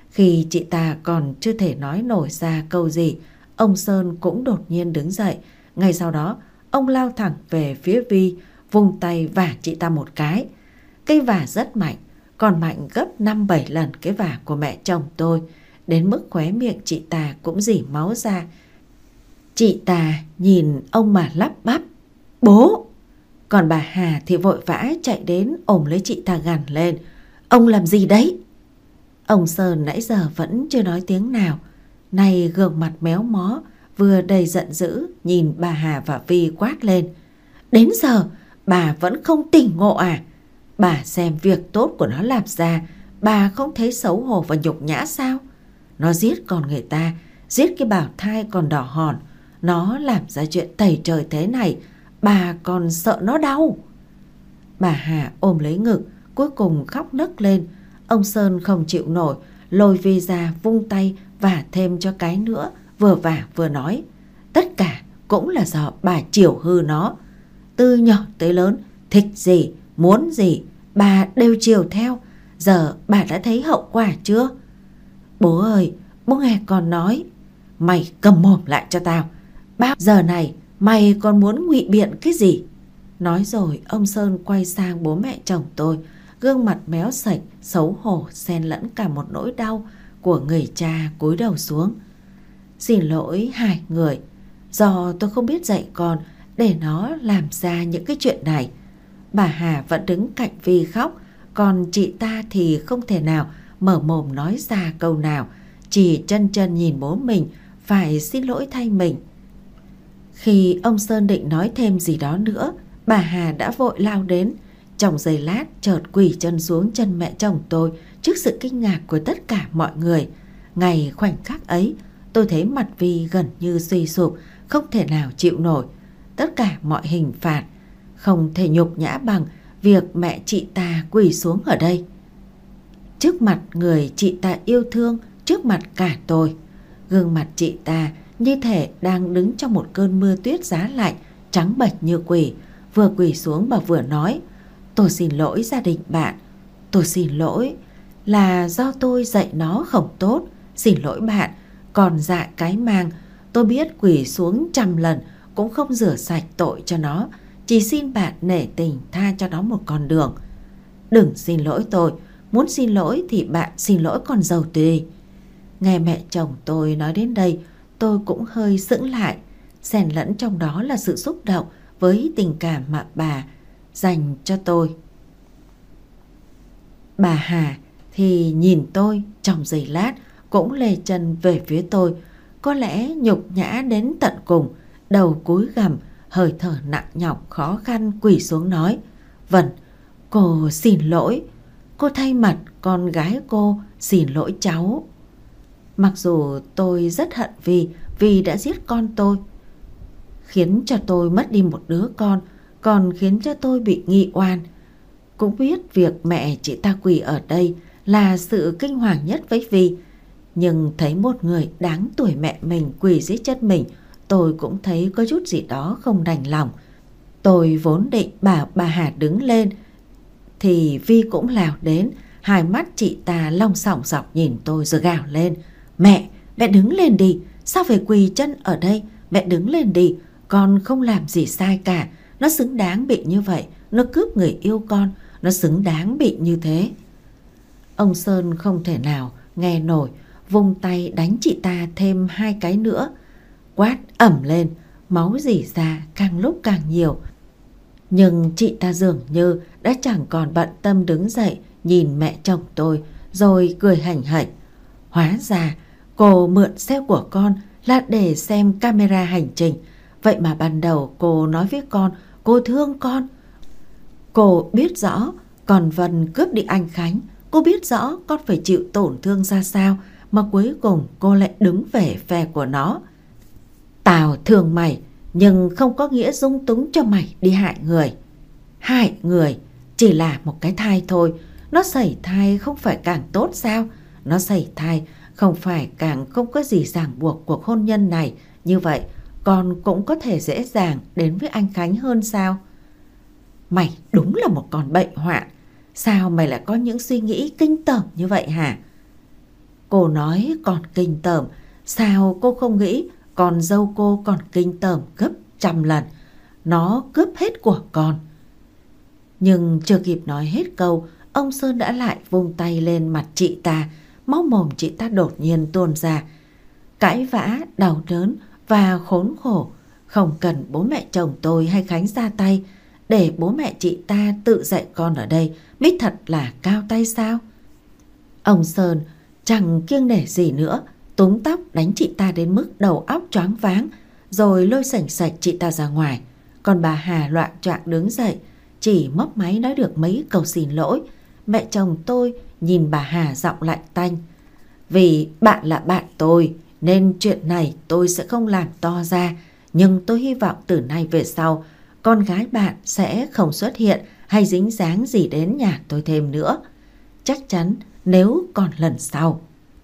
Khi chị ta còn chưa thể nói nổi ra câu gì, ông Sơn cũng đột nhiên đứng dậy. Ngay sau đó, ông lao thẳng về phía Vi, vung tay vả chị ta một cái. Cây vả rất mạnh, còn mạnh gấp năm bảy lần cái vả của mẹ chồng tôi, đến mức khóe miệng chị ta cũng rỉ máu ra. Chị ta nhìn ông mà lắp bắp: "Bố!" Còn bà Hà thì vội vã chạy đến ôm lấy chị ta gằn lên: "Ông làm gì đấy?" Ông Sơn nãy giờ vẫn chưa nói tiếng nào, nay gương mặt méo mó, vừa đầy giận dữ nhìn bà Hà và Vi quát lên: "Đến giờ bà vẫn không tỉnh ngộ à? Bà xem việc tốt của nó làm ra, bà không thấy xấu hổ và nhục nhã sao? Nó giết con người ta, giết cái bào thai còn đỏ hòn, nó làm ra chuyện tày trời thế này, bà còn sợ nó đau." Bà Hà ôm lấy ngực, cuối cùng khóc nấc lên. Ông Sơn không chịu nổi, lôi Vi ra vung tay vả thêm cho cái nữa, vừa vả vừa nói: "Tất cả cũng là do bà chiều hư nó. Từ nhỏ tới lớn, thích gì, muốn gì, bà đều chiều theo. Giờ bà đã thấy hậu quả chưa? Bố ơi, bố nghe con nói. Mày cầm mồm lại cho tao. Bao giờ này mày còn muốn ngụy biện cái gì?" Nói rồi ông Sơn quay sang bố mẹ chồng tôi, gương mặt méo sạch, xấu hổ xen lẫn cả một nỗi đau của người cha cúi đầu xuống: "Xin lỗi hai người, do tôi không biết dạy con để nó làm ra những cái chuyện này." Bà Hà vẫn đứng cạnh Vi khóc, còn chị ta thì không thể nào mở mồm nói ra câu nào, chỉ chân chân nhìn bố mình phải xin lỗi thay mình. Khi ông Sơn định nói thêm gì đó nữa, bà Hà đã vội lao đến, trong giây lát chợt quỳ chân xuống chân mẹ chồng tôi trước sự kinh ngạc của tất cả mọi người. Ngay khoảnh khắc ấy, tôi thấy mặt Vi gần như suy sụp, không thể nào chịu nổi. Tất cả mọi hình phạt không thể nhục nhã bằng việc mẹ chị ta quỳ xuống ở đây, trước mặt người chị ta yêu thương, trước mặt cả tôi. Gương mặt chị ta như thể đang đứng trong một cơn mưa tuyết giá lạnh, trắng bệch như quỷ. Vừa quỳ xuống bà vừa nói: "Tôi xin lỗi gia đình bạn. Tôi xin lỗi là do tôi dạy nó không tốt. Xin lỗi bạn, còn dại cái mang. Tôi biết quỳ xuống trăm lần cũng không rửa sạch tội cho nó. Chỉ xin bạn nể tình tha cho nó một con đường. Đừng xin lỗi tôi. Muốn xin lỗi thì bạn xin lỗi con dâu tôi đi." Nghe mẹ chồng tôi nói đến đây, tôi cũng hơi sững lại. Xen lẫn trong đó là sự xúc động với tình cảm mà bà dành cho tôi. Bà Hà thì nhìn tôi trong giây lát, cũng lê chân về phía tôi, có lẽ nhục nhã đến tận cùng. Đầu cúi gằm, hơi thở nặng nhọc khó khăn quỳ xuống nói: "Vâng, cô xin lỗi. Cô thay mặt con gái cô xin lỗi cháu." Mặc dù tôi rất hận Vi vì đã giết con tôi, khiến cho tôi mất đi một đứa con, còn khiến cho tôi bị nghi oan. Cũng biết việc mẹ chị ta quỳ ở đây là sự kinh hoàng nhất với Vi, nhưng thấy một người đáng tuổi mẹ mình quỳ dưới chân mình, tôi cũng thấy có chút gì đó không đành lòng. Tôi vốn định bảo bà Hà đứng lên, thì Vi cũng lào đến. Hai mắt chị ta long sòng sọc nhìn tôi rồi gào lên: "Mẹ, mẹ đứng lên đi. Sao phải quỳ chân ở đây? Mẹ đứng lên đi. Con không làm gì sai cả. Nó xứng đáng bị như vậy. Nó cướp người yêu con. Nó xứng đáng bị như thế." Ông Sơn không thể nào nghe nổi, vung tay đánh chị ta thêm hai cái nữa, quát ẩm lên, máu rỉ ra càng lúc càng nhiều. Nhưng chị ta dường như đã chẳng còn bận tâm đứng dậy nhìn mẹ chồng tôi, rồi cười hảnh hạch: "Hóa ra cô mượn xe của con là để xem camera hành trình. Vậy mà ban đầu cô nói với con cô thương con. Cô biết rõ còn Vân cướp đi anh Khánh. Cô biết rõ con phải chịu tổn thương ra sao, mà cuối cùng cô lại đứng về phe của nó. Tao thương mày, nhưng không có nghĩa dung túng cho mày đi hại người. Hại người chỉ là một cái thai thôi. Nó sẩy thai không phải càng tốt sao? Nó sẩy thai không phải càng không có gì ràng buộc cuộc hôn nhân này. Như vậy con cũng có thể dễ dàng đến với anh Khánh hơn sao? Mày đúng là một con bệnh hoạn. Sao mày lại có những suy nghĩ kinh tởm như vậy hả?" Cô nói còn kinh tởm, sao cô không nghĩ con dâu cô còn kinh tởm gấp trăm lần. Nó cướp hết của con. Nhưng chưa kịp nói hết câu, ông Sơn đã lại vung tay lên mặt chị ta. Máu mồm chị ta đột nhiên tuôn ra. Cãi vã, đau đớn và khốn khổ. Không cần bố mẹ chồng tôi hay Khánh ra tay, để bố mẹ chị ta tự dạy con ở đây mới thật là cao tay sao? Ông Sơn chẳng kiêng nể gì nữa, túm tóc đánh chị ta đến mức đầu óc choáng váng, rồi lôi sành sạch chị ta ra ngoài. Còn bà Hà loạng choạng đứng dậy, chỉ mấp máy nói được mấy câu xin lỗi. Mẹ chồng tôi nhìn bà Hà giọng lạnh tanh. Vì bạn là bạn tôi nên chuyện này tôi sẽ không làm to ra, nhưng tôi hy vọng từ nay về sau con gái bạn sẽ không xuất hiện hay dính dáng gì đến nhà tôi thêm nữa. Chắc chắn nếu còn lần sau,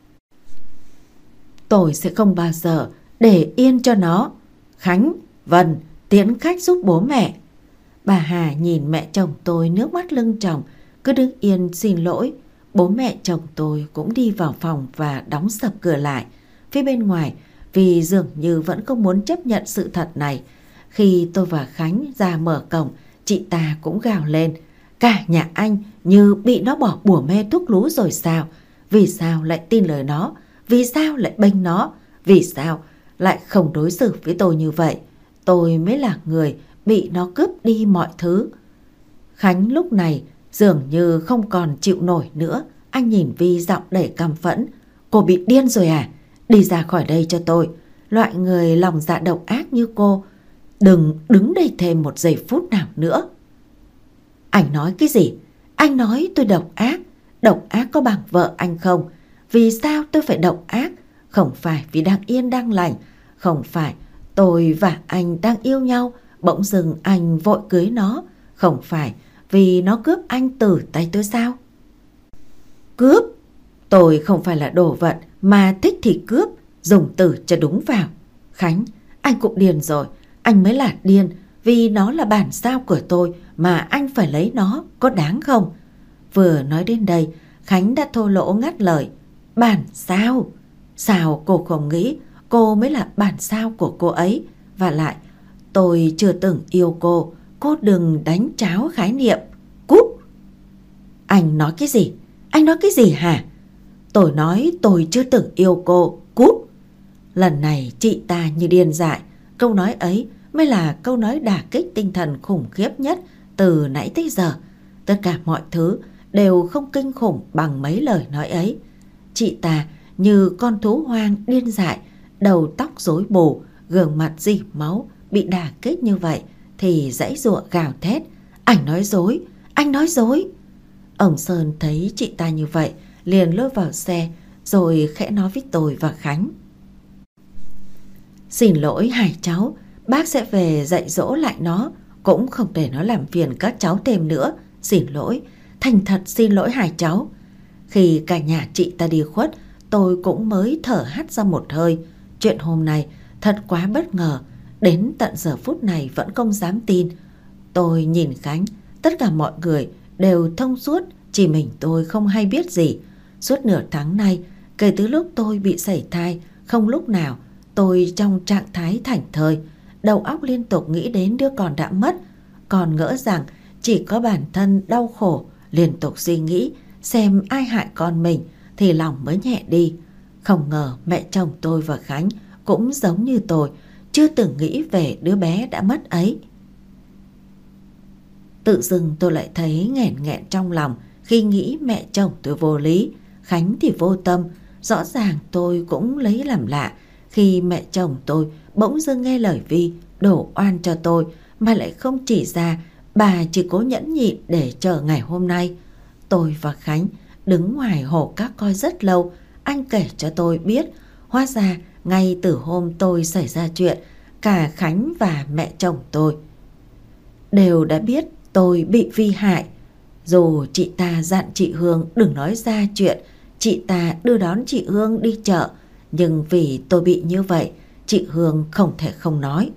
tôi sẽ không bao giờ để yên cho nó. Khánh, Vân, tiễn khách giúp bố mẹ. Bà Hà nhìn mẹ chồng tôi nước mắt lưng tròng, cứ đứng yên xin lỗi. Bố mẹ chồng tôi cũng đi vào phòng và đóng sập cửa lại. Phía bên ngoài, vì dường như vẫn không muốn chấp nhận sự thật này, khi tôi và Khánh ra mở cổng, chị ta cũng gào lên. Cả nhà anh như bị nó bỏ bùa mê thuốc lú rồi sao? Vì sao lại tin lời nó? Vì sao lại bênh nó? Vì sao lại không đối xử với tôi như vậy? Tôi mới là người bị nó cướp đi mọi thứ. Khánh lúc này dường như không còn chịu nổi nữa. Anh nhìn Vi giọng đầy căm phẫn. Cô bị điên rồi à? Đi ra khỏi đây cho tôi. Loại người lòng dạ độc ác như cô đừng đứng đây thêm một giây phút nào nữa. Anh nói cái gì? Anh nói tôi độc ác. Độc ác có bằng vợ anh không? Vì sao tôi phải độc ác? Không phải vì đang yên đang lành. Không phải tôi và anh đang yêu nhau, bỗng dưng anh vội cưới nó. Không phải vì nó cướp anh từ tay tôi sao? Cướp? Tôi không phải là đồ vật mà thích thì cướp, dùng từ cho đúng vào. Khánh, anh cũng điên rồi. Anh mới là điên, vì nó là bản sao của tôi mà anh phải lấy nó, có đáng không? Vừa nói đến đây, Khánh đã thô lỗ ngắt lời. Bản sao? Sao cô không nghĩ cô mới là bản sao của cô ấy? Và lại, tôi chưa từng yêu cô. Cô đừng đánh tráo khái niệm. Cút! Anh nói cái gì? Anh nói cái gì hả? Tôi nói tôi chưa từng yêu cô. Cút! Lần này chị ta như điên dại. Câu nói ấy mới là câu nói đả kích tinh thần khủng khiếp nhất từ nãy tới giờ. Tất cả mọi thứ đều không kinh khủng bằng mấy lời nói ấy. Chị ta như con thú hoang điên dại, đầu tóc rối bù, gương mặt rỉ máu, bị đả kích như vậy thì giãy giụa gào thét. Anh nói dối, anh nói dối. Ông Sơn thấy chị ta như vậy liền lôi vào xe, rồi khẽ nói với tôi và Khánh. Xin lỗi hai cháu, bác sẽ về dạy dỗ lại nó, cũng không để nó làm phiền các cháu thêm nữa. Xin lỗi, thành thật xin lỗi hai cháu. Khi cả nhà chị ta đi khuất, tôi cũng mới thở hắt ra một hơi. Chuyện hôm nay thật quá bất ngờ, đến tận giờ phút này vẫn không dám tin. Tôi nhìn Khánh, tất cả mọi người đều thông suốt, chỉ mình tôi không hay biết gì. Suốt nửa tháng nay, kể từ lúc tôi bị sảy thai, không lúc nào tôi trong trạng thái thảnh thơi. Đầu óc liên tục nghĩ đến đứa con đã mất, còn ngỡ rằng chỉ có bản thân đau khổ, liên tục suy nghĩ xem ai hại con mình thì lòng mới nhẹ đi. Không ngờ mẹ chồng tôi và Khánh cũng giống như tôi, chưa từng nghĩ về đứa bé đã mất ấy. Tự dưng tôi lại thấy nghẹn nghẹn trong lòng khi nghĩ mẹ chồng tôi vô lý, Khánh thì vô tâm. Rõ ràng tôi cũng lấy làm lạ khi mẹ chồng tôi bỗng dưng nghe lời Vi đổ oan cho tôi, mà lại không chỉ ra bà chỉ cố nhẫn nhịn để chờ ngày hôm nay. Tôi và Khánh đứng ngoài hồ các coi rất lâu. Anh kể cho tôi biết, hóa ra ngay từ hôm tôi xảy ra chuyện, cả Khánh và mẹ chồng tôi đều đã biết tôi bị Vi hại. Dù chị ta dặn chị Hương đừng nói ra chuyện chị ta đưa đón chị Hương đi chợ, nhưng vì tôi bị như vậy, chị Hương không thể không nói.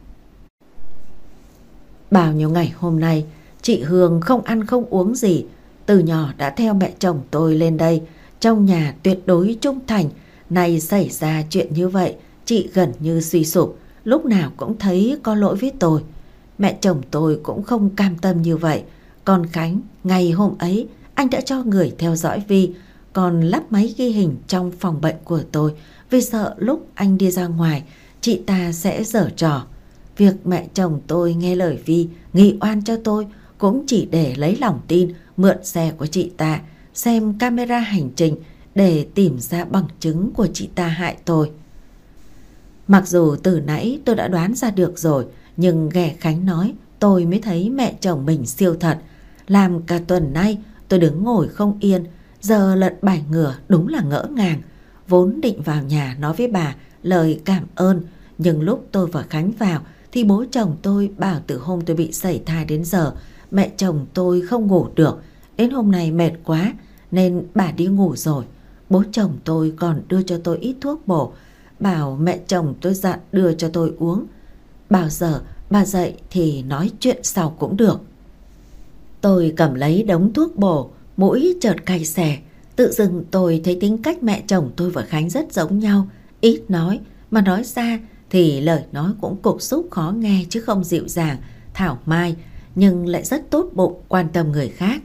Bao nhiêu ngày hôm nay, chị Hương không ăn không uống gì. Từ nhỏ đã theo mẹ chồng tôi lên đây, trong nhà tuyệt đối trung thành. Nay xảy ra chuyện như vậy, chị gần như suy sụp, lúc nào cũng thấy có lỗi với tôi. Mẹ chồng tôi cũng không cam tâm như vậy. Còn Khánh, ngày hôm ấy anh đã cho người theo dõi Vi, còn lắp máy ghi hình trong phòng bệnh của tôi, vì sợ lúc anh đi ra ngoài chị ta sẽ giở trò. Việc mẹ chồng tôi nghe lời Vi nghị oan cho tôi cũng chỉ để lấy lòng tin, mượn xe của chị ta, xem camera hành trình để tìm ra bằng chứng của chị ta hại tôi. Mặc dù từ nãy tôi đã đoán ra được rồi, nhưng nghe Khánh nói tôi mới thấy mẹ chồng mình siêu thật. Làm cả tuần nay tôi đứng ngồi không yên, giờ lật bài ngửa đúng là ngỡ ngàng. Vốn định vào nhà nói với bà lời cảm ơn, nhưng lúc tôi và Khánh vào thì bố chồng tôi bảo từ hôm tôi bị sảy thai đến giờ mẹ chồng tôi không ngủ được. Đến hôm nay mệt quá nên bà đi ngủ rồi. Bố chồng tôi còn đưa cho tôi ít thuốc bổ, bảo mẹ chồng tôi dặn đưa cho tôi uống. Bao giờ bà dậy thì nói chuyện sau cũng được. Tôi cầm lấy đống thuốc bổ, mũi chợt cay xè. Tự dưng tôi thấy tính cách mẹ chồng tôi và Khánh rất giống nhau. Ít nói, mà nói ra thì lời nói cũng cục xúc khó nghe chứ không dịu dàng, thảo mai, nhưng lại rất tốt bụng, quan tâm người khác.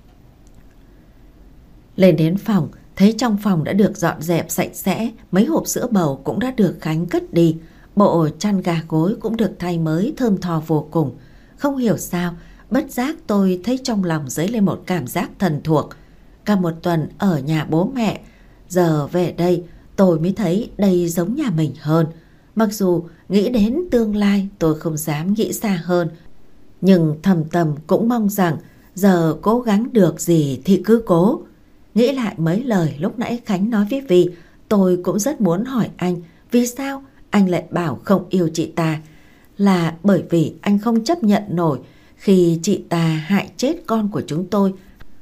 Lên đến phòng, thấy trong phòng đã được dọn dẹp sạch sẽ, mấy hộp sữa bầu cũng đã được Khánh cất đi, bộ chăn gà gối cũng được thay mới, thơm tho vô cùng. Không hiểu sao, bất giác tôi thấy trong lòng dấy lên một cảm giác thần thuộc. Cả một tuần ở nhà bố mẹ, giờ về đây tôi mới thấy đây giống nhà mình hơn. Mặc dù nghĩ đến tương lai tôi không dám nghĩ xa hơn, nhưng thầm thầm cũng mong rằng giờ cố gắng được gì thì cứ cố. Nghĩ lại mấy lời lúc nãy Khánh nói với Vi, tôi cũng rất muốn hỏi anh vì sao anh lại bảo không yêu chị ta. Là bởi vì anh không chấp nhận nổi khi chị ta hại chết con của chúng tôi,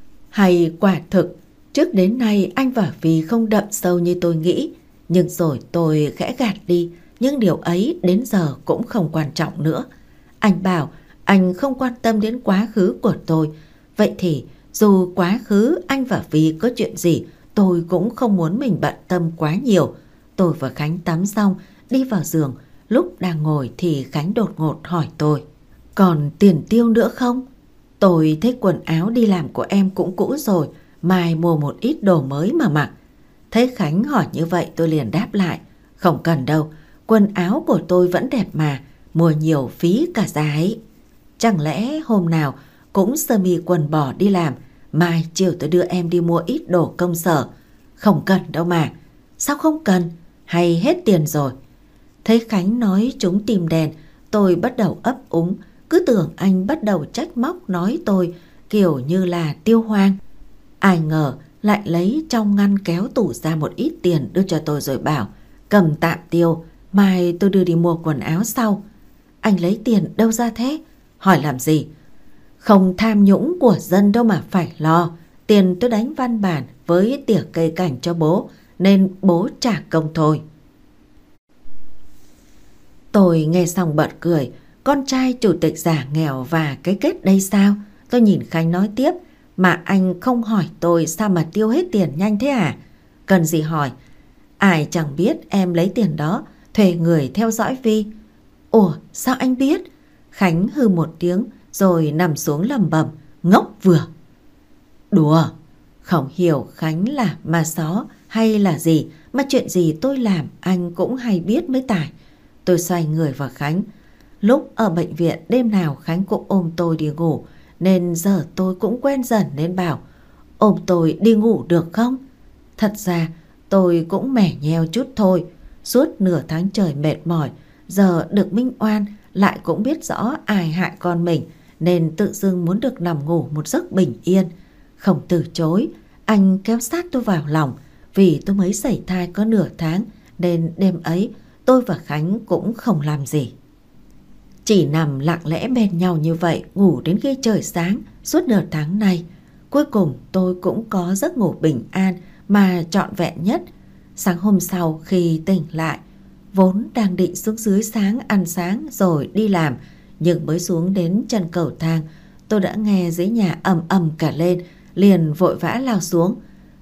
hay quả thực trước đến nay anh và Vi không đậm sâu như tôi nghĩ. Nhưng rồi tôi khẽ gạt đi, nhưng điều ấy đến giờ cũng không quan trọng nữa. Anh bảo anh không quan tâm đến quá khứ của tôi. Vậy thì dù quá khứ anh và Vi có chuyện gì, tôi cũng không muốn mình bận tâm quá nhiều. Tôi và Khánh tắm xong đi vào giường, lúc đang ngồi thì Khánh đột ngột hỏi tôi: còn tiền tiêu nữa không? Tôi thấy quần áo đi làm của em cũng cũ rồi, mai mua một ít đồ mới mà mặc. Thấy Khánh hỏi như vậy tôi liền đáp lại: không cần đâu, quần áo của tôi vẫn đẹp mà, mua nhiều phí cả giá ấy. Chẳng lẽ hôm nào cũng sơ mi quần bò đi làm, mai chiều tôi đưa em đi mua ít đồ công sở? Không cần đâu mà. Sao không cần? Hay hết tiền rồi? Thấy Khánh nói trúng tim đen, tôi bắt đầu ấp úng, cứ tưởng anh bắt đầu trách móc nói tôi kiểu như là tiêu hoang. Ai ngờ lại lấy trong ngăn kéo tủ ra một ít tiền đưa cho tôi rồi bảo: cầm tạm tiêu, mai tôi đưa đi mua quần áo sau. Anh lấy tiền đâu ra thế? Hỏi làm gì? Không tham nhũng của dân đâu mà phải lo. Tiền tôi đánh văn bản với tỉa cây cảnh cho bố, nên bố trả công thôi. Tôi nghe xong bật cười. Con trai chủ tịch giả nghèo và cái kết đây sao? Tôi nhìn Khánh nói tiếp: mà anh không hỏi tôi sao mà tiêu hết tiền nhanh thế à? Cần gì hỏi? Ai chẳng biết em lấy tiền đó thuê người theo dõi Vi. Ủa sao anh biết? Khánh hừ một tiếng rồi nằm xuống lẩm bẩm: ngốc vừa. Đùa. Không hiểu Khánh là ma só hay là gì mà chuyện gì tôi làm anh cũng hay biết mới tải. Tôi xoay người vào Khánh. Lúc ở bệnh viện đêm nào Khánh cũng ôm tôi đi ngủ, nên giờ tôi cũng quen dần nên bảo: ôm tôi đi ngủ được không? Thật ra tôi cũng mẻ nheo chút thôi. Suốt nửa tháng trời mệt mỏi, giờ được minh oan, lại cũng biết rõ ai hại con mình, nên tự dưng muốn được nằm ngủ một giấc bình yên. Không từ chối, anh kéo sát tôi vào lòng. Vì tôi mới sảy thai có nửa tháng nên đêm ấy tôi và Khánh cũng không làm gì, chỉ nằm lặng lẽ bên nhau như vậy, ngủ đến khi trời sáng suốt nửa tháng này. Cuối cùng tôi cũng có giấc ngủ bình an mà trọn vẹn nhất. Sáng hôm sau khi tỉnh lại, vốn đang định xuống dưới sáng ăn sáng rồi đi làm, nhưng mới xuống đến chân cầu thang, tôi đã nghe dưới nhà ầm ầm cả lên, liền vội vã lao xuống.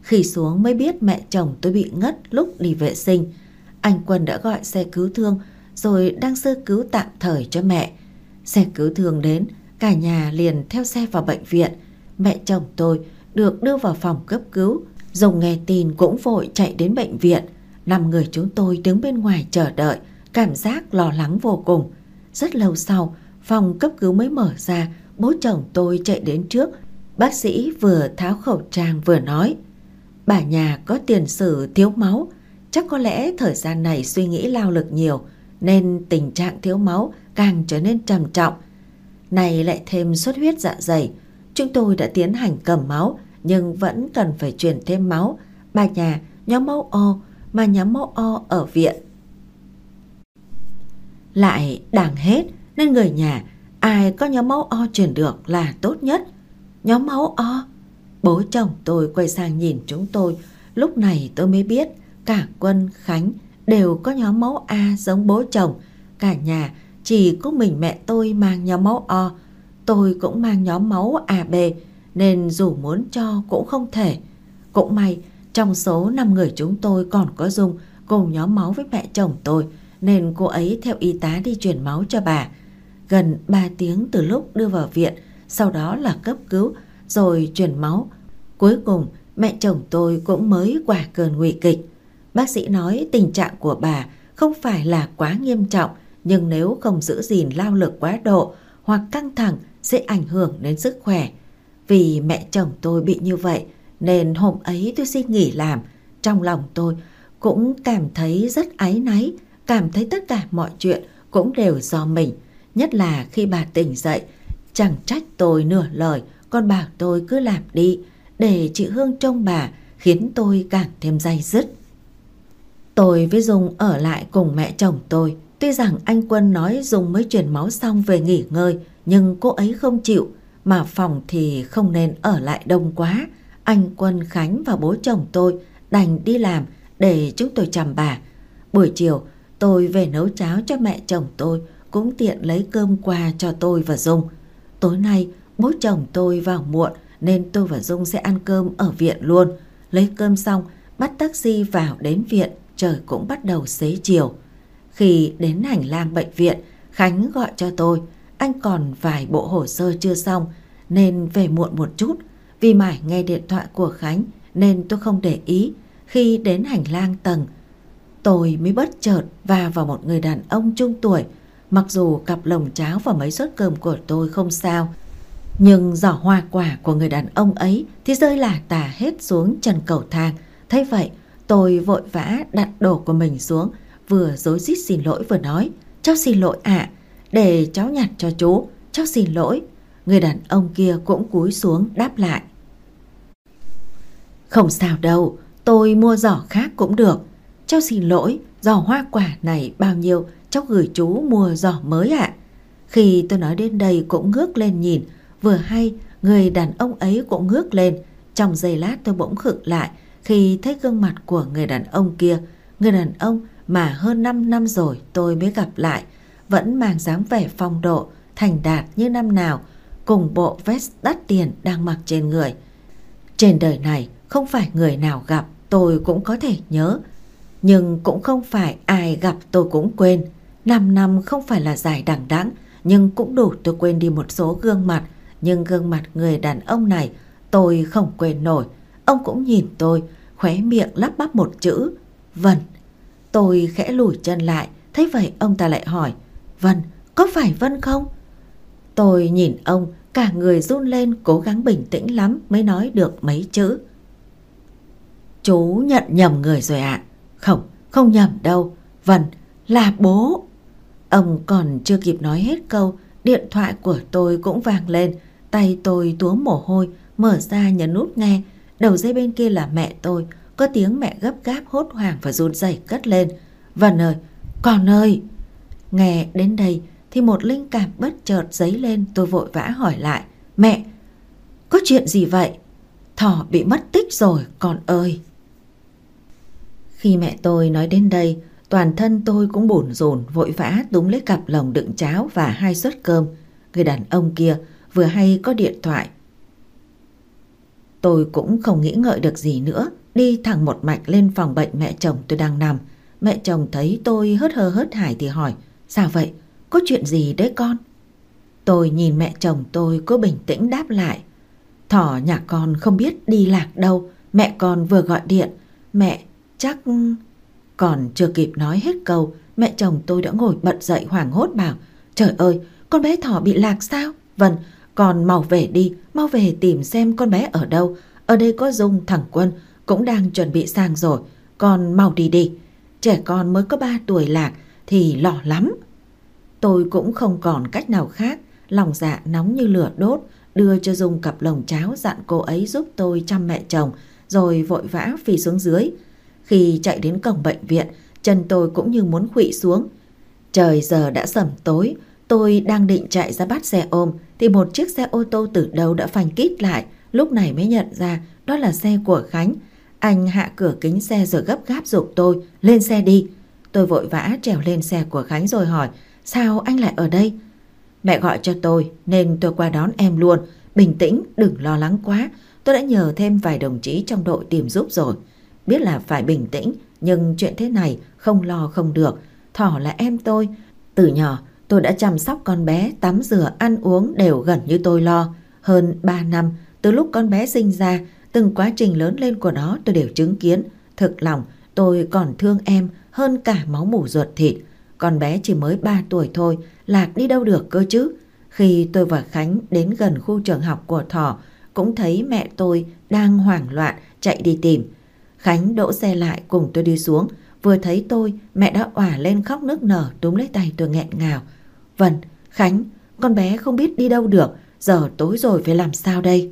Khi xuống mới biết mẹ chồng tôi bị ngất lúc đi vệ sinh. Anh Quân đã gọi xe cứu thương rồi đang sơ cứu tạm thời cho mẹ. Xe cứu thương đến, cả nhà liền theo xe vào bệnh viện. Mẹ chồng tôi được đưa vào phòng cấp cứu. Dung nghe tin cũng vội chạy đến bệnh viện. Năm người chúng tôi đứng bên ngoài chờ đợi, cảm giác lo lắng vô cùng. Rất lâu sau, phòng cấp cứu mới mở ra. Bố chồng tôi chạy đến trước. Bác sĩ vừa tháo khẩu trang vừa nói: bà nhà có tiền sử thiếu máu, chắc có lẽ thời gian này suy nghĩ lao lực nhiều nên tình trạng thiếu máu càng trở nên trầm trọng. Này lại thêm xuất huyết dạ dày. Chúng tôi đã tiến hành cầm máu nhưng vẫn cần phải truyền thêm máu. Bà nhà nhóm máu O mà nhóm máu O ở viện lại đang hết nên người nhà ai có nhóm máu O truyền được là tốt nhất. Nhóm máu O? Bố chồng tôi quay sang nhìn chúng tôi. Lúc này tôi mới biết cả Quân, Khánh đều có nhóm máu A giống bố chồng. Cả nhà chỉ có mình mẹ tôi mang nhóm máu O. Tôi cũng mang nhóm máu a bê nên dù muốn cho cũng không thể. Cũng may trong số năm người chúng tôi còn có Dung cùng nhóm máu với mẹ chồng tôi nên cô ấy theo y tá đi truyền máu cho bà. Gần ba tiếng từ lúc đưa vào viện, sau đó là cấp cứu rồi truyền máu. Cuối cùng mẹ chồng tôi cũng mới qua cơn nguy kịch. Bác sĩ nói tình trạng của bà không phải là quá nghiêm trọng, nhưng nếu không giữ gìn lao lực quá độ hoặc căng thẳng sẽ ảnh hưởng đến sức khỏe. Vì mẹ chồng tôi bị như vậy nên hôm ấy tôi xin nghỉ làm. Trong lòng tôi cũng cảm thấy rất áy náy, cảm thấy tất cả mọi chuyện cũng đều do mình. Nhất là khi bà tỉnh dậy, chẳng trách tôi nửa lời, còn bảo tôi cứ làm đi để chị Hương trông bà, khiến tôi càng thêm day dứt. Tôi với Dung ở lại cùng mẹ chồng tôi. Tuy rằng anh Quân nói Dung mới truyền máu xong về nghỉ ngơi, nhưng cô ấy không chịu, mà phòng thì không nên ở lại đông quá. Anh Quân, Khánh và bố chồng tôi đành đi làm để chúng tôi chăm bà. Buổi chiều tôi về nấu cháo cho mẹ chồng tôi, cũng tiện lấy cơm qua cho tôi và Dung. Tối nay bố chồng tôi vào muộn nên tôi và Dung sẽ ăn cơm ở viện luôn. Lấy cơm xong bắt taxi vào đến viện, trời cũng bắt đầu xế chiều. Khi đến hành lang bệnh viện, Khánh gọi cho tôi. Anh còn vài bộ hồ sơ chưa xong nên về muộn một chút. Vì mải nghe điện thoại của Khánh nên tôi không để ý. Khi đến hành lang tầng, tôi mới bất chợt va vào một người đàn ông trung tuổi. Mặc dù cặp lồng cháo và mấy suất cơm của tôi không sao, nhưng giỏ hoa quả của người đàn ông ấy thì rơi lả tả hết xuống chân cầu thang. Thấy vậy tôi vội vã đặt đồ của mình xuống, vừa rối rít xin lỗi vừa nói: cháu xin lỗi ạ, à, để cháu nhặt cho chú, cháu xin lỗi. Người đàn ông kia cũng cúi xuống đáp lại: không sao đâu, tôi mua giỏ khác cũng được. Cháu xin lỗi, giỏ hoa quả này bao nhiêu, cháu gửi chú mua giỏ mới ạ. À. Khi tôi nói đến đây cũng ngước lên nhìn, vừa hay người đàn ông ấy cũng ngước lên. Trong giây lát tôi bỗng khựng lại khi thấy gương mặt của người đàn ông kia. Người đàn ông mà hơn năm năm rồi tôi mới gặp lại, vẫn mang dáng vẻ phong độ, thành đạt như năm nào, cùng bộ vest đắt tiền đang mặc trên người. Trên đời này không phải người nào gặp tôi cũng có thể nhớ, nhưng cũng không phải ai gặp tôi cũng quên. Năm năm không phải là dài đằng đẵng, nhưng cũng đủ tôi quên đi một số gương mặt. Nhưng gương mặt người đàn ông này tôi không quên nổi. Ông cũng nhìn tôi, khóe miệng lắp bắp một chữ: Vân. Tôi khẽ lùi chân lại, thấy vậy ông ta lại hỏi: Vân, có phải Vân không? Tôi nhìn ông, cả người run lên, cố gắng bình tĩnh lắm mới nói được mấy chữ: chú nhận nhầm người rồi ạ. À? Không, không nhầm đâu, Vân là bố. Ông còn chưa kịp nói hết câu, điện thoại của tôi cũng vang lên. Tay tôi túa mồ hôi, mở ra nhấn nút nghe. Đầu dây bên kia là mẹ tôi. Có tiếng mẹ gấp gáp hốt hoảng và run rẩy cất lên: Vân ơi, con ơi. Nghe đến đây thì một linh cảm bất chợt dấy lên. Tôi vội vã hỏi lại: Mẹ, có chuyện gì vậy? Thỏ bị mất tích rồi con ơi. Khi mẹ tôi nói đến đây, toàn thân tôi cũng bủn rủn, vội vã túm lấy cặp lồng đựng cháo và hai suất cơm. Người đàn ông kia vừa hay có điện thoại. Tôi cũng không nghĩ ngợi được gì nữa, đi thẳng một mạch lên phòng bệnh mẹ chồng tôi đang nằm. Mẹ chồng thấy tôi hớt hơ hớt hải thì hỏi: sao vậy? Có chuyện gì đấy con? Tôi nhìn mẹ chồng tôi cố bình tĩnh đáp lại: Thỏ nhà con không biết đi lạc đâu, mẹ con vừa gọi điện. Mẹ chắc... Còn chưa kịp nói hết câu, mẹ chồng tôi đã ngồi bật dậy hoảng hốt bảo: trời ơi, con bé Thỏ bị lạc sao? Vâng, con mau về đi, mau về tìm xem con bé ở đâu. Ở đây có Dung, thằng Quân cũng đang chuẩn bị sang rồi. Con mau đi đi, trẻ con mới có ba tuổi lạc thì lo lắm. Tôi cũng không còn cách nào khác, lòng dạ nóng như lửa đốt, đưa cho Dung cặp lồng cháo, dặn cô ấy giúp tôi chăm mẹ chồng, rồi vội vã phi xuống dưới. Khi chạy đến cổng bệnh viện, chân tôi cũng như muốn khuỵu xuống. Trời giờ đã sẩm tối, tôi đang định chạy ra bắt xe ôm thì một chiếc xe ô tô từ đâu đã phanh kít lại. Lúc này mới nhận ra đó là xe của Khánh. Anh hạ cửa kính xe rồi gấp gáp giục tôi: lên xe đi. Tôi vội vã trèo lên xe của Khánh rồi hỏi: sao anh lại ở đây? Mẹ gọi cho tôi nên tôi qua đón em luôn. Bình tĩnh, đừng lo lắng quá. Tôi đã nhờ thêm vài đồng chí trong đội tìm giúp rồi. Biết là phải bình tĩnh, nhưng chuyện thế này không lo không được. Thỏ là em tôi. Từ nhỏ tôi đã chăm sóc con bé, tắm rửa, ăn uống đều gần như tôi lo. Hơn ba năm, từ lúc con bé sinh ra, từng quá trình lớn lên của nó tôi đều chứng kiến. Thực lòng tôi còn thương em hơn cả máu mủ ruột thịt. Con bé chỉ mới ba tuổi thôi, lạc đi đâu được cơ chứ. Khi tôi và Khánh đến gần khu trường học của Thỏ, cũng thấy mẹ tôi đang hoảng loạn chạy đi tìm. Khánh đỗ xe lại cùng tôi đi xuống. Vừa thấy tôi, mẹ đã òa lên khóc nức nở, túm lấy tay tôi nghẹn ngào: Vân, Khánh, con bé không biết đi đâu được, giờ tối rồi phải làm sao đây?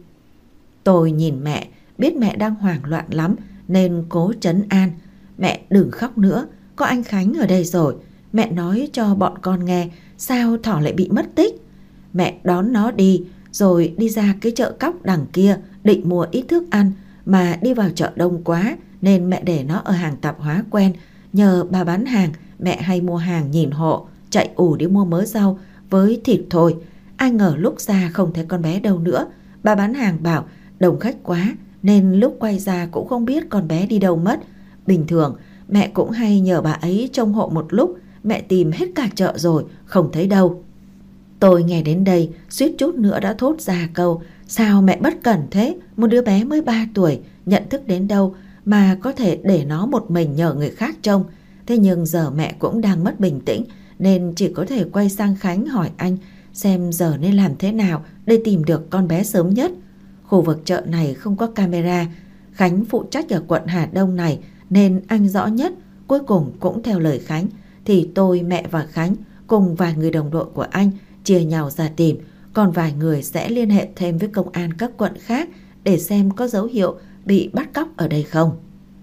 Tôi nhìn mẹ, biết mẹ đang hoảng loạn lắm nên cố trấn an: mẹ đừng khóc nữa, có anh Khánh ở đây rồi. Mẹ nói cho bọn con nghe sao Thỏ lại bị mất tích. Mẹ đón nó đi, rồi đi ra cái chợ cóc đằng kia định mua ít thức ăn, mà đi vào chợ đông quá nên mẹ để nó ở hàng tạp hóa quen. Nhờ bà bán hàng, mẹ hay mua hàng nhìn hộ, chạy ù đi mua mớ rau với thịt thôi. Ai ngờ lúc ra không thấy con bé đâu nữa. Bà bán hàng bảo đông khách quá nên lúc quay ra cũng không biết con bé đi đâu mất. Bình thường mẹ cũng hay nhờ bà ấy trông hộ một lúc. Mẹ tìm hết cả chợ rồi, không thấy đâu. Tôi nghe đến đây suýt chút nữa đã thốt ra câu: sao mẹ bất cẩn thế? Một đứa bé mới ba tuổi, nhận thức đến đâu mà có thể để nó một mình nhờ người khác trông. Thế nhưng giờ mẹ cũng đang mất bình tĩnh nên chỉ có thể quay sang Khánh hỏi anh xem giờ nên làm thế nào để tìm được con bé sớm nhất. Khu vực chợ này không có camera. Khánh phụ trách ở quận Hà Đông này nên anh rõ nhất. Cuối cùng cũng theo lời Khánh thì tôi, mẹ và Khánh cùng vài người đồng đội của anh chia nhau ra tìm. Còn vài người sẽ liên hệ thêm với công an các quận khác để xem có dấu hiệu bị bắt cóc ở đây không.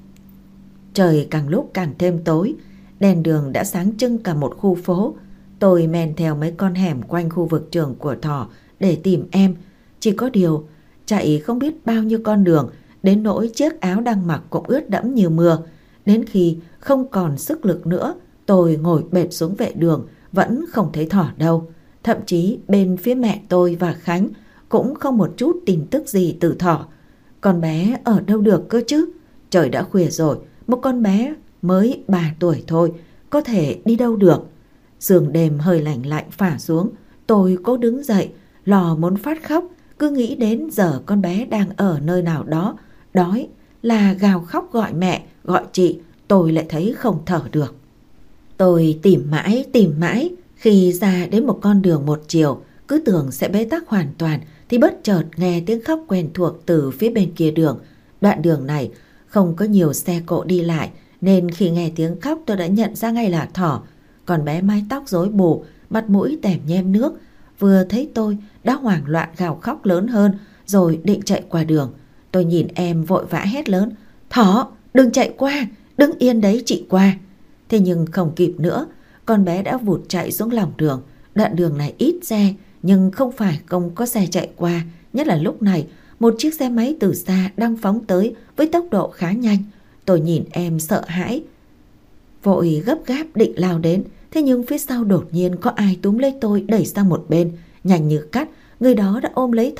Trời càng lúc càng thêm tối, đèn đường đã sáng trưng cả một khu phố. Tôi men theo mấy con hẻm quanh khu vực trường của Thỏ để tìm em. Chỉ có điều chạy không biết bao nhiêu con đường, đến nỗi chiếc áo đang mặc cũng ướt đẫm như mưa. Đến khi không còn sức lực nữa, tôi ngồi bệt xuống vệ đường, vẫn không thấy Thỏ đâu. Thậm chí bên phía mẹ tôi và Khánh cũng không một chút tin tức gì từ Thỏ. Con bé ở đâu được cơ chứ? Trời đã khuya rồi, một con bé mới ba tuổi thôi, có thể đi đâu được? Sương đêm hơi lạnh lạnh phả xuống, tôi cố đứng dậy, lò muốn phát khóc, cứ nghĩ đến giờ con bé đang ở nơi nào đó, đói là gào khóc gọi mẹ, gọi chị, tôi lại thấy không thở được. Tôi tìm mãi, tìm mãi, khi ra đến một con đường một chiều, cứ tưởng sẽ bế tắc hoàn toàn thì bất chợt nghe tiếng khóc quen thuộc từ phía bên kia đường. Đoạn đường này không có nhiều xe cộ đi lại nên khi nghe tiếng khóc tôi đã nhận ra ngay là Thỏ. Con bé mái tóc rối bù, mặt mũi tèm nhem nước, vừa thấy tôi đã hoảng loạn gào khóc lớn hơn rồi định chạy qua đường. Tôi nhìn em vội vã hét lớn: Thỏ, đừng chạy qua, đứng yên đấy chị qua. Thế nhưng không kịp nữa, con bé đã vụt chạy xuống lòng đường. Đoạn đường này ít xe nhưng không phải không có xe chạy qua. Nhất là lúc này một chiếc xe máy từ xa đang phóng tới với tốc độ khá nhanh. Tôi nhìn em sợ hãi, vội gấp gáp định lao đến. Thế nhưng phía sau đột nhiên có ai túm lấy tôi đẩy sang một bên. Nhanh như cắt, người đó đã ôm lấy Thỏ,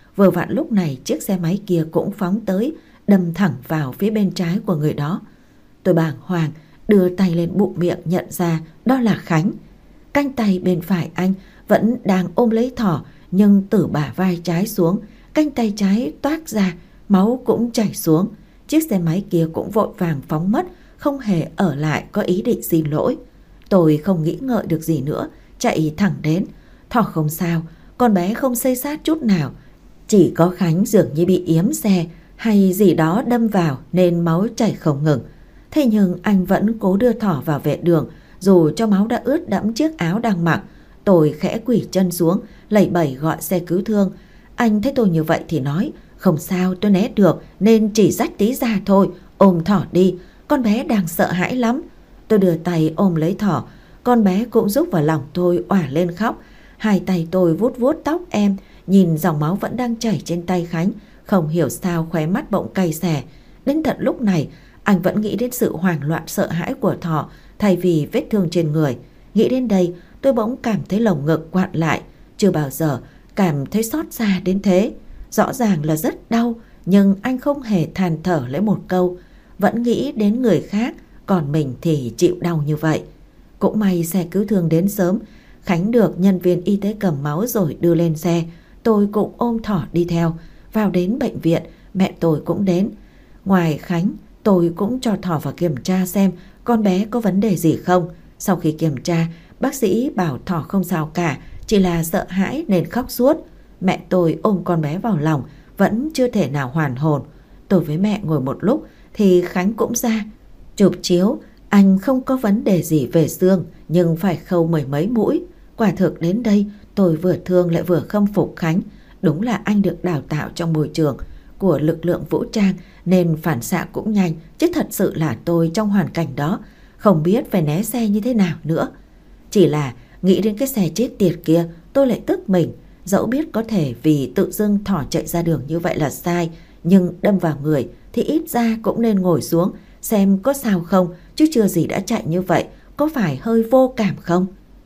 Vừa vặn lúc này chiếc xe máy kia cũng phóng tới, đâm thẳng vào phía bên trái của người đó. Tôi bàng hoàng đưa tay lên bụng miệng nhận ra đó là Khánh. Cánh tay bên phải anh vẫn đang ôm lấy thỏ, nhưng từ bả vai trái xuống, cánh tay trái toác ra, máu cũng chảy xuống. Chiếc xe máy kia cũng vội vàng phóng mất, không hề ở lại có ý định xin lỗi. Tôi không nghĩ ngợi được gì nữa, chạy thẳng đến. Thỏ không sao, con bé không xây sát chút nào. Chỉ có Khánh dường như bị yếm xe hay gì đó đâm vào nên máu chảy không ngừng. Thế nhưng anh vẫn cố đưa thỏ vào vệ đường, dù cho máu đã ướt đẫm chiếc áo đang mặc. Tôi khẽ quỳ chân xuống, lẩy bẩy gọi xe cứu thương. Anh thấy tôi như vậy thì nói, không sao, tôi né được nên chỉ rách tí ra thôi, ôm thỏ đi, con bé đang sợ hãi lắm. Tôi đưa tay ôm lấy thỏ, con bé cũng rúc vào lòng tôi òa lên khóc. Hai tay tôi vuốt vuốt tóc em, nhìn dòng máu vẫn đang chảy trên tay Khánh, không hiểu sao khóe mắt bỗng cay xè. Đến tận lúc này, anh vẫn nghĩ đến sự hoảng loạn sợ hãi của thỏ thay vì vết thương trên người. Nghĩ đến đây, tôi bỗng cảm thấy lồng ngực quặn lại. Chưa bao giờ cảm thấy xót xa đến thế. Rõ ràng là rất đau, nhưng anh không hề than thở lấy một câu. Vẫn nghĩ đến người khác, còn mình thì chịu đau như vậy. Cũng may xe cứu thương đến sớm. Khánh được nhân viên y tế cầm máu rồi đưa lên xe. Tôi cũng ôm thỏ đi theo. Vào đến bệnh viện, mẹ tôi cũng đến. Ngoài Khánh, tôi cũng cho thỏ vào kiểm tra xem con bé có vấn đề gì không. Sau khi kiểm tra, bác sĩ bảo thỏ không sao cả, chỉ là sợ hãi nên khóc suốt. Mẹ tôi ôm con bé vào lòng, vẫn chưa thể nào hoàn hồn. Tôi với mẹ ngồi một lúc thì Khánh cũng ra. Chụp chiếu, anh không có vấn đề gì về xương, nhưng phải khâu mười mấy mũi. Quả thực đến đây tôi vừa thương lại vừa khâm phục Khánh. Đúng là anh được đào tạo trong môi trường của lực lượng vũ trang nên phản xạ cũng nhanh, chứ thật sự là tôi trong hoàn cảnh đó không biết phải né xe như thế nào nữa. Chỉ là nghĩ đến cái xe chết tiệt kia, tôi lại tức mình. Dẫu biết có thể vì tự dưng thỏ chạy ra đường như vậy là sai, nhưng đâm vào người thì ít ra cũng nên ngồi xuống xem có sao không, chứ chưa gì đã chạy như vậy, có phải hơi vô cảm không?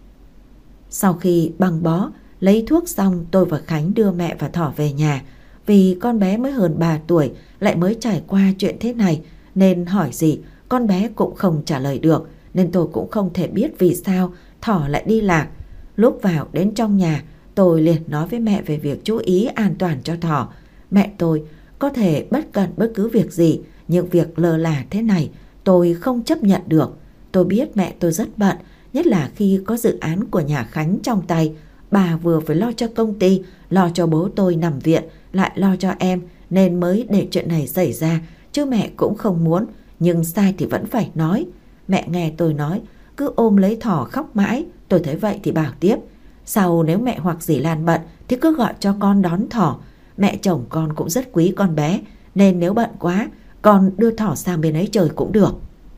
Sau khi băng bó, lấy thuốc xong, tôi và Khánh đưa mẹ và thỏ về nhà. Vì con bé mới hơn ba tuổi, lại mới trải qua chuyện thế này, nên hỏi gì con bé cũng không trả lời được, nên tôi cũng không thể biết vì sao thỏ lại đi lạc. Lúc vào đến trong nhà, tôi liền nói với mẹ về việc chú ý an toàn cho thỏ. Mẹ tôi có thể bất cẩn bất cứ việc gì, nhưng việc lơ là thế này tôi không chấp nhận được. Tôi biết mẹ tôi rất bận, nhất là khi có dự án của nhà Khánh trong tay. Bà vừa phải lo cho công ty, lo cho bố tôi nằm viện, lại lo cho em, nên mới để chuyện này xảy ra, chứ mẹ cũng không muốn. Nhưng sai thì vẫn phải nói. Mẹ nghe tôi nói, cứ ôm lấy thỏ khóc mãi. Tôi thấy vậy thì bảo tiếp, sau nếu mẹ hoặc dì Lan bận thì cứ gọi cho con đón thỏ. Mẹ chồng con cũng rất quý con bé, nên nếu bận quá, con đưa thỏ sang bên ấy chơi cũng được.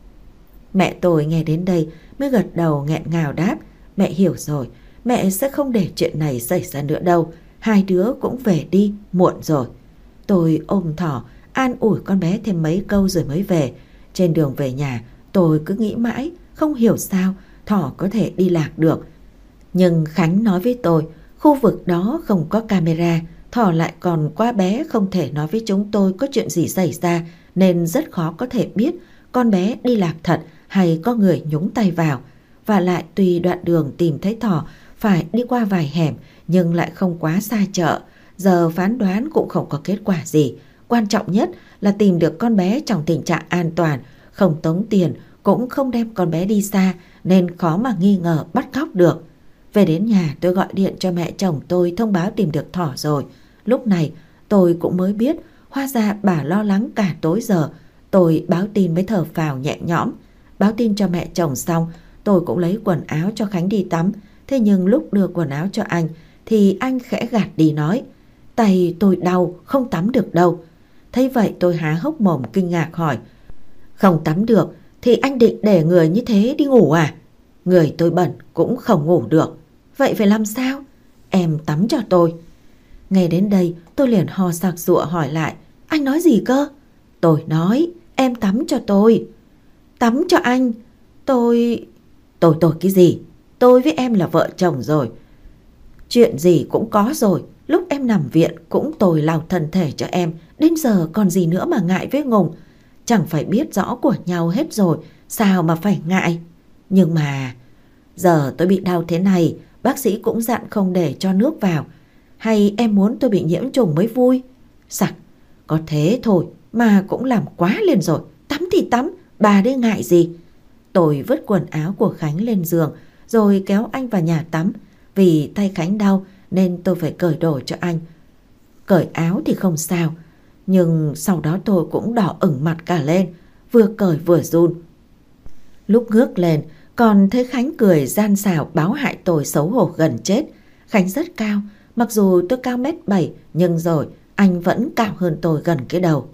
Mẹ tôi nghe đến đây mới gật đầu nghẹn ngào đáp, mẹ hiểu rồi, mẹ sẽ không để chuyện này xảy ra nữa đâu. Hai đứa cũng về đi, muộn rồi. Tôi ôm thỏ, an ủi con bé thêm mấy câu rồi mới về. Trên đường về nhà, tôi cứ nghĩ mãi, không hiểu sao thỏ có thể đi lạc được. Nhưng Khánh nói với tôi, khu vực đó không có camera, thỏ lại còn quá bé, không thể nói với chúng tôi có chuyện gì xảy ra, nên rất khó có thể biết con bé đi lạc thật hay có người nhúng tay vào. Và lại tùy đoạn đường tìm thấy thỏ phải đi qua vài hẻm, nhưng lại không quá xa chợ. Giờ phán đoán cũng không có kết quả gì. Quan trọng nhất là tìm được con bé trong tình trạng an toàn, không tống tiền, cũng không đem con bé đi xa, nên khó mà nghi ngờ bắt cóc được. Về đến nhà, tôi gọi điện cho mẹ chồng tôi thông báo tìm được thỏ rồi. Lúc này tôi cũng mới biết, hóa ra bà lo lắng cả tối giờ. Tôi báo tin mới thở phào nhẹ nhõm. Báo tin cho mẹ chồng xong, tôi cũng lấy quần áo cho Khánh đi tắm. Thế nhưng lúc đưa quần áo cho anh thì anh khẽ gạt đi nói, tay tôi đau, không tắm được đâu. Thấy vậy tôi há hốc mồm kinh ngạc hỏi, không tắm được thì anh định để người như thế đi ngủ à? Người tôi bẩn cũng không ngủ được. Vậy phải làm sao? Em tắm cho tôi. Nghe đến đây tôi liền ho sặc sụa hỏi lại, anh nói gì cơ? Tôi nói em tắm cho tôi. Tắm cho anh? Tôi... Tôi tôi cái gì? Tôi với em là vợ chồng rồi. Chuyện gì cũng có rồi. Lúc em nằm viện cũng tôi lau thân thể cho em, đến giờ còn gì nữa mà ngại với Ngùng. Chẳng phải biết rõ của nhau hết rồi, sao mà phải ngại. Nhưng mà giờ tôi bị đau thế này, bác sĩ cũng dặn không để cho nước vào. Hay em muốn tôi bị nhiễm trùng mới vui? Sặc, có thế thôi mà cũng làm quá lên rồi. Tắm thì tắm, bà đây ngại gì? Tôi vứt quần áo của Khánh lên giường rồi kéo anh vào nhà tắm. Vì tay Khánh đau nên tôi phải cởi đồ cho anh. Cởi áo thì không sao, nhưng sau đó tôi cũng đỏ ửng mặt cả lên, vừa cởi vừa run. Lúc ngước lên còn thấy Khánh cười gian xảo báo hại tôi xấu hổ gần chết. Khánh rất cao, mặc dù tôi cao mét bảy nhưng rồi anh vẫn cao hơn tôi gần cái đầu.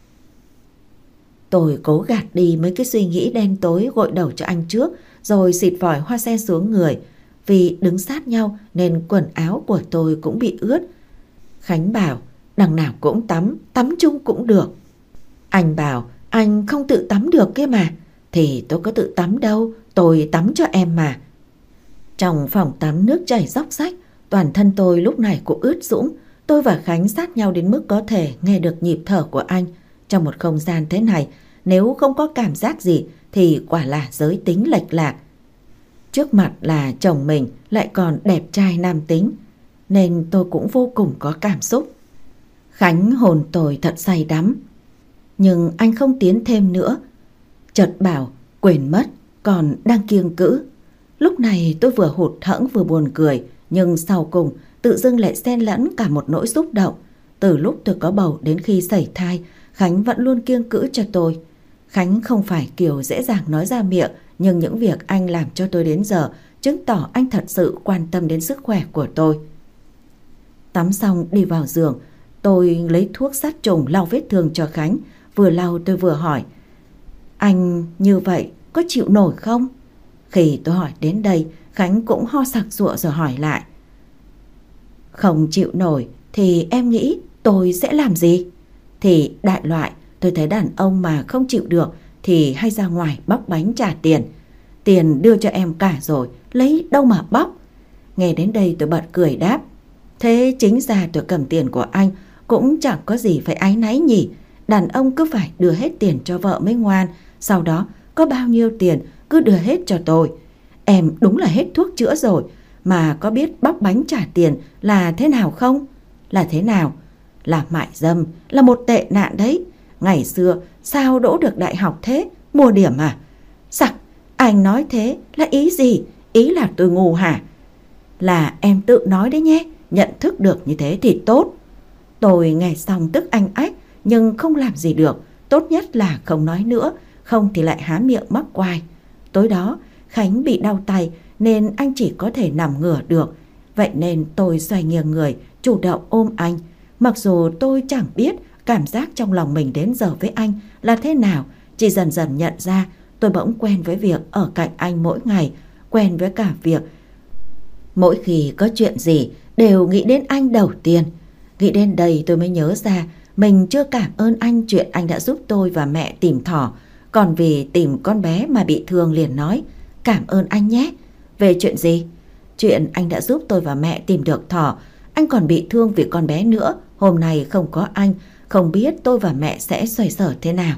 Tôi cố gạt đi mấy cái suy nghĩ đen tối gội đầu cho anh trước, rồi xịt vòi hoa sen xuống người. Vì đứng sát nhau nên quần áo của tôi cũng bị ướt. Khánh bảo đằng nào cũng tắm, tắm chung cũng được. Anh bảo anh không tự tắm được kia mà. Thì tôi có tự tắm đâu, tôi tắm cho em mà. Trong phòng tắm nước chảy róc rách, toàn thân tôi lúc này cũng ướt sũng. Tôi và Khánh sát nhau đến mức có thể nghe được nhịp thở của anh. Trong một không gian thế này, nếu không có cảm giác gì thì quả là giới tính lệch lạc. Trước mặt là chồng mình lại còn đẹp trai nam tính, nên tôi cũng vô cùng có cảm xúc. Khánh hôn tôi thật say đắm, nhưng anh không tiến thêm nữa. Chợt bảo quên mất, còn đang kiêng cữ. Lúc này tôi vừa hụt hẫng vừa buồn cười, nhưng sau cùng tự dưng lại xen lẫn cả một nỗi xúc động. Từ lúc tôi có bầu đến khi sẩy thai, Khánh vẫn luôn kiêng cữ cho tôi. Khánh không phải kiểu dễ dàng nói ra miệng, nhưng những việc anh làm cho tôi đến giờ chứng tỏ anh thật sự quan tâm đến sức khỏe của tôi. Tắm xong đi vào giường, tôi lấy thuốc sát trùng lau vết thương cho Khánh. Vừa lau tôi vừa hỏi, anh như vậy có chịu nổi không? Khi tôi hỏi đến đây, Khánh cũng ho sặc sụa rồi hỏi lại, không chịu nổi thì em nghĩ tôi sẽ làm gì? Thì đại loại tôi thấy đàn ông mà không chịu được thì hay ra ngoài bóc bánh trả tiền. Tiền đưa cho em cả rồi, lấy đâu mà bóc? Nghe đến đây tôi bật cười đáp, thế chính ra tôi cầm tiền của anh cũng chẳng có gì phải áy náy nhỉ. Đàn ông cứ phải đưa hết tiền cho vợ mới ngoan, sau đó có bao nhiêu tiền cứ đưa hết cho tôi. Em đúng là hết thuốc chữa rồi, mà có biết bóc bánh trả tiền là thế nào không? Là thế nào? Là mại dâm, là một tệ nạn đấy. Ngày xưa sao đỗ được đại học thế? Mua điểm à? Sặc, anh nói thế là ý gì? Ý là tôi ngu hả? Là em tự nói đấy nhé, nhận thức được như thế thì tốt. Tôi nghe xong tức anh ách, nhưng không làm gì được. Tốt nhất là không nói nữa, không thì lại há miệng mắc quai. Tối đó Khánh bị đau tay nên anh chỉ có thể nằm ngửa được. Vậy nên tôi xoay nghiêng người, chủ động ôm anh. Mặc dù tôi chẳng biết cảm giác trong lòng mình đến giờ với anh là thế nào, chỉ dần dần nhận ra tôi bỗng quen với việc ở cạnh anh mỗi ngày, quen với cả việc mỗi khi có chuyện gì đều nghĩ đến anh đầu tiên. Nghĩ đến đây tôi mới nhớ ra mình chưa cảm ơn anh chuyện anh đã giúp tôi và mẹ tìm thỏ. Còn vì tìm con bé mà bị thương liền nói, cảm ơn anh nhé. Về chuyện gì? Chuyện anh đã giúp tôi và mẹ tìm được thỏ. Anh còn bị thương vì con bé nữa. Hôm nay không có anh, không biết tôi và mẹ sẽ xoay sở thế nào.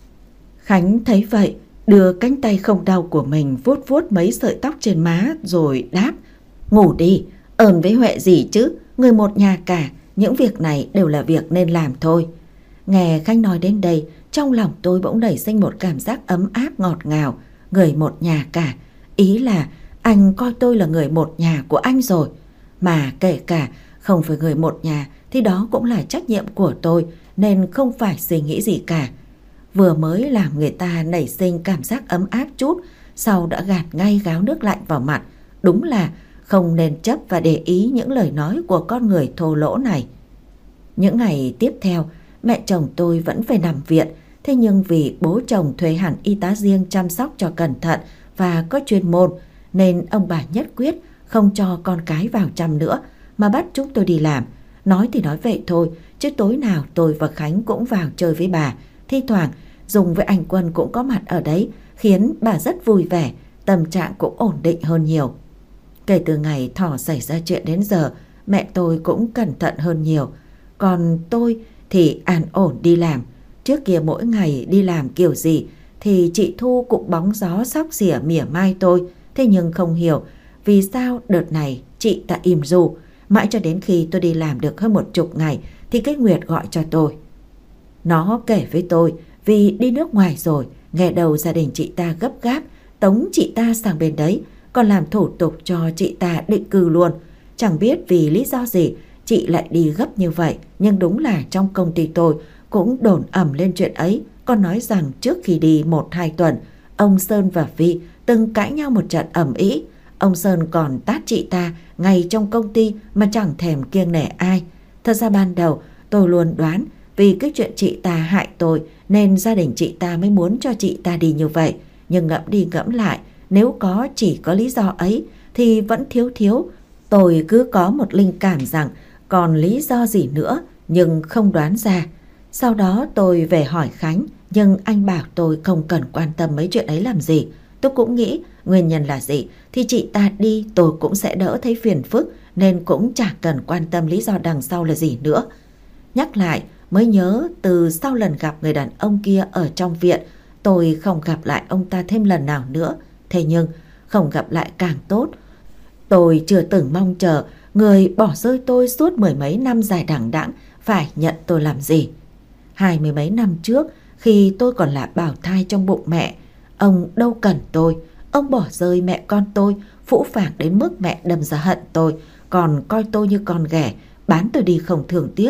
Khánh thấy vậy, đưa cánh tay không đau của mình vuốt vuốt mấy sợi tóc trên má rồi đáp, ngủ đi, ơn với Huệ gì chứ, người một nhà cả, những việc này đều là việc nên làm thôi. Nghe Khánh nói đến đây, trong lòng tôi bỗng nảy sinh một cảm giác ấm áp ngọt ngào. Người một nhà cả, ý là anh coi tôi là người một nhà của anh rồi. Mà kể cả không phải người một nhà thì đó cũng là trách nhiệm của tôi, nên không phải suy nghĩ gì cả. Vừa mới làm người ta nảy sinh cảm giác ấm áp chút, sau đã gạt ngay gáo nước lạnh vào mặt. Đúng là không nên chấp và để ý những lời nói của con người thô lỗ này. Những ngày tiếp theo, mẹ chồng tôi vẫn phải nằm viện. Thế nhưng vì bố chồng thuê hẳn y tá riêng chăm sóc cho cẩn thận và có chuyên môn, nên ông bà nhất quyết không cho con cái vào chăm nữa, mà bắt chúng tôi đi làm. Nói thì nói vậy thôi, chứ tối nào tôi và Khánh cũng vào chơi với bà. Thi thoảng Dung với anh Quân cũng có mặt ở đấy, khiến bà rất vui vẻ, tâm trạng cũng ổn định hơn nhiều. Kể từ ngày thỏ xảy ra chuyện đến giờ, mẹ tôi cũng cẩn thận hơn nhiều. Còn tôi thì an ổn đi làm. Trước kia mỗi ngày đi làm kiểu gì thì chị Thu cũng bóng gió xóc xỉa mỉa mai tôi. Thế nhưng không hiểu vì sao đợt này chị ta im ru. Mãi cho đến khi tôi đi làm được hơn một chục ngày thì cái Nguyệt gọi cho tôi. Nó kể với tôi vì đi nước ngoài rồi, nghe đầu gia đình chị ta gấp gáp tống chị ta sang bên đấy, còn làm thủ tục cho chị ta định cư luôn. Chẳng biết vì lý do gì chị lại đi gấp như vậy, nhưng đúng là trong công ty tôi cũng đồn ẩm lên chuyện ấy. Còn nói rằng trước khi đi một hai tuần, ông Sơn và Vi từng cãi nhau một trận ầm ĩ. Ông Sơn còn tát chị ta ngay trong công ty mà chẳng thèm kiêng nể ai. Thật ra ban đầu tôi luôn đoán vì cái chuyện chị ta hại tôi nên gia đình chị ta mới muốn cho chị ta đi như vậy. Nhưng ngẫm đi ngẫm lại, nếu có chỉ có lý do ấy thì vẫn thiếu thiếu. Tôi cứ có một linh cảm rằng còn lý do gì nữa nhưng không đoán ra. Sau đó tôi về hỏi Khánh, nhưng anh bảo tôi không cần quan tâm mấy chuyện ấy làm gì. Tôi cũng nghĩ nguyên nhân là gì thì chị ta đi tôi cũng sẽ đỡ thấy phiền phức, nên cũng chẳng cần quan tâm lý do đằng sau là gì nữa. Nhắc lại mới nhớ từ sau lần gặp người đàn ông kia ở trong viện, tôi không gặp lại ông ta thêm lần nào nữa. Thế nhưng không gặp lại càng tốt. Tôi chưa từng mong chờ người bỏ rơi tôi suốt mười mấy năm dài đằng đẵng phải nhận tôi làm gì. Hai mươi mấy năm trước, khi tôi còn là bào thai trong bụng mẹ, ông đâu cần tôi. Ông bỏ rơi mẹ con tôi, phũ phàng đến mức mẹ đâm ra hận tôi, còn coi tôi như con ghẻ, bán tôi đi không thương tiếc.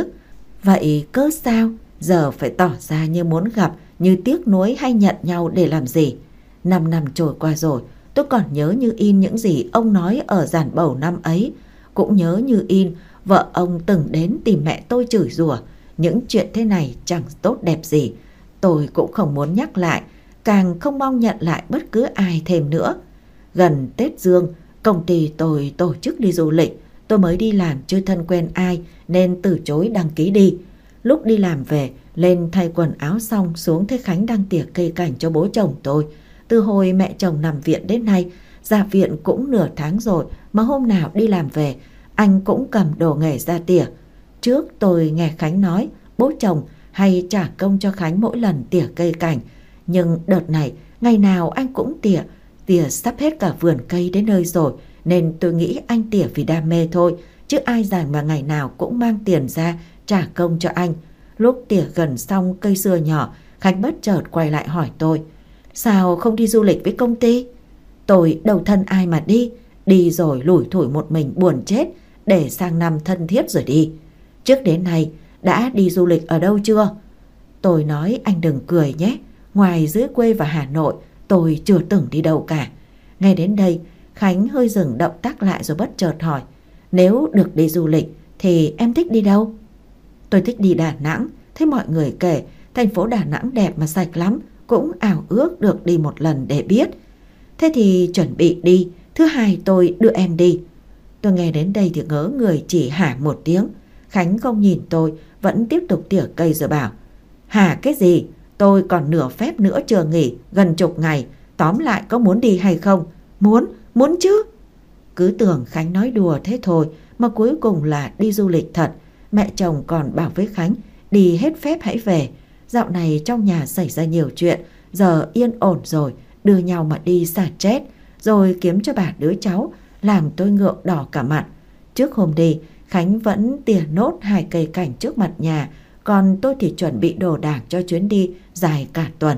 Vậy cớ sao giờ phải tỏ ra như muốn gặp, như tiếc nuối hay nhận nhau để làm gì? Năm năm trôi qua rồi, tôi còn nhớ như in những gì ông nói ở giàn bầu năm ấy. Cũng nhớ như in vợ ông từng đến tìm mẹ tôi chửi rủa. Những chuyện thế này chẳng tốt đẹp gì. Tôi cũng không muốn nhắc lại, càng không mong nhận lại bất cứ ai thêm nữa. Gần Tết Dương, công ty tôi tổ chức đi du lịch. Tôi mới đi làm chưa thân quen ai nên từ chối đăng ký đi. Lúc đi làm về, lên thay quần áo xong xuống thấy Khánh đang tỉa cây cảnh cho bố chồng tôi. Từ hồi mẹ chồng nằm viện đến nay, ra viện cũng nửa tháng rồi mà hôm nào đi làm về, anh cũng cầm đồ nghề ra tỉa. Trước tôi nghe Khánh nói bố chồng hay trả công cho Khánh mỗi lần tỉa cây cảnh. Nhưng đợt này ngày nào anh cũng tỉa, tỉa sắp hết cả vườn cây đến nơi rồi, nên tôi nghĩ anh tỉa vì đam mê thôi, chứ ai rảnh mà ngày nào cũng mang tiền ra trả công cho anh. Lúc tỉa gần xong cây dưa nhỏ, Khánh bất chợt quay lại hỏi tôi: sao không đi du lịch với công ty? Tôi đầu thân ai mà đi, đi rồi lủi thủi một mình buồn chết, để sang năm thân thiết rồi đi. Trước đến nay đã đi du lịch ở đâu chưa? Tôi nói anh đừng cười nhé, ngoài dưới quê và Hà Nội tôi chưa từng đi đâu cả. Nghe đến đây Khánh hơi dừng động tác lại rồi bất chợt hỏi: nếu được đi du lịch thì em thích đi đâu? Tôi thích đi Đà Nẵng, thấy mọi người kể thành phố Đà Nẵng đẹp mà sạch lắm, cũng ảo ước được đi một lần để biết. Thế thì chuẩn bị đi, thứ hai tôi đưa em đi. Tôi nghe đến đây thì ngớ người chỉ hả một tiếng. Khánh không nhìn tôi, vẫn tiếp tục tỉa cây rồi bảo: hả cái gì? Tôi còn nửa phép nữa chưa nghỉ, gần chục ngày. Tóm lại có muốn đi hay không? Muốn, muốn chứ. Cứ tưởng Khánh nói đùa thế thôi, mà cuối cùng là đi du lịch thật. Mẹ chồng còn bảo với Khánh đi hết phép hãy về. Dạo này trong nhà xảy ra nhiều chuyện, giờ yên ổn rồi, đưa nhau mà đi xả stress, rồi kiếm cho bà đứa cháu, làm tôi ngượng đỏ cả mặt. Trước hôm đi, Khánh vẫn tỉa nốt hai cây cảnh trước mặt nhà, còn tôi thì chuẩn bị đồ đạc cho chuyến đi dài cả tuần.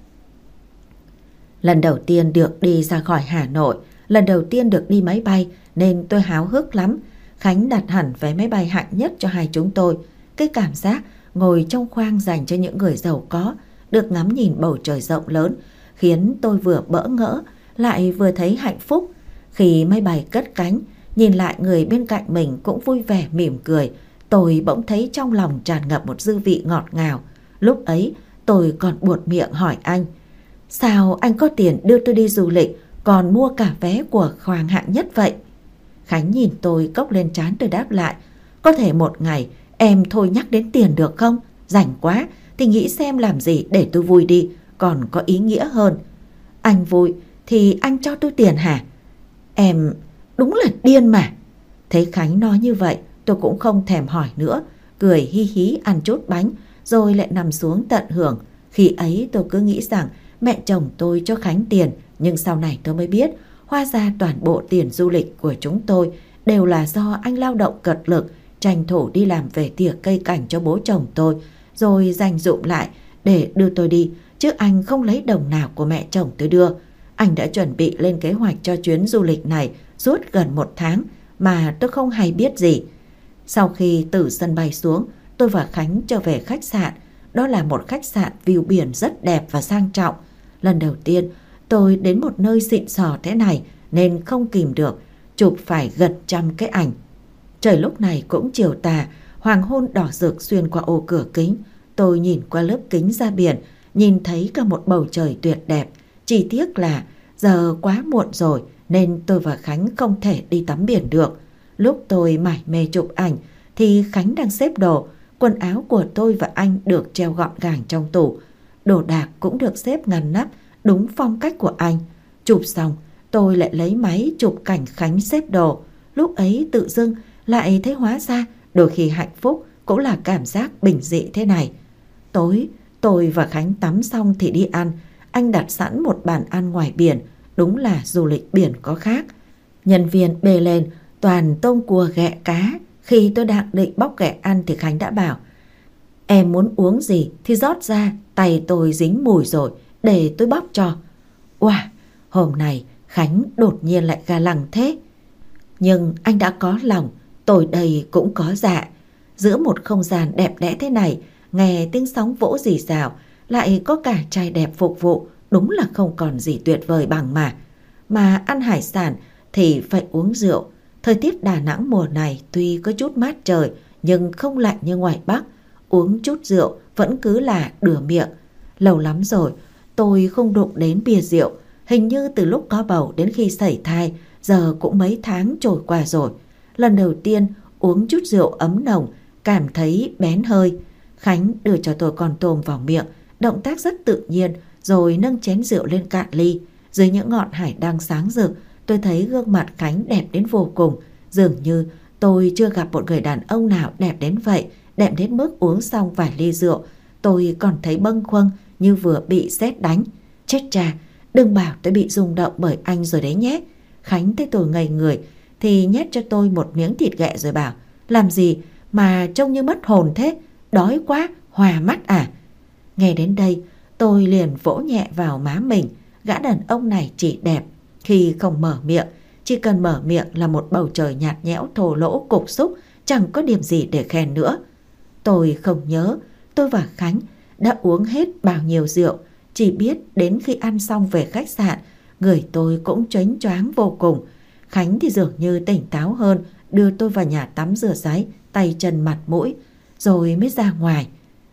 Lần đầu tiên được đi ra khỏi Hà Nội, lần đầu tiên được đi máy bay nên tôi háo hức lắm. Khánh đặt hẳn vé máy bay hạng nhất cho hai chúng tôi. Cái cảm giác ngồi trong khoang dành cho những người giàu có, được ngắm nhìn bầu trời rộng lớn, khiến tôi vừa bỡ ngỡ lại vừa thấy hạnh phúc. Khi máy bay cất cánh, nhìn lại người bên cạnh mình cũng vui vẻ mỉm cười, tôi bỗng thấy trong lòng tràn ngập một dư vị ngọt ngào. Lúc ấy tôi còn buột miệng hỏi anh: sao anh có tiền đưa tôi đi du lịch, còn mua cả vé của khoang hạng nhất vậy? Khánh nhìn tôi cốc lên trán, tôi đáp lại: có thể một ngày em thôi nhắc đến tiền được không? Rảnh quá thì nghĩ xem làm gì để tôi vui đi, còn có ý nghĩa hơn. Anh vui thì anh cho tôi tiền hả? Em đúng là điên mà. Thấy Khánh nói như vậy, tôi cũng không thèm hỏi nữa, cười hi hí ăn chút bánh rồi lại nằm xuống tận hưởng. Khi ấy tôi cứ nghĩ rằng mẹ chồng tôi cho Khánh tiền, nhưng sau này tôi mới biết hóa ra toàn bộ tiền du lịch của chúng tôi đều là do anh lao động cật lực, tranh thủ đi làm về tỉa cây cảnh cho bố chồng tôi, rồi dành dụm lại để đưa tôi đi, chứ anh không lấy đồng nào của mẹ chồng tôi đưa. Anh đã chuẩn bị lên kế hoạch cho chuyến du lịch này suốt gần một tháng mà tôi không hay biết gì. Sau khi từ sân bay xuống, tôi và Khánh trở về khách sạn. Đó là một khách sạn view biển rất đẹp và sang trọng. Lần đầu tiên tôi đến một nơi xịn sò thế này nên không kìm được, chụp phải gần trăm cái ảnh. Trời lúc này cũng chiều tà, hoàng hôn đỏ rực xuyên qua ô cửa kính. Tôi nhìn qua lớp kính ra biển, nhìn thấy cả một bầu trời tuyệt đẹp. Chỉ tiếc là giờ quá muộn rồi nên tôi và Khánh không thể đi tắm biển được. Lúc tôi mải mê chụp ảnh thì Khánh đang xếp đồ. Quần áo của tôi và anh được treo gọn gàng trong tủ. Đồ đạc cũng được xếp ngăn nắp đúng phong cách của anh. Chụp xong, tôi lại lấy máy chụp cảnh Khánh xếp đồ. Lúc ấy tự dưng lại thấy hóa ra đôi khi hạnh phúc cũng là cảm giác bình dị thế này. Tối, tôi và Khánh tắm xong thì đi ăn. Anh đặt sẵn một bàn ăn ngoài biển. Đúng là du lịch biển có khác. Nhân viên bê lên toàn tôm cua ghẹ cá. Khi tôi đang định bóc ghẹ ăn thì Khánh đã bảo: em muốn uống gì thì rót ra, tay tôi dính mùi rồi, để tôi bóc cho. Wow, hôm nay Khánh đột nhiên lại ga lăng thế. Nhưng anh đã có lòng, tôi đây cũng có dạ. Giữa một không gian đẹp đẽ thế này, nghe tiếng sóng vỗ rì rào, lại có cả trai đẹp phục vụ, đúng là không còn gì tuyệt vời bằng mà. Mà ăn hải sản thì phải uống rượu. Thời tiết Đà Nẵng mùa này tuy có chút mát trời nhưng không lạnh như ngoài Bắc. Uống chút rượu vẫn cứ là đửa miệng. Lâu lắm rồi tôi không đụng đến bia rượu. Hình như từ lúc có bầu đến khi sẩy thai, giờ cũng mấy tháng trôi qua rồi. Lần đầu tiên uống chút rượu ấm nồng, cảm thấy bén hơi. Khánh đưa cho tôi con tôm vào miệng, động tác rất tự nhiên, rồi nâng chén rượu lên cạn ly. Dưới những ngọn hải đăng sáng rực, tôi thấy gương mặt Khánh đẹp đến vô cùng. Dường như tôi chưa gặp một người đàn ông nào đẹp đến vậy, đẹp đến mức uống xong vài ly rượu tôi còn thấy bâng khuâng như vừa bị sét đánh. Chết cha, đừng bảo tôi bị rung động bởi anh rồi đấy nhé. Khánh thấy tôi ngây người thì nhét cho tôi một miếng thịt ghẹ rồi bảo: làm gì mà trông như mất hồn thế, đói quá, hòa mắt à? Nghe đến đây tôi liền vỗ nhẹ vào má mình. Gã đàn ông này chỉ đẹp khi không mở miệng. Chỉ cần mở miệng là một bầu trời nhạt nhẽo thô lỗ cục xúc, chẳng có điểm gì để khen nữa. Tôi không nhớ tôi và Khánh đã uống hết bao nhiêu rượu. Chỉ biết đến khi ăn xong về khách sạn, người tôi cũng choáng choáng vô cùng. Khánh thì dường như tỉnh táo hơn, đưa tôi vào nhà tắm rửa ráy tay chân mặt mũi, rồi mới ra ngoài.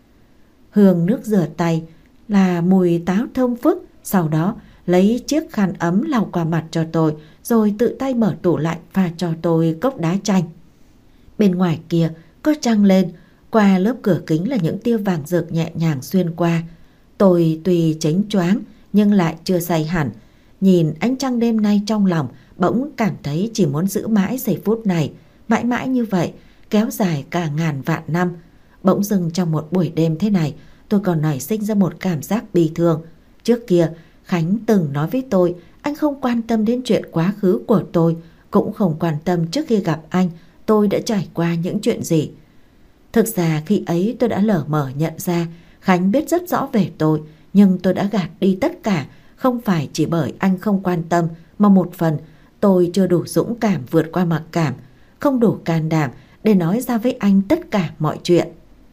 Hương nước rửa tay là mùi táo thơm phức. Sau đó lấy chiếc khăn ấm lau qua mặt cho tôi, rồi tự tay mở tủ lạnh pha cho tôi cốc đá chanh. Bên ngoài kia có trăng lên, qua lớp cửa kính là những tia vàng rực nhẹ nhàng xuyên qua. Tôi tuy chánh choáng nhưng lại chưa say hẳn. Nhìn ánh trăng đêm nay trong lòng bỗng cảm thấy chỉ muốn giữ mãi giây phút này, mãi mãi như vậy, kéo dài cả ngàn vạn năm. Bỗng dưng trong một buổi đêm thế này, tôi còn nảy sinh ra một cảm giác bi thương. Trước kia Khánh từng nói với tôi anh không quan tâm đến chuyện quá khứ của tôi, cũng không quan tâm trước khi gặp anh tôi đã trải qua những chuyện gì. Thực ra khi ấy tôi đã lờ mờ nhận ra Khánh biết rất rõ về tôi, nhưng tôi đã gạt đi tất cả. Không phải chỉ bởi anh không quan tâm, mà một phần tôi chưa đủ dũng cảm vượt qua mặc cảm, không đủ can đảm để nói ra với anh tất cả mọi chuyện.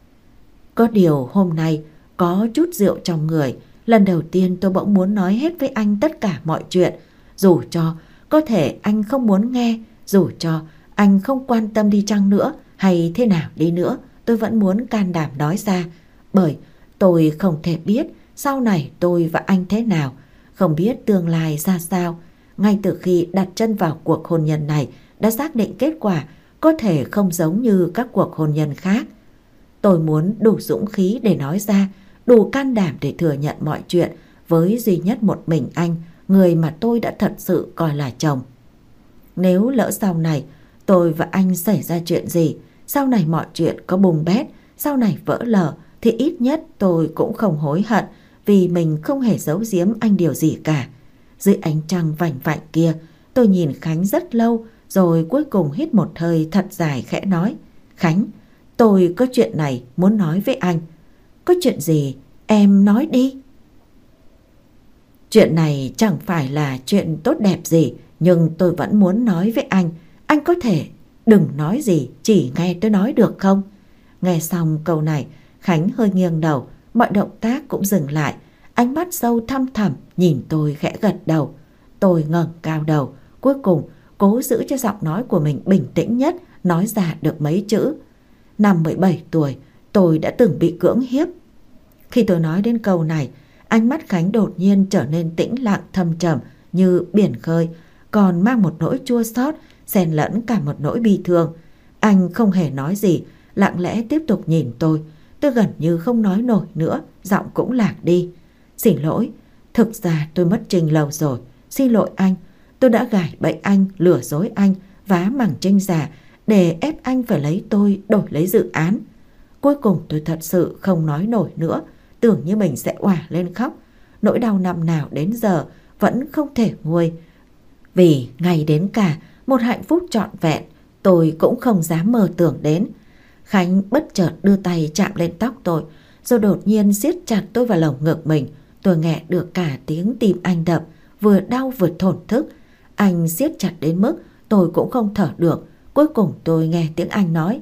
Có điều hôm nay có chút rượu trong người, lần đầu tiên tôi bỗng muốn nói hết với anh tất cả mọi chuyện. Dù cho có thể anh không muốn nghe, dù cho anh không quan tâm đi chăng nữa, hay thế nào đi nữa, tôi vẫn muốn can đảm nói ra. Bởi tôi không thể biết sau này tôi và anh thế nào, không biết tương lai ra sao. Ngay từ khi đặt chân vào cuộc hôn nhân này đã xác định kết quả có thể không giống như các cuộc hôn nhân khác. Tôi muốn đủ dũng khí để nói ra, đủ can đảm để thừa nhận mọi chuyện với duy nhất một mình anh, người mà tôi đã thật sự coi là chồng. Nếu lỡ sau này tôi và anh xảy ra chuyện gì, sau này mọi chuyện có bùng bét, sau này vỡ lở, thì ít nhất tôi cũng không hối hận vì mình không hề giấu giếm anh điều gì cả. Dưới ánh trăng vành vạnh kia, tôi nhìn Khánh rất lâu, rồi cuối cùng hít một hơi thật dài khẽ nói: Khánh, tôi có chuyện này muốn nói với anh. Có chuyện gì? Em nói đi. Chuyện này chẳng phải là chuyện tốt đẹp gì, nhưng tôi vẫn muốn nói với anh. Anh có thể đừng nói gì, chỉ nghe tôi nói được không? Nghe xong câu này, Khánh hơi nghiêng đầu, mọi động tác cũng dừng lại. Ánh mắt sâu thăm thẳm nhìn tôi khẽ gật đầu. Tôi ngẩng cao đầu, cuối cùng cố giữ cho giọng nói của mình bình tĩnh nhất, nói ra được mấy chữ. Năm mười bảy tuổi, tôi đã từng bị cưỡng hiếp. Khi tôi nói đến câu này, ánh mắt Khánh đột nhiên trở nên tĩnh lặng thâm trầm như biển khơi, còn mang một nỗi chua xót, xen lẫn cả một nỗi bi thương. Anh không hề nói gì, lặng lẽ tiếp tục nhìn tôi. Tôi gần như không nói nổi nữa, giọng cũng lạc đi. Xin lỗi, thực ra tôi mất Trinh lâu rồi. Xin lỗi anh, tôi đã gài bẫy anh, lừa dối anh, vá mảng Trinh giả để ép anh phải lấy tôi đổi lấy dự án. Cuối cùng tôi thật sự không nói nổi nữa, tưởng như mình sẽ òa lên khóc. Nỗi đau năm nào đến giờ vẫn không thể nguôi, vì ngay đến cả một hạnh phúc trọn vẹn tôi cũng không dám mơ tưởng đến. Khánh bất chợt đưa tay chạm lên tóc tôi, rồi đột nhiên siết chặt tôi vào lồng ngực mình. Tôi nghe được cả tiếng tim anh đập, vừa đau vừa thổn thức. Anh siết chặt đến mức tôi cũng không thở được. Cuối cùng tôi nghe tiếng anh nói: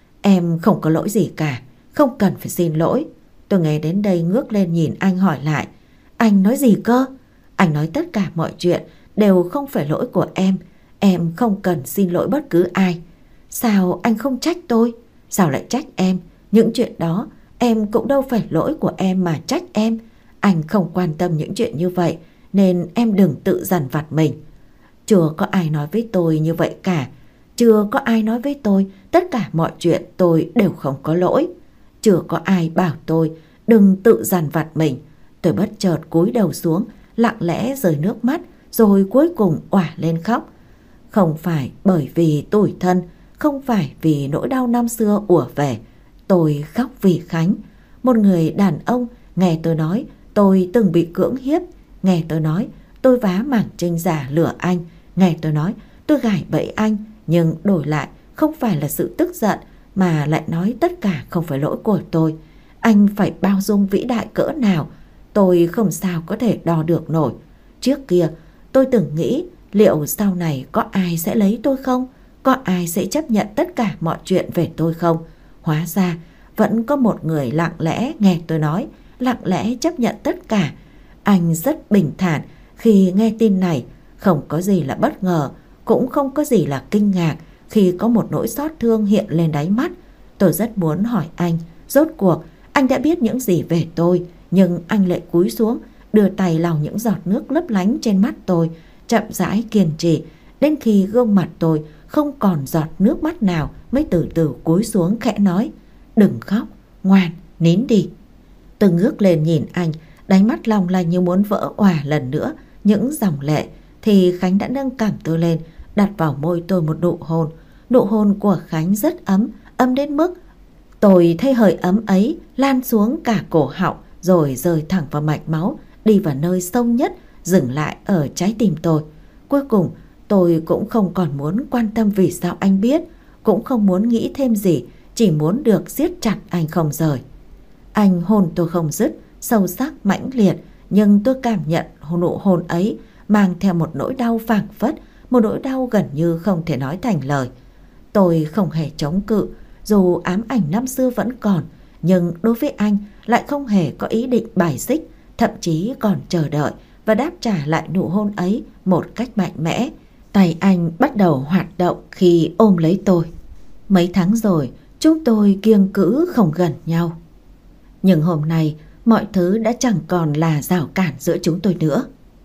Em không có lỗi gì cả, không cần phải xin lỗi. Tôi nghe đến đây ngước lên nhìn anh hỏi lại: Anh nói gì cơ? Anh nói tất cả mọi chuyện đều không phải lỗi của em. Em không cần xin lỗi bất cứ ai. Sao anh không trách tôi? Sao lại trách em? Những chuyện đó em cũng đâu phải lỗi của em mà trách em. Anh không quan tâm những chuyện như vậy, nên em đừng tự dằn vặt mình. Chưa có ai nói với tôi như vậy cả. Chưa có ai nói với tôi tất cả mọi chuyện tôi đều không có lỗi. Chưa có ai bảo tôi đừng tự dằn vặt mình. Tôi bất chợt cúi đầu xuống, lặng lẽ rơi nước mắt, rồi cuối cùng òa lên khóc. Không phải bởi vì tủi thân, không phải vì nỗi đau năm xưa ùa về. Tôi khóc vì Khánh, một người đàn ông. Nghe tôi nói tôi từng bị cưỡng hiếp, nghe tôi nói tôi vá mảng Trinh giả lừa anh, nghe tôi nói tôi gài bẫy anh, nhưng đổi lại không phải là sự tức giận, mà lại nói tất cả không phải lỗi của tôi. Anh phải bao dung vĩ đại cỡ nào, tôi không sao có thể đo được nổi. Trước kia tôi từng nghĩ liệu sau này có ai sẽ lấy tôi không? Có ai sẽ chấp nhận tất cả mọi chuyện về tôi không? Hóa ra vẫn có một người lặng lẽ nghe tôi nói, lặng lẽ chấp nhận tất cả. Anh rất bình thản khi nghe tin này, không có gì là bất ngờ, cũng không có gì là kinh ngạc khi có một nỗi xót thương hiện lên đáy mắt. Tôi rất muốn hỏi anh, rốt cuộc anh đã biết những gì về tôi, nhưng anh lại cúi xuống, đưa tay lau những giọt nước lấp lánh trên mắt tôi, chậm rãi kiên trì, đến khi gương mặt tôi không còn giọt nước mắt nào mới từ từ cúi xuống khẽ nói: Đừng khóc, ngoan, nín đi. Tôi ngước lên nhìn anh, đáy mắt long lanh như muốn vỡ òa lần nữa những dòng lệ, thì Khánh đã nâng cằm tôi lên, đặt vào môi tôi một nụ hôn. Nụ hôn của Khánh rất ấm, ấm đến mức tôi thấy hơi ấm ấy lan xuống cả cổ họng, rồi rơi thẳng vào mạch máu, đi vào nơi sâu nhất, dừng lại ở trái tim tôi. Cuối cùng tôi cũng không còn muốn quan tâm vì sao anh biết, cũng không muốn nghĩ thêm gì, chỉ muốn được siết chặt anh không rời. Anh hôn tôi không dứt, sâu sắc mãnh liệt, nhưng tôi cảm nhận nụ hôn ấy mang theo một nỗi đau phảng phất, một nỗi đau gần như không thể nói thành lời. Tôi không hề chống cự, dù ám ảnh năm xưa vẫn còn, nhưng đối với anh lại không hề có ý định bài xích, thậm chí còn chờ đợi và đáp trả lại nụ hôn ấy một cách mạnh mẽ. Tay anh bắt đầu hoạt động khi ôm lấy tôi. Mấy tháng rồi chúng tôi kiêng cữ không gần nhau, nhưng hôm nay mọi thứ đã chẳng còn là rào cản giữa chúng tôi nữa.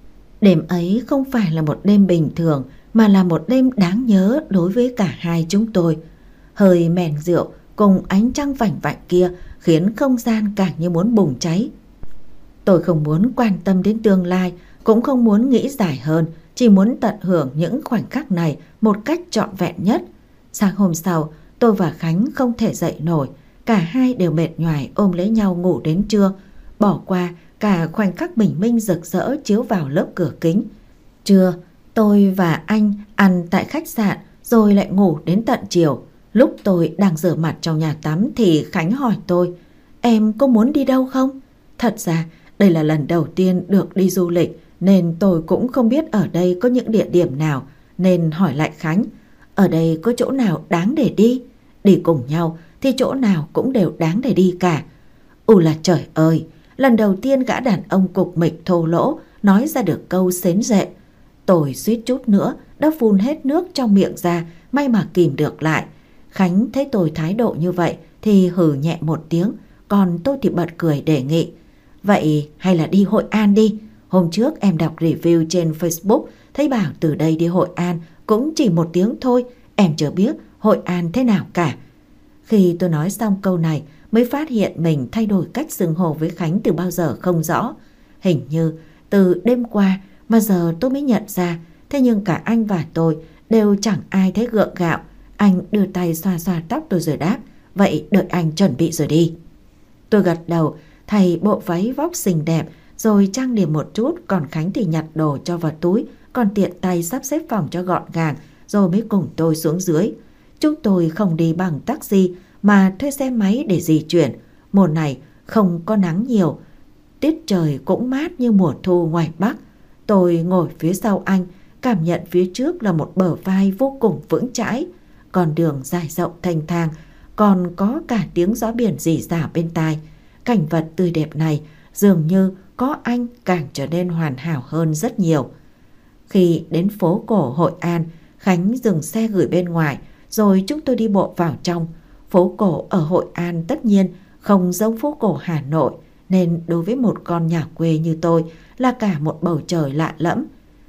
Đêm ấy không phải là một đêm bình thường, mà là một đêm đáng nhớ đối với cả hai chúng tôi. Hơi mèn rượu cùng ánh trăng vảnh vạnh kia khiến không gian càng như muốn bùng cháy. Tôi không muốn quan tâm đến tương lai, cũng không muốn nghĩ dài hơn, chỉ muốn tận hưởng những khoảnh khắc này một cách trọn vẹn nhất. Sáng hôm sau, tôi và Khánh không thể dậy nổi. Cả hai đều mệt nhoài ôm lấy nhau ngủ đến trưa, bỏ qua cả khoảnh khắc bình minh rực rỡ chiếu vào lớp cửa kính. Trưa, tôi và anh ăn tại khách sạn rồi lại ngủ đến tận chiều. Lúc tôi đang rửa mặt trong nhà tắm thì Khánh hỏi tôi: "Em có muốn đi đâu không?" Thật ra đây là lần đầu tiên được đi du lịch nên tôi cũng không biết ở đây có những địa điểm nào, nên hỏi lại Khánh: "Ở đây có chỗ nào đáng để đi?" Đi cùng nhau thì chỗ nào cũng đều đáng để đi cả. Ù là trời ơi, lần đầu tiên gã đàn ông cục mịch thô lỗ nói ra được câu xến rệ. Tôi suýt chút nữa đã phun hết nước trong miệng ra, may mà kìm được lại. Khánh thấy tôi thái độ như vậy thì hừ nhẹ một tiếng, còn tôi thì bật cười đề nghị: "Vậy hay là đi Hội An đi. Hôm trước em đọc review trên Facebook thấy bảo từ đây đi Hội An cũng chỉ một tiếng thôi, em chưa biết Hội An thế nào cả." Khi tôi nói xong câu này mới phát hiện mình thay đổi cách xưng hô với Khánh từ bao giờ không rõ. Hình như từ đêm qua mà giờ tôi mới nhận ra. Thế nhưng cả anh và tôi đều chẳng ai thấy gượng gạo. Anh đưa tay xoa xoa tóc tôi rồi đáp: "Vậy đợi anh chuẩn bị rồi đi." Tôi gật đầu, thay bộ váy vóc xinh đẹp rồi trang điểm một chút, còn Khánh thì nhặt đồ cho vào túi, còn tiện tay sắp xếp phòng cho gọn gàng rồi mới cùng tôi xuống dưới. Chúng tôi không đi bằng taxi mà thuê xe máy để di chuyển. Mùa này không có nắng nhiều, tiết trời cũng mát như mùa thu ngoài Bắc. Tôi ngồi phía sau anh, cảm nhận phía trước là một bờ vai vô cùng vững chãi. Con đường dài rộng thênh thang, còn có cả tiếng gió biển rỉ rả bên tai. Cảnh vật tươi đẹp này dường như có anh càng trở nên hoàn hảo hơn rất nhiều. Khi đến phố cổ Hội An, Khánh dừng xe gửi bên ngoài, rồi chúng tôi đi bộ vào trong. Phố cổ ở Hội An tất nhiên không giống phố cổ Hà Nội, nên đối với một con nhà quê như tôi là cả một bầu trời lạ lẫm.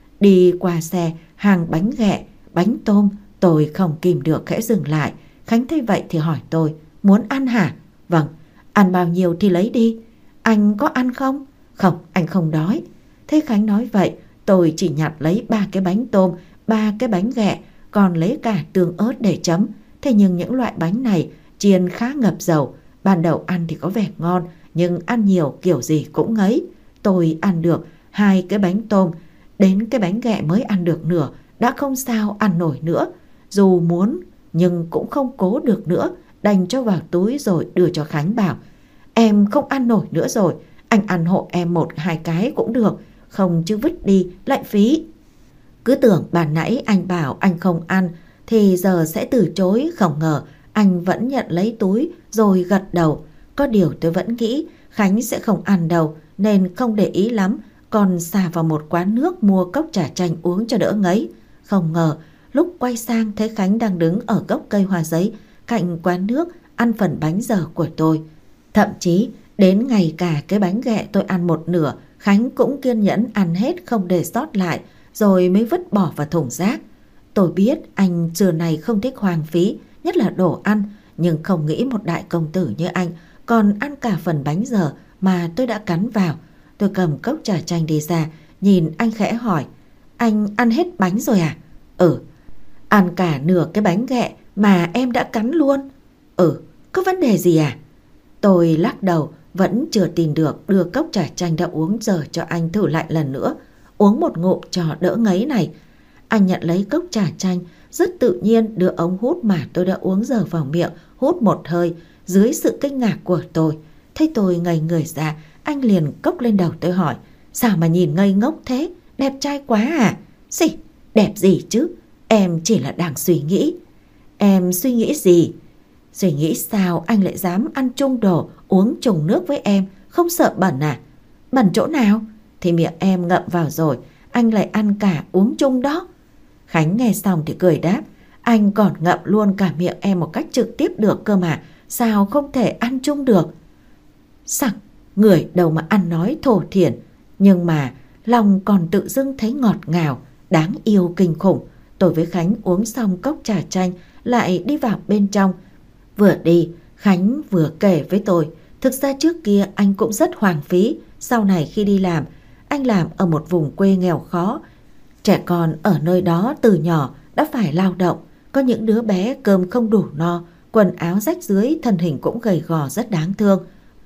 Đi qua xe hàng bánh ghẹ, bánh tôm, tôi không kìm được khẽ dừng lại. Khánh thấy vậy thì hỏi tôi: "Muốn ăn hả?" "Vâng." "Ăn bao nhiêu thì lấy đi." "Anh có ăn không?" "Không, anh không đói." Thế Khánh nói vậy, tôi chỉ nhặt lấy ba cái bánh tôm, ba cái bánh ghẹ, còn lấy cả tương ớt để chấm. Thế nhưng những loại bánh này chiên khá ngập dầu. Ban đầu ăn thì có vẻ ngon, nhưng ăn nhiều kiểu gì cũng ngấy. Tôi ăn được hai cái bánh tôm, đến cái bánh ghẹ mới ăn được nửa, đã không sao ăn nổi nữa. Dù muốn nhưng cũng không cố được nữa, đành cho vào túi rồi đưa cho Khánh bảo: "Em không ăn nổi nữa rồi, anh ăn hộ em một hai cái cũng được, không chứ vứt đi lại phí." Cứ tưởng ban nãy anh bảo anh không ăn thì giờ sẽ từ chối, không ngờ anh vẫn nhận lấy túi rồi gật đầu. Có điều tôi vẫn nghĩ Khánh sẽ không ăn đâu nên không để ý lắm, còn xà vào một quán nước mua cốc trà chanh uống cho đỡ ngấy. Không ngờ lúc quay sang thấy Khánh đang đứng ở gốc cây hoa giấy cạnh quán nước ăn phần bánh dở của tôi. Thậm chí đến ngày cả cái bánh ghẹ tôi ăn một nửa, Khánh cũng kiên nhẫn ăn hết không để sót lại, rồi mới vứt bỏ vào thùng rác. Tôi biết anh xưa này không thích hoang phí, nhất là đồ ăn, nhưng không nghĩ một đại công tử như anh còn ăn cả phần bánh dở mà tôi đã cắn vào. Tôi cầm cốc trà chanh đi ra, nhìn anh khẽ hỏi: "Anh ăn hết bánh rồi à?" "Ừ." "Ăn cả nửa cái bánh ghẹ mà em đã cắn luôn." "Ừ, có vấn đề gì à?" Tôi lắc đầu, vẫn chưa tin được, đưa cốc trà chanh đã uống giờ cho anh thử lại lần nữa. "Uống một ngụm cho đỡ ngấy này." Anh nhận lấy cốc trà chanh, rất tự nhiên đưa ống hút mà tôi đã uống giờ vào miệng, hút một hơi. Dưới sự kinh ngạc của tôi, thấy tôi ngây người ra, anh liền cốc lên đầu tôi hỏi: "Sao mà nhìn ngây ngốc thế? Đẹp trai quá à?" "Gì? Đẹp gì chứ? Em chỉ là đang suy nghĩ." "Em suy nghĩ gì?" "Suy nghĩ sao anh lại dám ăn chung đồ, uống chung nước với em, không sợ bẩn à?" "Bẩn chỗ nào?" "Thì miệng em ngậm vào rồi, anh lại ăn cả uống chung đó." Khánh nghe xong thì cười đáp: "Anh còn ngậm luôn cả miệng em một cách trực tiếp được cơ mà, sao không thể ăn chung được?" Sặc, người đâu mà ăn nói thô thiển, nhưng mà lòng còn tự dưng thấy ngọt ngào, đáng yêu kinh khủng. Tôi với Khánh uống xong cốc trà chanh lại đi vào bên trong. Vừa đi, Khánh vừa kể với tôi, thực ra trước kia anh cũng rất hoang phí. Sau này khi đi làm, anh làm ở một vùng quê nghèo khó. Trẻ con ở nơi đó từ nhỏ đã phải lao động, Có những đứa bé cơm không đủ no, quần áo rách rưới, thân hình cũng gầy gò rất đáng thương.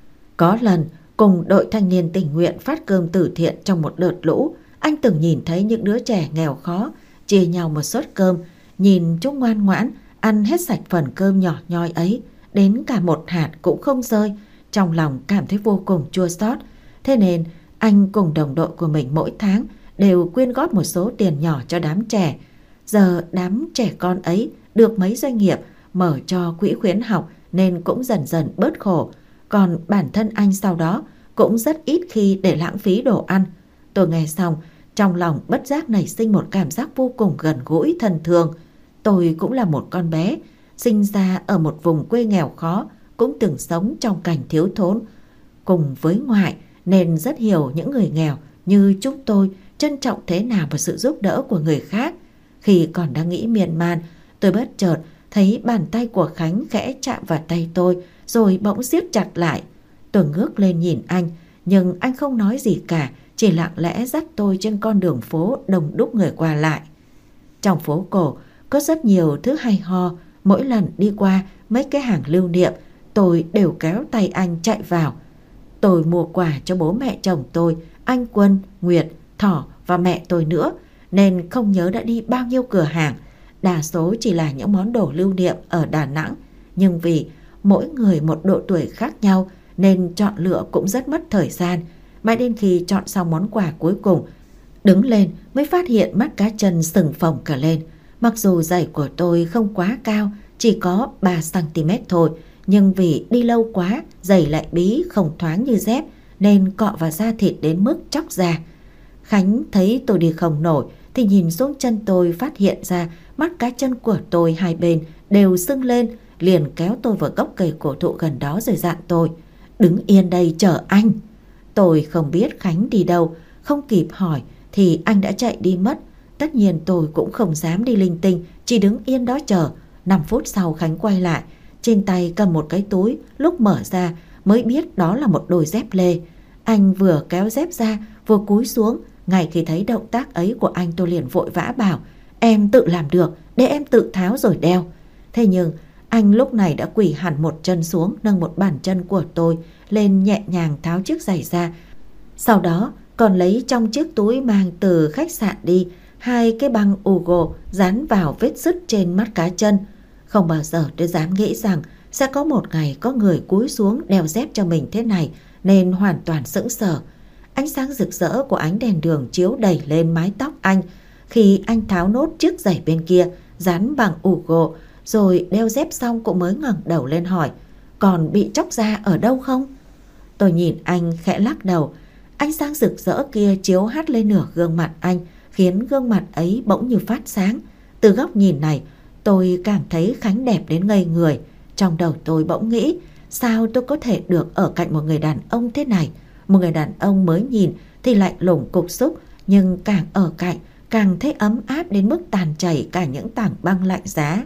Có lần cùng đội thanh niên tình nguyện phát cơm từ thiện trong một đợt lũ, anh từng nhìn thấy những đứa trẻ nghèo khó chia nhau một suất cơm, nhìn chúng ngoan ngoãn ăn hết sạch phần cơm nhỏ nhoi ấy, đến cả một hạt cũng không rơi. Trong lòng cảm thấy vô cùng chua xót. Thế nên anh cùng đồng đội của mình mỗi tháng đều quyên góp một số tiền nhỏ cho đám trẻ. Giờ đám trẻ con ấy được mấy doanh nghiệp mở cho quỹ khuyến học nên cũng dần dần bớt khổ. Còn bản thân anh sau đó cũng rất ít khi để lãng phí đồ ăn. Tôi nghe xong, trong lòng bất giác nảy sinh một cảm giác vô cùng gần gũi thân thương. Tôi cũng là một con bé, sinh ra ở một vùng quê nghèo khó, cũng từng sống trong cảnh thiếu thốn. Cùng với ngoại nên rất hiểu những người nghèo như chúng tôi trân trọng thế nào vào sự giúp đỡ của người khác. Khi còn đang nghĩ miên man, tôi bất chợt thấy bàn tay của Khánh khẽ chạm vào tay tôi, rồi bỗng siết chặt lại. Tôi ngước lên nhìn anh, nhưng anh không nói gì cả, chỉ lặng lẽ dắt tôi trên con đường phố đông đúc người qua lại. Trong phố cổ có rất nhiều thứ hay ho. Mỗi lần đi qua mấy cái hàng lưu niệm, tôi đều kéo tay anh chạy vào. Tôi mua quà cho bố mẹ chồng tôi, anh Quân, Nguyệt, Thỏ và mẹ tôi nữa, nên không nhớ đã đi bao nhiêu cửa hàng. Đa số chỉ là những món đồ lưu niệm ở Đà Nẵng, nhưng vì mỗi người một độ tuổi khác nhau nên chọn lựa cũng rất mất thời gian. Mãi đến khi chọn xong món quà cuối cùng, đứng lên mới phát hiện mắt cá chân sừng phồng cả lên. Mặc dù giày của tôi không quá cao, chỉ có ba xăng-ti-mét thôi, nhưng vì đi lâu quá, giày lại bí không thoáng như dép nên cọ vào da thịt đến mức chóc da. Khánh thấy tôi đi không nổi thì nhìn xuống chân tôi, phát hiện ra mắt cá chân của tôi hai bên đều sưng lên, liền kéo tôi vào gốc cây cổ thụ gần đó rồi dặn tôi: "Đứng yên đây chờ anh." Tôi không biết Khánh đi đâu, không kịp hỏi thì anh đã chạy đi mất. Tất nhiên tôi cũng không dám đi linh tinh, chỉ đứng yên đó chờ. Năm phút sau Khánh quay lại, trên tay cầm một cái túi, lúc mở ra mới biết đó là một đôi dép lê. Anh vừa kéo dép ra vừa cúi xuống. Ngay khi thấy động tác ấy của anh, tôi liền vội vã bảo: "Em tự làm được, để em tự tháo rồi đeo." Thế nhưng anh lúc này đã quỳ hẳn một chân xuống, nâng một bàn chân của tôi lên, nhẹ nhàng tháo chiếc giày ra. Sau đó còn lấy trong chiếc túi mang từ khách sạn đi hai cái băng Ugo dán vào vết sứt trên mắt cá chân. Không bao giờ tôi dám nghĩ rằng sẽ có một ngày có người cúi xuống đeo dép cho mình thế này, nên hoàn toàn sững sờ. Ánh sáng rực rỡ của ánh đèn đường chiếu đầy lên mái tóc anh. Khi anh tháo nốt chiếc giày bên kia dán bằng Ugo rồi đeo dép xong, cũng mới ngẩng đầu lên hỏi: "Còn bị chóc da ở đâu không?" Tôi nhìn anh khẽ lắc đầu. Ánh sáng rực rỡ kia chiếu hắt lên nửa gương mặt anh, khiến gương mặt ấy bỗng như phát sáng. Từ góc nhìn này, tôi cảm thấy Khánh đẹp đến ngây người. Trong đầu tôi bỗng nghĩ, sao tôi có thể được ở cạnh một người đàn ông thế này? Một người đàn ông mới nhìn thì lạnh lùng cục xúc, nhưng càng ở cạnh càng thấy ấm áp đến mức tàn chảy cả những tảng băng lạnh giá.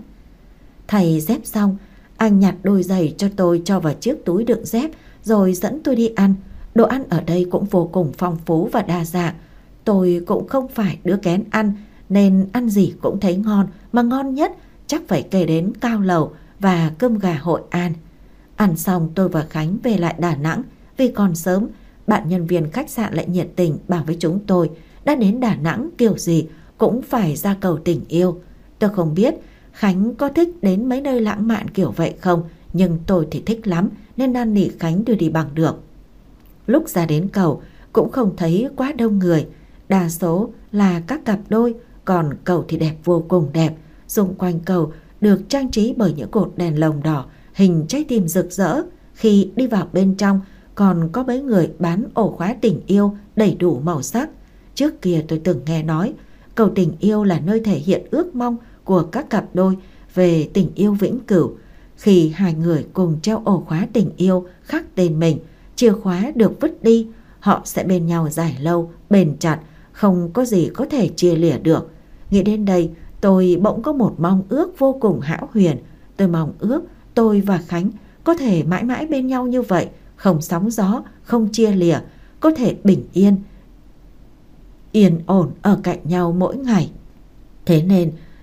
Thay dép xong, anh nhặt đôi giày cho tôi cho vào chiếc túi đựng dép, rồi dẫn tôi đi ăn. Đồ ăn ở đây cũng vô cùng phong phú và đa dạng. Tôi cũng không phải đứa kén ăn, nên ăn gì cũng thấy ngon, mà ngon nhất chắc phải kể đến cao lầu và cơm gà Hội An. Ăn xong tôi và Khánh về lại Đà Nẵng. Vì còn sớm, bạn nhân viên khách sạn lại nhiệt tình bảo với chúng tôi đã đến Đà Nẵng kiểu gì cũng phải ra cầu tình yêu. Tôi không biết Khánh có thích đến mấy nơi lãng mạn kiểu vậy không, nhưng tôi thì thích lắm nên năn nỉ Khánh đưa đi bằng được. Lúc ra đến cầu cũng không thấy quá đông người, đa số là các cặp đôi, còn cầu thì đẹp vô cùng đẹp. Xung quanh cầu được trang trí bởi những cột đèn lồng đỏ hình trái tim rực rỡ. Khi đi vào bên trong còn có mấy người bán ổ khóa tình yêu đầy đủ màu sắc. Trước kia tôi từng nghe nói cầu tình yêu là nơi thể hiện ước mong của các cặp đôi về tình yêu vĩnh cửu. Khi hai người cùng treo ổ khóa tình yêu khắc tên mình, chìa khóa được vứt đi, họ sẽ bên nhau dài lâu, bền chặt, không có gì có thể chia lìa được. Nghĩ đến đây, tôi bỗng có một mong ước vô cùng hão huyền. Tôi mong ước tôi và Khánh có thể mãi mãi bên nhau như vậy, không sóng gió, không chia lìa, có thể bình yên, yên ổn ở cạnh nhau mỗi ngày. Thế nên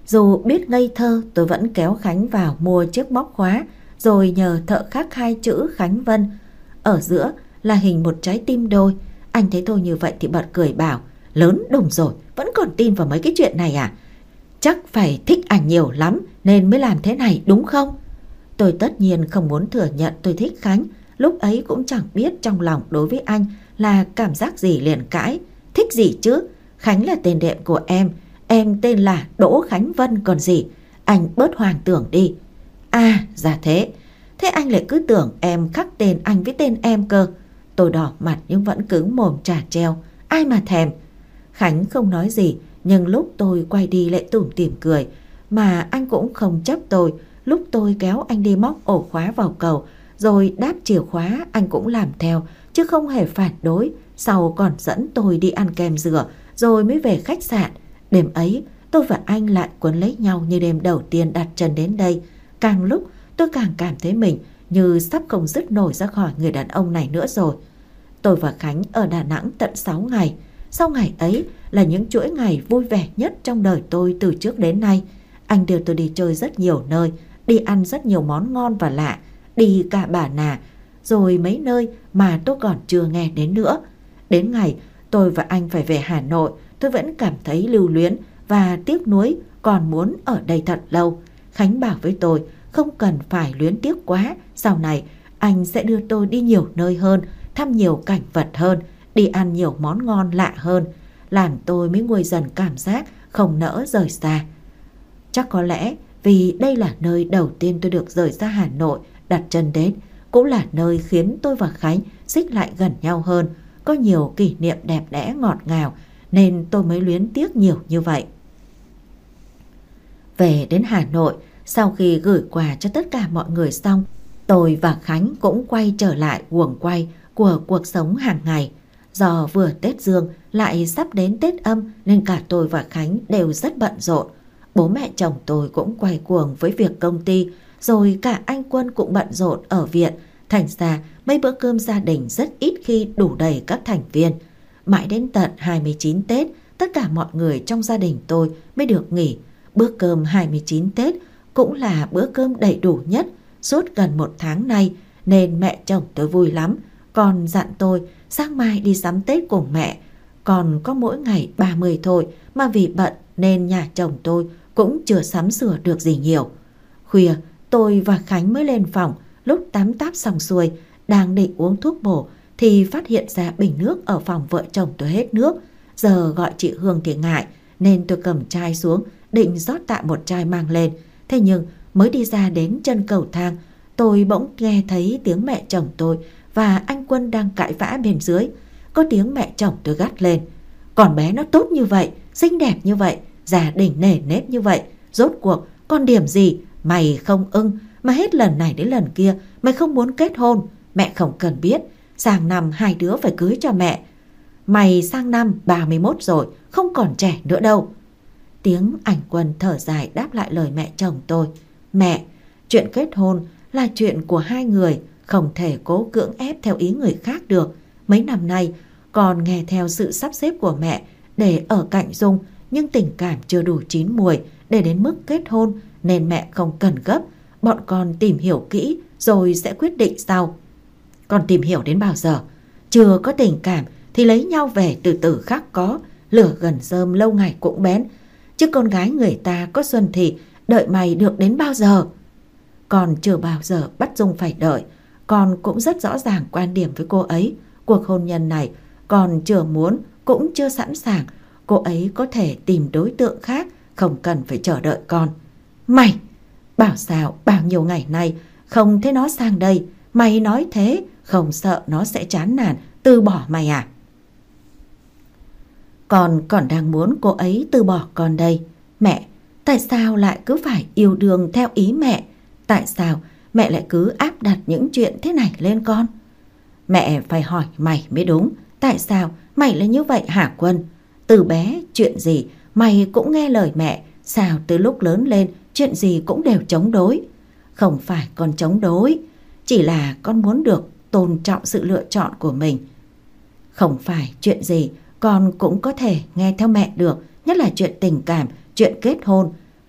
Dù biết ngây thơ, tôi vẫn kéo Khánh vào mua chiếc móc khóa, rồi nhờ thợ khắc hai chữ Khánh Vân. Ở giữa là hình một trái tim đôi. Anh thấy tôi như vậy thì bật cười bảo: lớn đùng rồi, vẫn còn tin vào mấy cái chuyện này à? Chắc phải thích ảnh nhiều lắm nên mới làm thế này đúng không? Tôi tất nhiên không muốn thừa nhận tôi thích Khánh. Lúc ấy cũng chẳng biết trong lòng đối với anh là cảm giác gì liền cãi. Thích gì chứ? Khánh là tên đệm của em. Em tên là Đỗ Khánh Vân còn gì. Anh bớt hoang tưởng đi. À ra thế. Thế anh lại cứ tưởng em khắc tên anh với tên em cơ. Tôi đỏ mặt nhưng vẫn cứng mồm trả treo. Ai mà thèm. Khánh không nói gì, nhưng lúc tôi quay đi lại tủm tỉm cười. Mà anh cũng không chấp tôi. Lúc tôi kéo anh đi móc ổ khóa vào cầu rồi đáp chìa khóa, anh cũng làm theo chứ không hề phản đối. Sau còn dẫn tôi đi ăn kem dừa rồi mới về khách sạn. Đêm ấy tôi và anh lại quấn lấy nhau như đêm đầu tiên đặt chân đến đây. Càng lúc tôi càng cảm thấy mình như sắp không dứt nổi ra khỏi người đàn ông này nữa rồi. Tôi và Khánh ở Đà Nẵng tận sáu ngày. Sau ngày ấy là những chuỗi ngày vui vẻ nhất trong đời tôi từ trước đến nay. Anh đưa tôi đi chơi rất nhiều nơi, đi ăn rất nhiều món ngon và lạ, đi cả Bà Nà, rồi mấy nơi mà tôi còn chưa nghe đến nữa. Đến ngày tôi và anh phải về Hà Nội, tôi vẫn cảm thấy lưu luyến và tiếc nuối, còn muốn ở đây thật lâu. Khánh bảo với tôi không cần phải luyến tiếc quá, sau này anh sẽ đưa tôi đi nhiều nơi hơn, thăm nhiều cảnh vật hơn, đi ăn nhiều món ngon lạ hơn, làm tôi mới nguôi dần cảm giác không nỡ rời xa. Chắc có lẽ vì đây là nơi đầu tiên tôi được rời ra Hà Nội đặt chân đến, cũng là nơi khiến tôi và Khánh xích lại gần nhau hơn, có nhiều kỷ niệm đẹp đẽ ngọt ngào, nên tôi mới luyến tiếc nhiều như vậy. Về đến Hà Nội, sau khi gửi quà cho tất cả mọi người xong, tôi và Khánh cũng quay trở lại guồng quay của cuộc sống hàng ngày. Do vừa Tết Dương lại sắp đến Tết Âm nên cả tôi và Khánh đều rất bận rộn. Bố mẹ chồng tôi cũng quay cuồng với việc công ty, rồi cả anh Quân cũng bận rộn ở viện. Thành ra mấy bữa cơm gia đình rất ít khi đủ đầy các thành viên. Mãi đến tận hai mươi chín Tết, tất cả mọi người trong gia đình tôi mới được nghỉ. Bữa cơm hai mươi chín Tết cũng là bữa cơm đầy đủ nhất suốt gần một tháng nay, nên mẹ chồng tôi vui lắm. Còn dặn tôi sáng mai đi sắm Tết cùng mẹ. Còn có mỗi ngày ba mươi thôi, mà vì bận nên nhà chồng tôi cũng chưa sắm sửa được gì nhiều. Khuya tôi và Khánh mới lên phòng. Lúc tắm táp xong xuôi, đang định uống thuốc bổ thì phát hiện ra bình nước ở phòng vợ chồng tôi hết nước. Giờ gọi chị Hương thì ngại, nên tôi cầm chai xuống định rót tạm một chai mang lên. Thế nhưng mới đi ra đến chân cầu thang, tôi bỗng nghe thấy tiếng mẹ chồng tôi và anh Quân đang cãi vã bên dưới. Có tiếng mẹ chồng tôi gắt lên: "Con bé nó tốt như vậy, xinh đẹp như vậy, gia đình nề nếp như vậy, rốt cuộc con điểm gì mày không ưng mà hết lần này đến lần kia mày không muốn kết hôn? Mẹ không cần biết, sang năm hai đứa phải cưới cho mẹ. Mày sang năm ba mươi mốt rồi, không còn trẻ nữa đâu." Tiếng anh Quân thở dài đáp lại lời mẹ chồng tôi: "Mẹ, chuyện kết hôn là chuyện của hai người, không thể cố cưỡng ép theo ý người khác được. Mấy năm nay con nghe theo sự sắp xếp của mẹ để ở cạnh Dung, nhưng tình cảm chưa đủ chín muồi để đến mức kết hôn, nên mẹ không cần gấp. Bọn con tìm hiểu kỹ rồi sẽ quyết định sau." "Con tìm hiểu đến bao giờ? Chưa có tình cảm thì lấy nhau về từ từ khắc có, lửa gần rơm lâu ngày cũng bén. Chứ con gái người ta có xuân thì đợi mày được đến bao giờ?" Con chưa bao giờ bắt Dung phải đợi. Con cũng rất rõ ràng quan điểm với cô ấy. Cuộc hôn nhân này con chưa muốn, cũng chưa sẵn sàng. Cô ấy có thể tìm đối tượng khác, không cần phải chờ đợi con. "Mày! Bảo sao bao nhiêu ngày nay không thấy nó sang đây, mày nói thế không sợ nó sẽ chán nản từ bỏ mày à?" "Con còn đang muốn cô ấy từ bỏ con đây. Mẹ, tại sao lại cứ phải yêu đương theo ý mẹ? Tại sao mẹ lại cứ áp đặt những chuyện thế này lên con?" "Mẹ phải hỏi mày mới đúng. Tại sao mày lại như vậy hả Quân? Từ bé chuyện gì mày cũng nghe lời mẹ, sao từ lúc lớn lên chuyện gì cũng đều chống đối?" "Không phải con chống đối, chỉ là con muốn được tôn trọng sự lựa chọn của mình. Không phải chuyện gì con cũng có thể nghe theo mẹ được, nhất là chuyện tình cảm, chuyện kết hôn.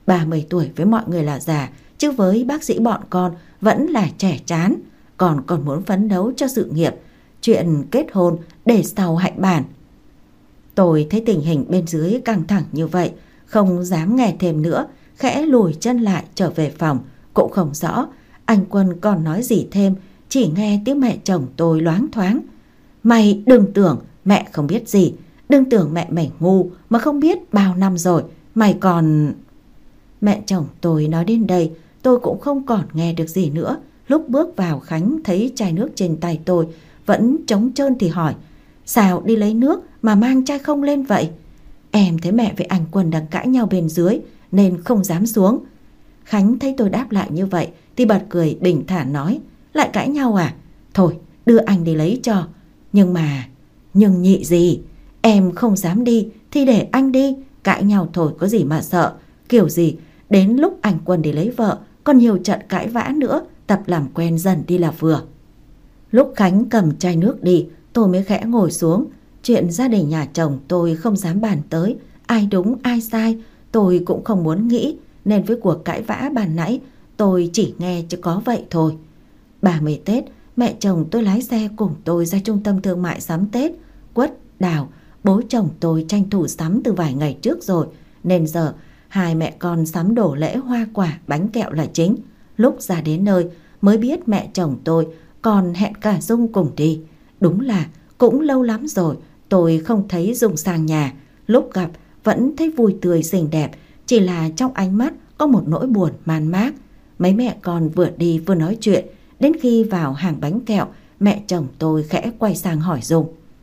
ba mươi tuổi với mọi người là già, chứ với bác sĩ bọn con vẫn là trẻ chán. Còn còn muốn phấn đấu cho sự nghiệp, chuyện kết hôn để sau hạnh bản. Tôi thấy tình hình bên dưới căng thẳng như vậy, không dám nghe thêm nữa, khẽ lùi chân lại trở về phòng. Cũng không rõ anh Quân còn nói gì thêm, chỉ nghe tiếng mẹ chồng tôi loáng thoáng: "Mày đừng tưởng mẹ không biết gì, đừng tưởng mẹ mày ngu mà không biết bao năm rồi, mày còn..." Mẹ chồng tôi nói đến đây, tôi cũng không còn nghe được gì nữa. Lúc bước vào, Khánh thấy chai nước trên tay tôi vẫn trống trơn thì hỏi: "Sao đi lấy nước mà mang chai không lên vậy?" "Em thấy mẹ với anh Quân đang cãi nhau bên dưới nên không dám xuống." Khánh thấy tôi đáp lại như vậy thì bật cười bình thản nói: "Lại cãi nhau à? Thôi đưa anh đi lấy cho." "Nhưng mà..." "Nhưng nhị gì? Em không dám đi thì để anh đi, cãi nhau thôi có gì mà sợ. Kiểu gì đến lúc anh Quân đi lấy vợ còn nhiều trận cãi vã nữa, tập làm quen dần đi là vừa." Lúc Khánh cầm chai nước đi, tôi mới khẽ ngồi xuống. Chuyện gia đình nhà chồng tôi không dám bàn tới, ai đúng ai sai tôi cũng không muốn nghĩ, nên với cuộc cãi vã ban nãy tôi chỉ nghe chứ có vậy thôi. ba mươi Tết, mẹ chồng tôi lái xe cùng tôi ra trung tâm thương mại sắm Tết. Quất, Đào, bố chồng tôi tranh thủ sắm từ vài ngày trước rồi, nên giờ hai mẹ con sắm đồ lễ, hoa quả, bánh kẹo là chính. Lúc ra đến nơi mới biết mẹ chồng tôi còn hẹn cả Dung cùng đi. Đúng là cũng lâu lắm rồi tôi không thấy Dung sang nhà. Lúc gặp vẫn thấy vui tươi xinh đẹp, chỉ là trong ánh mắt có một nỗi buồn man mác. Mấy mẹ con vừa đi vừa nói chuyện, đến khi vào hàng bánh kẹo, mẹ chồng tôi khẽ quay sang hỏi Dung: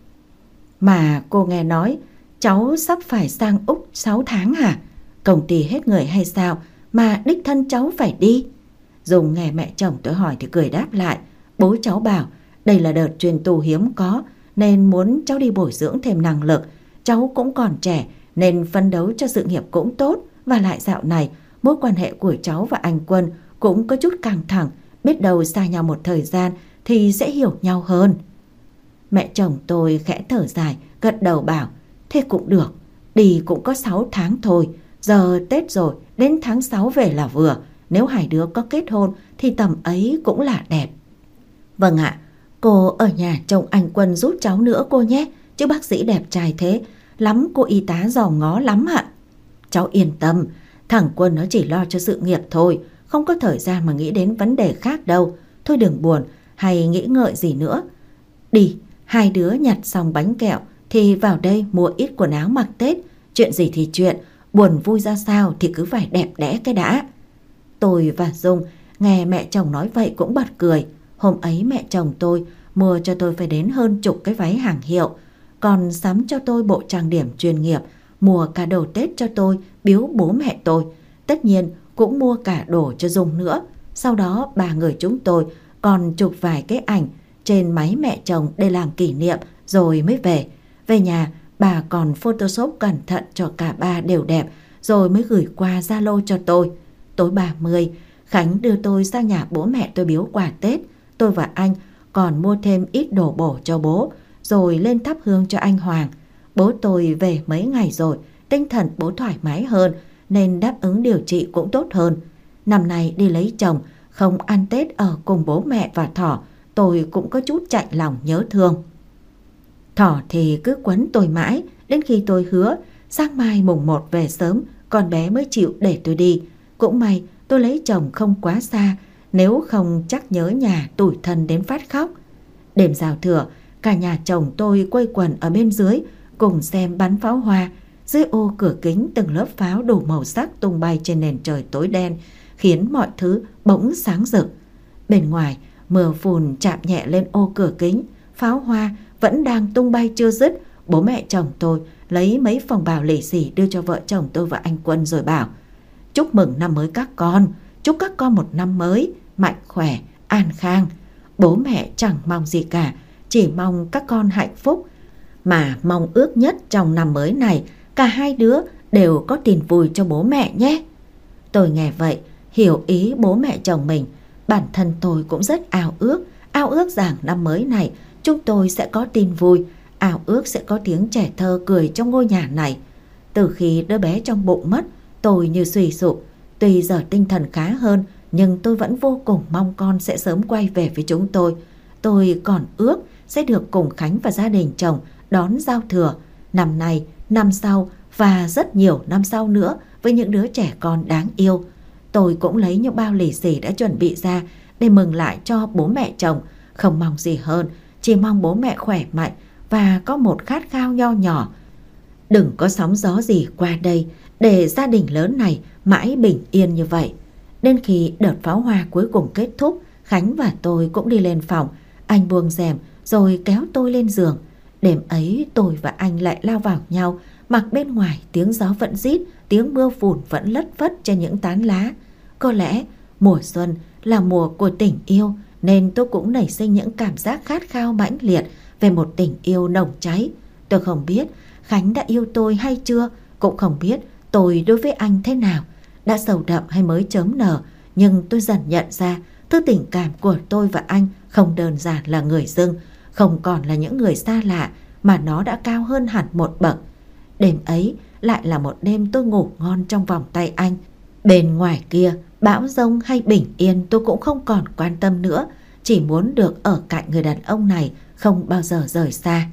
"Mà cô nghe nói cháu sắp phải sang Úc sáu tháng hả? Công ty hết người hay sao mà đích thân cháu phải đi?" Dung nghe mẹ chồng tôi hỏi thì cười đáp lại: "Bố cháu bảo đây là đợt truyền tù hiếm có, nên muốn cháu đi bồi dưỡng thêm năng lực. Cháu cũng còn trẻ nên phấn đấu cho sự nghiệp cũng tốt. Và lại dạo này mối quan hệ của cháu và anh Quân cũng có chút căng thẳng, biết đâu xa nhau một thời gian thì sẽ hiểu nhau hơn." Mẹ chồng tôi khẽ thở dài, gật đầu bảo: "Thế cũng được, đi cũng có sáu tháng thôi. Giờ Tết rồi, đến tháng sáu về là vừa. Nếu hai đứa có kết hôn thì tầm ấy cũng là đẹp." "Vâng ạ, cô ở nhà trông anh Quân giúp cháu nữa cô nhé, chứ bác sĩ đẹp trai thế lắm, cô y tá dòm ngó lắm ạ." "Cháu yên tâm, thằng Quân nó chỉ lo cho sự nghiệp thôi, không có thời gian mà nghĩ đến vấn đề khác đâu. Thôi đừng buồn hay nghĩ ngợi gì nữa. Đi, hai đứa nhặt xong bánh kẹo thì vào đây mua ít quần áo mặc Tết. Chuyện gì thì chuyện, buồn vui ra sao thì cứ phải đẹp đẽ cái đã." Tôi và Dung nghe mẹ chồng nói vậy cũng bật cười. Hôm ấy mẹ chồng tôi mua cho tôi phải đến hơn chục cái váy hàng hiệu, còn sắm cho tôi bộ trang điểm chuyên nghiệp, mua cả đồ Tết cho tôi biếu bố mẹ tôi. Tất nhiên cũng mua cả đồ cho Dung nữa. Sau đó ba người chúng tôi còn chụp vài cái ảnh trên máy mẹ chồng để làm kỷ niệm rồi mới về. Về nhà bà còn photoshop cẩn thận cho cả ba đều đẹp rồi mới gửi qua Zalo cho tôi. Tối ba mươi, Khánh đưa tôi sang nhà bố mẹ tôi biếu quà Tết. Tôi và anh còn mua thêm ít đồ bổ cho bố, rồi lên thắp hương cho anh Hoàng. Bố tôi về mấy ngày rồi, tinh thần bố thoải mái hơn nên đáp ứng điều trị cũng tốt hơn. Năm nay đi lấy chồng, không ăn Tết ở cùng bố mẹ và Thỏ, tôi cũng có chút chạnh lòng nhớ thương. Thỏ thì cứ quấn tôi mãi, đến khi tôi hứa sáng mai mùng một về sớm, con bé mới chịu để tôi đi. Cũng may tôi lấy chồng không quá xa, nếu không chắc nhớ nhà tủi thân đến phát khóc. Đêm giao thừa, cả nhà chồng tôi quây quần ở bên dưới cùng xem bắn pháo hoa. Dưới ô cửa kính từng lớp pháo đủ màu sắc tung bay trên nền trời tối đen, khiến mọi thứ bỗng sáng rực. Bên ngoài, mưa phùn chạm nhẹ lên ô cửa kính, pháo hoa vẫn đang tung bay chưa dứt. Bố mẹ chồng tôi lấy mấy phong bào lì xì đưa cho vợ chồng tôi và anh Quân rồi bảo: "Chúc mừng năm mới các con, chúc các con một năm mới mạnh khỏe, an khang." Bố mẹ chẳng mong gì cả, chỉ mong các con hạnh phúc. Mà mong ước nhất trong năm mới này, cả hai đứa đều có tin vui cho bố mẹ nhé. Tôi nghe vậy, hiểu ý bố mẹ chồng mình. Bản thân tôi cũng rất ao ước, ao ước rằng năm mới này chúng tôi sẽ có tin vui, ao ước sẽ có tiếng trẻ thơ cười trong ngôi nhà này. Từ khi đứa bé trong bụng mất, tôi như suy sụp. Tuy giờ tinh thần khá hơn, nhưng tôi vẫn vô cùng mong con sẽ sớm quay về với chúng tôi. Tôi còn ước sẽ được cùng Khánh và gia đình chồng đón giao thừa năm nay, năm sau và rất nhiều năm sau nữa với những đứa trẻ con đáng yêu. Tôi cũng lấy những bao lì xì đã chuẩn bị ra để mừng lại cho bố mẹ chồng. Không mong gì hơn, chỉ mong bố mẹ khỏe mạnh và có một khát khao nho nhỏ. Đừng có sóng gió gì qua đây, để gia đình lớn này mãi bình yên như vậy. Đến khi đợt pháo hoa cuối cùng kết thúc, Khánh và tôi cũng đi lên phòng. Anh buông rèm rồi kéo tôi lên giường. Đêm ấy tôi và anh lại lao vào nhau, mặc bên ngoài tiếng gió vẫn rít, tiếng mưa phùn vẫn lất phất trên những tán lá. Có lẽ mùa xuân là mùa của tình yêu, nên tôi cũng nảy sinh những cảm giác khát khao mãnh liệt về một tình yêu nồng cháy. Tôi không biết Khánh đã yêu tôi hay chưa, cũng không biết tôi đối với anh thế nào, đã sâu đậm hay mới chớm nở. Nhưng tôi dần nhận ra thứ tình cảm của tôi và anh không đơn giản là người dưng, không còn là những người xa lạ, mà nó đã cao hơn hẳn một bậc. Đêm ấy lại là một đêm tôi ngủ ngon trong vòng tay anh. Bên ngoài kia, bão giông hay bình yên tôi cũng không còn quan tâm nữa, chỉ muốn được ở cạnh người đàn ông này, không bao giờ rời xa.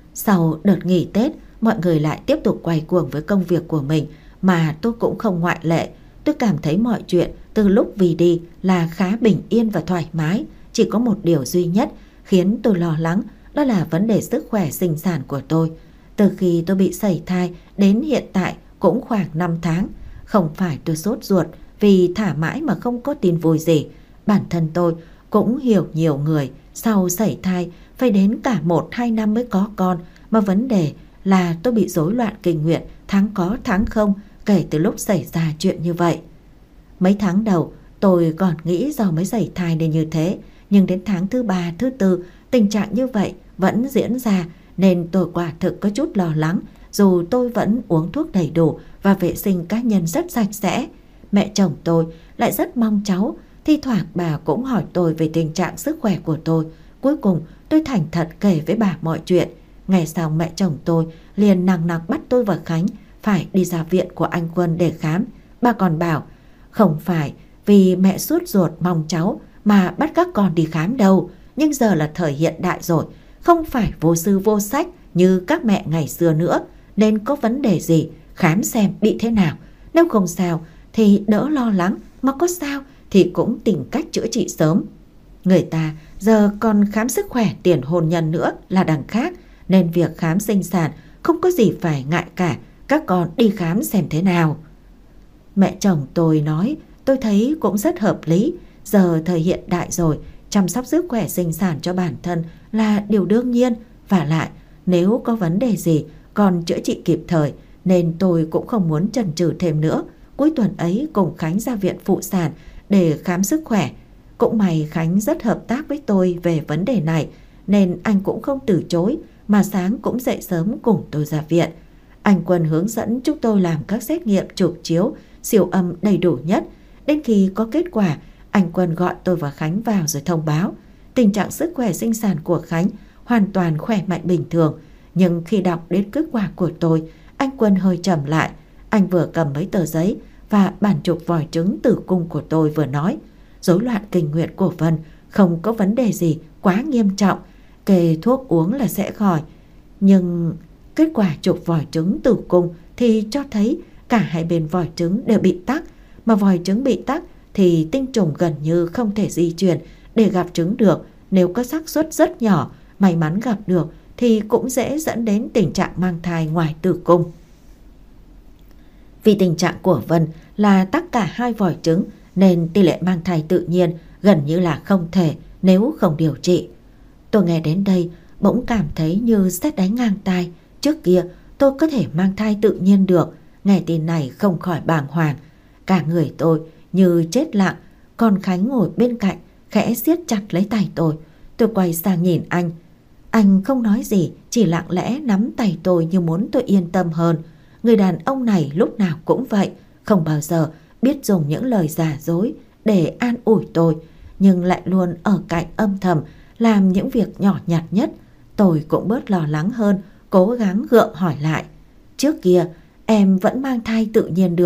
Sau đợt nghỉ Tết, mọi người lại tiếp tục quay cuồng với công việc của mình, mà tôi cũng không ngoại lệ. Tôi cảm thấy mọi chuyện từ lúc vì đi là khá bình yên và thoải mái. Chỉ có một điều duy nhất khiến tôi lo lắng, đó là vấn đề sức khỏe sinh sản của tôi. Từ khi tôi bị sẩy thai đến hiện tại cũng khoảng năm tháng. Không phải tôi sốt ruột vì thả mãi mà không có tin vui gì. Bản thân tôi cũng hiểu nhiều người sau sẩy thai phải đến cả một hai năm mới có con, mà vấn đề là tôi bị rối loạn kinh nguyệt, tháng có tháng không kể từ lúc xảy ra chuyện như vậy. Mấy tháng đầu tôi còn nghĩ do mới sẩy thai nên như thế, nhưng đến tháng thứ ba, thứ tư tình trạng như vậy vẫn diễn ra, nên tôi quả thực có chút lo lắng, dù tôi vẫn uống thuốc đầy đủ và vệ sinh cá nhân rất sạch sẽ. Mẹ chồng tôi lại rất mong cháu, thi thoảng bà cũng hỏi tôi về tình trạng sức khỏe của tôi. Cuối cùng tôi thành thật kể với bà mọi chuyện. Ngày sau mẹ chồng tôi liền nằng nặc bắt tôi và Khánh phải đi ra viện của anh Quân để khám. Bà còn bảo không phải vì mẹ sốt ruột mong cháu mà bắt các con đi khám đâu, nhưng giờ là thời hiện đại rồi, không phải vô sư vô sách như các mẹ ngày xưa nữa, nên có vấn đề gì khám xem bị thế nào, nếu không sao thì đỡ lo lắng, mà có sao thì cũng tìm cách chữa trị sớm. Người ta giờ còn khám sức khỏe tiền hôn nhân nữa là đằng khác, nên việc khám sinh sản không có gì phải ngại cả, các con đi khám xem thế nào. Mẹ chồng tôi nói tôi thấy cũng rất hợp lý. Giờ thời hiện đại rồi, chăm sóc sức khỏe sinh sản cho bản thân là điều đương nhiên, và lại nếu có vấn đề gì còn chữa trị kịp thời, nên tôi cũng không muốn chần chừ thêm nữa. Cuối tuần ấy cùng Khánh ra viện phụ sản để khám sức khỏe. Cũng may Khánh rất hợp tác với tôi về vấn đề này, nên anh cũng không từ chối, mà sáng cũng dậy sớm cùng tôi ra viện. Anh Quân hướng dẫn chúng tôi làm các xét nghiệm chụp chiếu, siêu âm đầy đủ nhất. Đến khi có kết quả, anh Quân gọi tôi và Khánh vào rồi thông báo tình trạng sức khỏe sinh sản của Khánh hoàn toàn khỏe mạnh bình thường. Nhưng khi đọc đến kết quả của tôi, anh Quân hơi trầm lại. Anh vừa cầm mấy tờ giấy và bản chụp vòi trứng tử cung của tôi, vừa nói rối loạn kinh nguyệt của Vân không có vấn đề gì quá nghiêm trọng, kê thuốc uống là sẽ khỏi. Nhưng kết quả chụp vòi trứng tử cung thì cho thấy cả hai bên vòi trứng đều bị tắc, mà vòi trứng bị tắc thì tinh trùng gần như không thể di chuyển để gặp trứng được. Nếu có xác suất rất nhỏ, may mắn gặp được thì cũng dễ dẫn đến tình trạng mang thai ngoài tử cung. Vì tình trạng của Vân là tắc cả hai vòi trứng, nên tỷ lệ mang thai tự nhiên gần như là không thể nếu không điều trị. Tôi nghe đến đây bỗng cảm thấy như sét đánh ngang tai. Trước kia tôi có thể mang thai tự nhiên được, nghe tin này không khỏi bàng hoàng. Cả người tôi như chết lặng, còn Khánh ngồi bên cạnh khẽ siết chặt lấy tay tôi. Tôi quay sang nhìn anh. Anh không nói gì, chỉ lặng lẽ nắm tay tôi như muốn tôi yên tâm hơn. Người đàn ông này lúc nào cũng vậy, không bao giờ biết dùng những lời giả dối để an ủi tôi, nhưng lại luôn ở cạnh âm thầm làm những việc nhỏ nhặt nhất. Tôi cũng bớt lo lắng hơn, cố gắng gượng hỏi lại. Trước kia em vẫn mang thai tự nhiên được,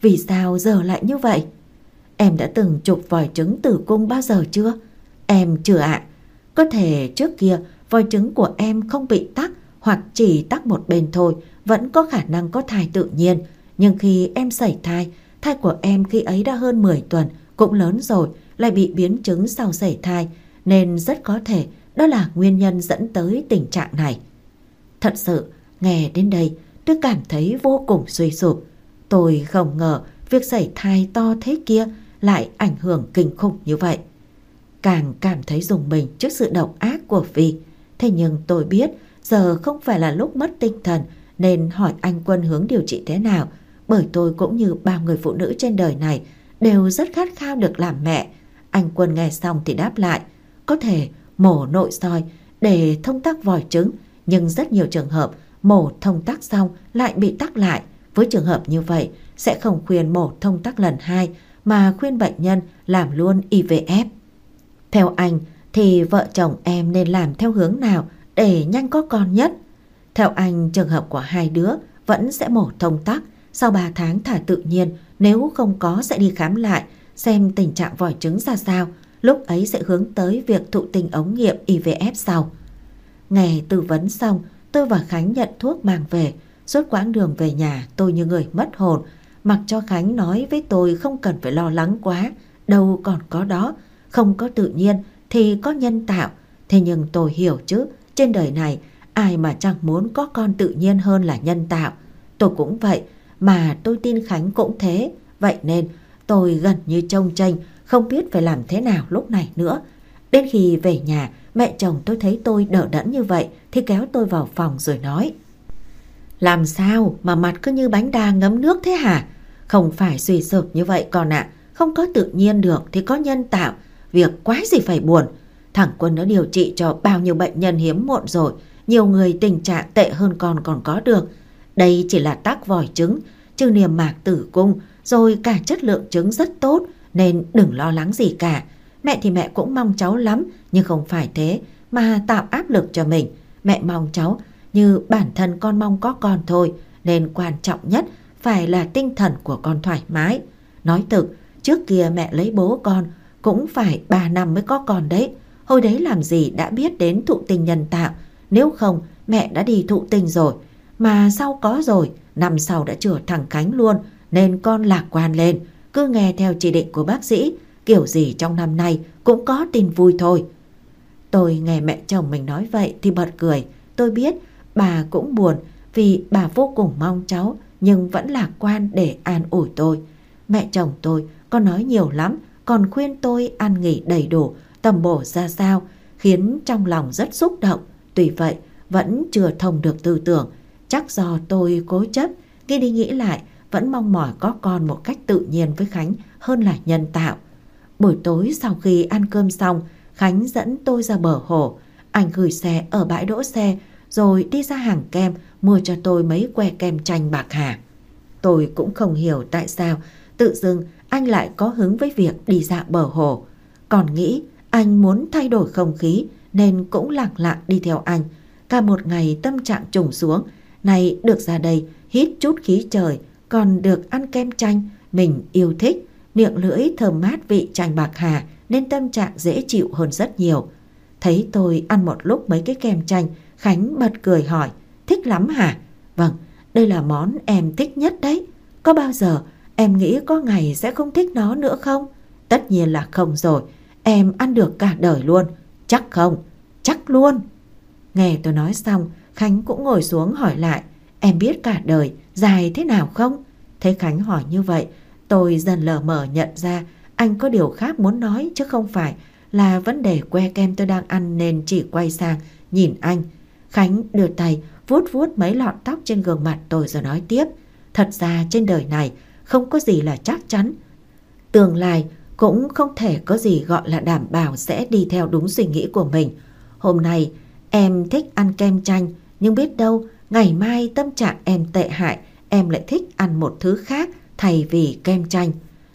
Vì sao giờ lại như vậy? Em đã từng chụp vòi trứng tử cung bao giờ chưa? Em chưa ạ. À. Có thể trước kia vòi trứng của em không bị tắc hoặc chỉ tắc một bên thôi, vẫn có khả năng có thai tự nhiên. Nhưng khi em sẩy thai, thai của em khi ấy đã hơn mười tuần, cũng lớn rồi, lại bị biến chứng sau sẩy thai, nên rất có thể đó là nguyên nhân dẫn tới tình trạng này. Thật sự, nghe đến đây, tôi cảm thấy vô cùng suy sụp. Tôi không ngờ việc sẩy thai to thế kia lại ảnh hưởng kinh khủng như vậy. Càng cảm thấy rùng mình trước sự độc ác của Vi. Thế nhưng tôi biết giờ không phải là lúc mất tinh thần nên hỏi anh Quân hướng điều trị thế nào, bởi tôi cũng như bao người phụ nữ trên đời này đều rất khát khao được làm mẹ. Anh Quân nghe xong thì đáp lại, có thể mổ nội soi để thông tắc vòi trứng, nhưng rất nhiều trường hợp mổ thông tắc xong lại bị tắc lại. Với trường hợp như vậy sẽ không khuyên mổ thông tắc lần hai mà khuyên bệnh nhân làm luôn i vê ép. Theo anh thì vợ chồng em nên làm theo hướng nào để nhanh có con nhất? Theo anh, trường hợp của hai đứa vẫn sẽ mổ thông tắc, sau ba tháng thả tự nhiên, nếu không có sẽ đi khám lại xem tình trạng vòi trứng ra sao, lúc ấy sẽ hướng tới việc thụ tinh ống nghiệm i vê ép sau. Nghe tư vấn xong, tôi và Khánh nhận thuốc mang về. Suốt quãng đường về nhà tôi như người mất hồn, mặc cho Khánh nói với tôi không cần phải lo lắng quá, đâu còn có đó, không có tự nhiên thì có nhân tạo. Thế nhưng tôi hiểu chứ, trên đời này ai mà chẳng muốn có con tự nhiên hơn là nhân tạo. Tôi cũng vậy, mà tôi tin Khánh cũng thế. Vậy nên tôi gần như chông chênh, không biết phải làm thế nào lúc này nữa. Đến khi về nhà, mẹ chồng tôi thấy tôi đờ đẫn như vậy thì kéo tôi vào phòng rồi nói, làm sao mà mặt cứ như bánh đa ngấm nước thế hả? Không phải suy sụp như vậy con ạ. À. Không có tự nhiên được thì có nhân tạo, việc quái gì phải buồn. Thằng Quân nó điều trị cho bao nhiêu bệnh nhân hiếm muộn rồi, nhiều người tình trạng tệ hơn con còn có được. Đây chỉ là tắc vòi trứng, chứ niêm mạc tử cung, rồi cả chất lượng trứng rất tốt, nên đừng lo lắng gì cả. Mẹ thì mẹ cũng mong cháu lắm, nhưng không phải thế mà tạo áp lực cho mình. Mẹ mong cháu như bản thân con mong có con thôi, nên quan trọng nhất phải là tinh thần của con thoải mái. Nói thực, trước kia mẹ lấy bố con cũng phải ba năm mới có con đấy. Hồi đấy làm gì đã biết đến thụ tinh nhân tạo, nếu không mẹ đã đi thụ tinh rồi. Mà sau có rồi, năm sau đã chữa thằng Khánh luôn, nên con lạc quan lên, cứ nghe theo chỉ định của bác sĩ, kiểu gì trong năm nay cũng có tin vui thôi. Tôi nghe mẹ chồng mình nói vậy thì bật cười. Tôi biết bà cũng buồn vì bà vô cùng mong cháu, nhưng vẫn lạc quan để an ủi tôi. Mẹ chồng tôi còn nói nhiều lắm, còn khuyên tôi ăn nghỉ đầy đủ, tầm bổ ra sao, khiến trong lòng rất xúc động. Tuy vậy vẫn chưa thông được tư tưởng. Chắc do tôi cố chấp, nghĩ đi nghĩ lại vẫn mong mỏi có con một cách tự nhiên với Khánh hơn là nhân tạo. Buổi tối sau khi ăn cơm xong, Khánh dẫn tôi ra bờ hồ. Anh gửi xe ở bãi đỗ xe rồi đi ra hàng kem mua cho tôi mấy que kem chanh bạc hà. Tôi cũng không hiểu tại sao tự dưng anh lại có hứng với việc đi dạo bờ hồ. Còn nghĩ anh muốn thay đổi không khí nên cũng lặng lặng đi theo anh. Cả một ngày tâm trạng trùng xuống, này được ra đây hít chút khí trời, còn được ăn kem chanh mình yêu thích, miệng lưỡi thơm mát vị chanh bạc hà nên tâm trạng dễ chịu hơn rất nhiều. Thấy tôi ăn một lúc mấy cái kem chanh, Khánh bật cười hỏi, thích lắm hả? Vâng, đây là món em thích nhất đấy. Có bao giờ em nghĩ có ngày sẽ không thích nó nữa không? Tất nhiên là không rồi, em ăn được cả đời luôn. Chắc không? Chắc luôn. Nghe tôi nói xong, Khánh cũng ngồi xuống hỏi lại, em biết cả đời dài thế nào không? Thấy Khánh hỏi như vậy, tôi dần lờ mờ nhận ra anh có điều khác muốn nói, chứ không phải là vấn đề que kem tôi đang ăn, nên chỉ quay sang nhìn anh. Khánh đưa tay vuốt vuốt mấy lọn tóc trên gương mặt tôi rồi nói tiếp, thật ra trên đời này không có gì là chắc chắn. Tương lai cũng không thể có gì gọi là đảm bảo sẽ đi theo đúng suy nghĩ của mình. Hôm nay em thích ăn kem chanh, nhưng biết đâu ngày mai tâm trạng em tệ hại, em lại thích ăn một thứ khác thay vì kem chanh.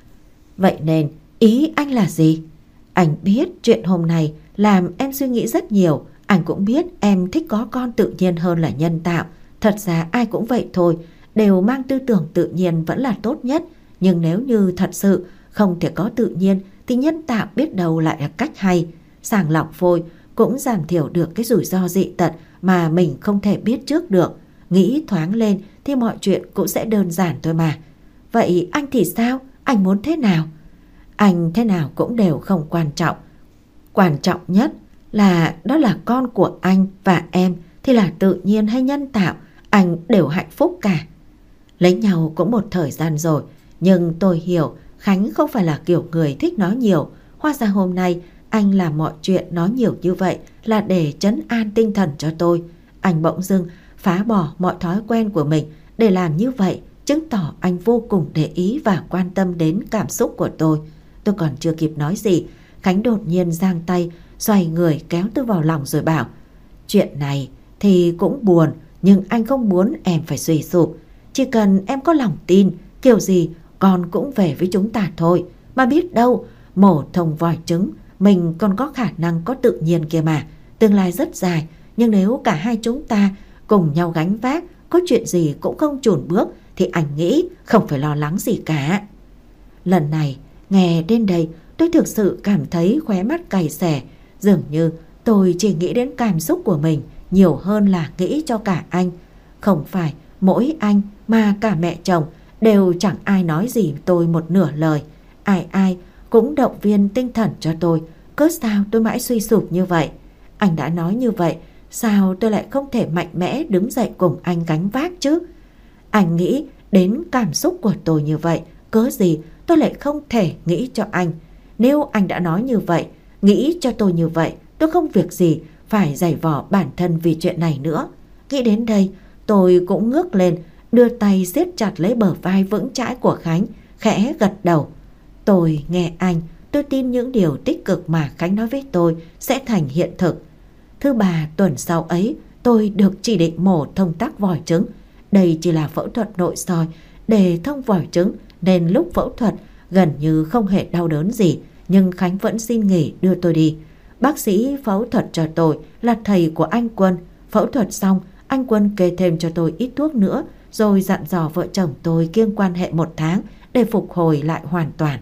Vậy nên ý anh là gì? Anh biết chuyện hôm nay làm em suy nghĩ rất nhiều. Anh cũng biết em thích có con tự nhiên hơn là nhân tạo. Thật ra ai cũng vậy thôi, đều mang tư tưởng tự nhiên vẫn là tốt nhất. Nhưng nếu như thật sự không thể có tự nhiên thì nhân tạo biết đâu lại là cách hay. Sàng lọc phôi cũng giảm thiểu được cái rủi ro dị tật mà mình không thể biết trước được. Nghĩ thoáng lên thì mọi chuyện cũng sẽ đơn giản thôi mà. Vậy anh thì sao? Anh muốn thế nào? Anh thế nào cũng đều không quan trọng. Quan trọng nhất là đó là con của anh và em thì là tự nhiên hay nhân tạo, anh đều hạnh phúc cả. Lấy nhau cũng một thời gian rồi, nhưng tôi hiểu Khánh không phải là kiểu người thích nói nhiều. Hóa ra hôm nay anh làm mọi chuyện nói nhiều như vậy là để trấn an tinh thần cho tôi. Anh bỗng dưng phá bỏ mọi thói quen của mình để làm như vậy, chứng tỏ anh vô cùng để ý và quan tâm đến cảm xúc của tôi. Tôi còn chưa kịp nói gì, Khánh đột nhiên giang tay, xoay người kéo tôi vào lòng rồi bảo: chuyện này thì cũng buồn, nhưng anh không muốn em phải suy sụp. Chỉ cần em có lòng tin, kiểu gì con cũng về với chúng ta thôi. Mà biết đâu, mổ thông vòi trứng, mình còn có khả năng có tự nhiên kia mà. Tương lai rất dài, nhưng nếu cả hai chúng ta cùng nhau gánh vác, có chuyện gì cũng không chùn bước, thì anh nghĩ không phải lo lắng gì cả. Lần này, nghe đến đây, tôi thực sự cảm thấy khóe mắt cay xè. Dường như tôi chỉ nghĩ đến cảm xúc của mình nhiều hơn là nghĩ cho cả anh. Không phải mỗi anh mà cả mẹ chồng đều chẳng ai nói gì tôi một nửa lời. Ai ai cũng động viên tinh thần cho tôi. Cớ sao tôi mãi suy sụp như vậy? Anh đã nói như vậy, sao tôi lại không thể mạnh mẽ đứng dậy cùng anh gánh vác chứ? Anh nghĩ đến cảm xúc của tôi như vậy, cớ gì tôi lại không thể nghĩ cho anh? Nếu anh đã nói như vậy, nghĩ cho tôi như vậy, tôi không việc gì phải giày vò bản thân vì chuyện này nữa. Nghĩ đến đây, tôi cũng ngước lên, đưa tay siết chặt lấy bờ vai vững chãi của Khánh, khẽ gật đầu. Tôi nghe anh, tôi tin những điều tích cực mà Khánh nói với tôi sẽ thành hiện thực. Thứ ba tuần sau ấy, tôi được chỉ định mổ thông tắc vòi trứng. Đây chỉ là phẫu thuật nội soi để thông vòi trứng, nên lúc phẫu thuật gần như không hề đau đớn gì, nhưng Khánh vẫn xin nghỉ đưa tôi đi. Bác sĩ phẫu thuật cho tôi là thầy của anh Quân. Phẫu thuật xong, anh Quân kê thêm cho tôi ít thuốc nữa, rồi dặn dò vợ chồng tôi kiêng quan hệ một tháng để phục hồi lại hoàn toàn.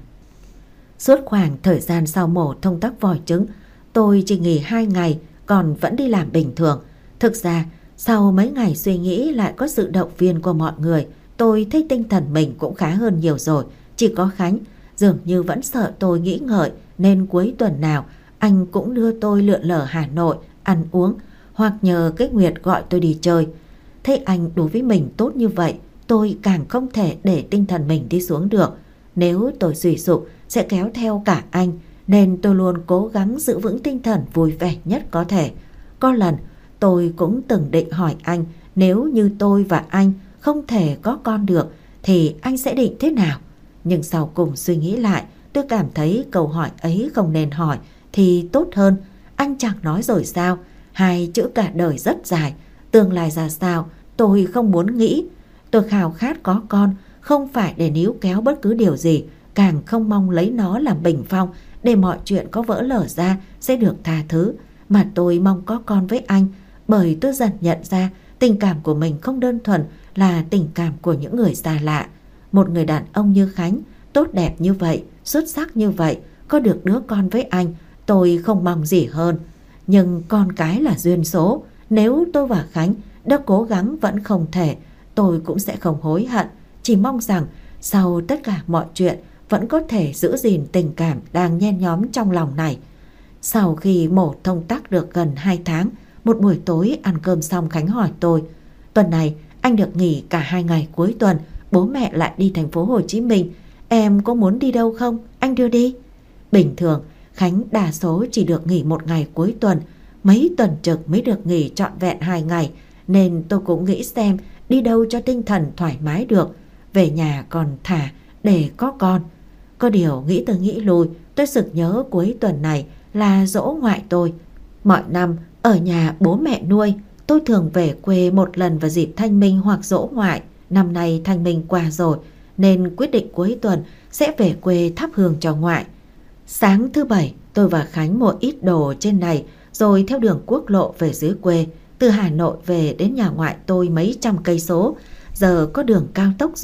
Suốt khoảng thời gian sau mổ thông tắc vòi trứng, tôi chỉ nghỉ hai ngày, còn vẫn đi làm bình thường. Thực ra, sau mấy ngày suy nghĩ lại có sự động viên của mọi người, tôi thấy tinh thần mình cũng khá hơn nhiều rồi. Chỉ có Khánh dường như vẫn sợ tôi nghĩ ngợi, nên cuối tuần nào anh cũng đưa tôi lượn lờ Hà Nội ăn uống, hoặc nhờ cái Nguyệt gọi tôi đi chơi. Thấy anh đối với mình tốt như vậy, tôi càng không thể để tinh thần mình đi xuống được. Nếu tôi suy sụp sẽ kéo theo cả anh, nên tôi luôn cố gắng giữ vững tinh thần vui vẻ nhất có thể. Có lần tôi cũng từng định hỏi anh, nếu như tôi và anh không thể có con được thì anh sẽ định thế nào? Nhưng sau cùng suy nghĩ lại, tôi cảm thấy câu hỏi ấy không nên hỏi thì tốt hơn. Anh chẳng nói rồi sao? Hai chữ cả đời rất dài, tương lai ra sao tôi không muốn nghĩ. Tôi khao khát có con, không phải để níu kéo bất cứ điều gì, càng không mong lấy nó làm bình phong để mọi chuyện có vỡ lở ra sẽ được tha thứ. Mà tôi mong có con với anh, bởi tôi dần nhận ra tình cảm của mình không đơn thuần là tình cảm của những người xa lạ. Một người đàn ông như Khánh, tốt đẹp như vậy, xuất sắc như vậy, có được đứa con với anh, tôi không mong gì hơn. Nhưng con cái là duyên số, nếu tôi và Khánh đã cố gắng vẫn không thể, tôi cũng sẽ không hối hận. Chỉ mong rằng sau tất cả mọi chuyện vẫn có thể giữ gìn tình cảm đang nhen nhóm trong lòng này. Sau khi mổ thông tắc được gần hai tháng, một buổi tối ăn cơm xong, Khánh hỏi tôi: tuần này anh được nghỉ cả hai ngày cuối tuần, bố mẹ lại đi thành phố Hồ Chí Minh, em có muốn đi đâu không? Anh đưa đi. Bình thường Khánh đa số chỉ được nghỉ một ngày cuối tuần, mấy tuần trực mới được nghỉ trọn vẹn hai ngày, nên tôi cũng nghĩ xem đi đâu cho tinh thần thoải mái được. Về nhà còn thả để có con. Có điều nghĩ từ nghĩ lui, tôi sực nhớ cuối tuần này là giỗ ngoại tôi. Mọi năm ở nhà bố mẹ nuôi, tôi thường về quê một lần vào dịp Thanh Minh hoặc giỗ ngoại. Năm nay Thanh Minh qua rồi, nên quyết định cuối tuần sẽ về quê thắp hương cho ngoại. Sáng thứ bảy, tôi và Khánh mua ít đồ trên này, rồi theo đường quốc lộ về dưới quê. Từ Hà Nội về đến nhà ngoại tôi mấy trăm cây số. Giờ có đường cao tốc rồi,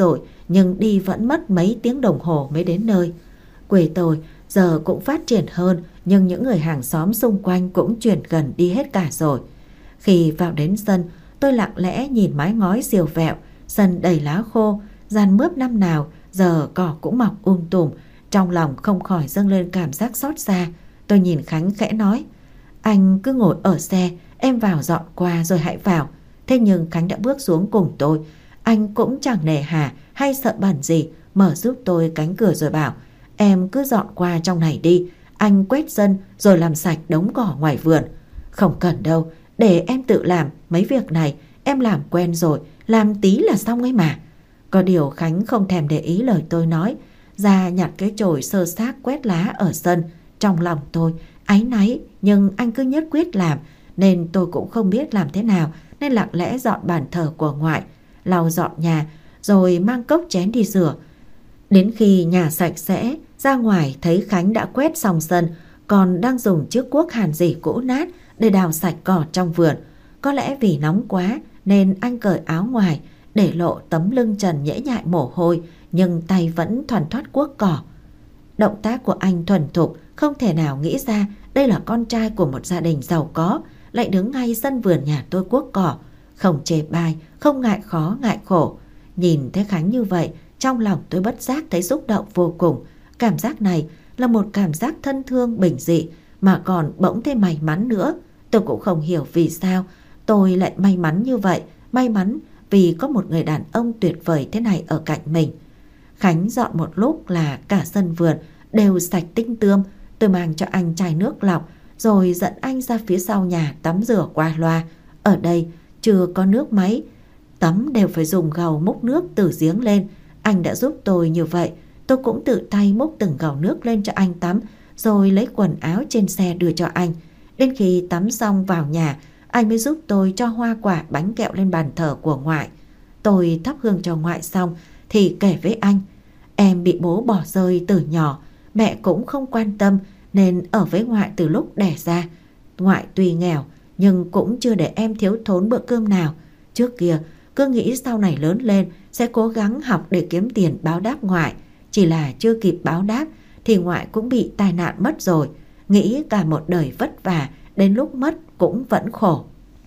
nhưng đi vẫn mất mấy tiếng đồng hồ mới đến nơi. Quê tôi giờ cũng phát triển hơn, nhưng những người hàng xóm xung quanh cũng chuyển gần đi hết cả rồi. Khi vào đến sân, tôi lặng lẽ nhìn mái ngói siêu vẹo, sân đầy lá khô, giàn mướp năm nào giờ cỏ cũng mọc um tùm. Trong lòng không khỏi dâng lên cảm giác xót xa. Tôi nhìn Khánh khẽ nói: "Anh cứ ngồi ở xe, em vào dọn qua rồi hãy vào." Thế nhưng Khánh đã bước xuống cùng tôi. Anh cũng chẳng nề hà hay sợ bẩn gì, mở giúp tôi cánh cửa rồi bảo: "Em cứ dọn qua trong này đi, anh quét sân rồi làm sạch đống cỏ ngoài vườn." "Không cần đâu, để em tự làm, mấy việc này em làm quen rồi, làm tí là xong ấy mà." Có điều Khánh không thèm để ý lời tôi nói, ra nhặt cái chổi sơ xác quét lá ở sân. Trong lòng tôi áy náy, nhưng anh cứ nhất quyết làm nên tôi cũng không biết làm thế nào, nên lặng lẽ dọn bàn thờ của ngoại, lau dọn nhà rồi mang cốc chén đi rửa. Đến khi nhà sạch sẽ, ra ngoài thấy Khánh đã quét xong sân, còn đang dùng chiếc cuốc hàn rỉ cũ nát để đào sạch cỏ trong vườn. Có lẽ vì nóng quá nên anh cởi áo ngoài, để lộ tấm lưng trần nhễ nhại mồ hôi, nhưng tay vẫn thoăn thoắt cuốc cỏ. Động tác của anh thuần thục, không thể nào nghĩ ra đây là con trai của một gia đình giàu có, lại đứng ngay sân vườn nhà tôi cuốc cỏ, không chê bai, không ngại khó ngại khổ. Nhìn thấy Khánh như vậy, trong lòng tôi bất giác thấy xúc động vô cùng. Cảm giác này là một cảm giác thân thương bình dị, mà còn bỗng thêm may mắn nữa. Tôi cũng không hiểu vì sao tôi lại may mắn như vậy. May mắn vì có một người đàn ông tuyệt vời thế này ở cạnh mình. Khánh dọn một lúc là cả sân vườn đều sạch tinh tươm. Tôi mang cho anh chai nước lọc, rồi dẫn anh ra phía sau nhà tắm rửa qua loa. Ở đây chưa có nước máy, tắm đều phải dùng gầu múc nước từ giếng lên. Anh đã giúp tôi như vậy, tôi cũng tự tay múc từng gầu nước lên cho anh tắm, rồi lấy quần áo trên xe đưa cho anh. Đến khi tắm xong vào nhà, anh mới giúp tôi cho hoa quả bánh kẹo lên bàn thờ của ngoại. Tôi thắp hương cho ngoại xong thì kể với anh: "Em bị bố bỏ rơi từ nhỏ, mẹ cũng không quan tâm nên ở với ngoại từ lúc đẻ ra. Ngoại tuy nghèo nhưng cũng chưa để em thiếu thốn bữa cơm nào. Trước kia cứ nghĩ sau này lớn lên sẽ cố gắng học để kiếm tiền báo đáp ngoại. Chỉ là chưa kịp báo đáp thì ngoại cũng bị tai nạn mất rồi. Nghĩ cả một đời vất vả, đến lúc mất cũng vẫn khổ."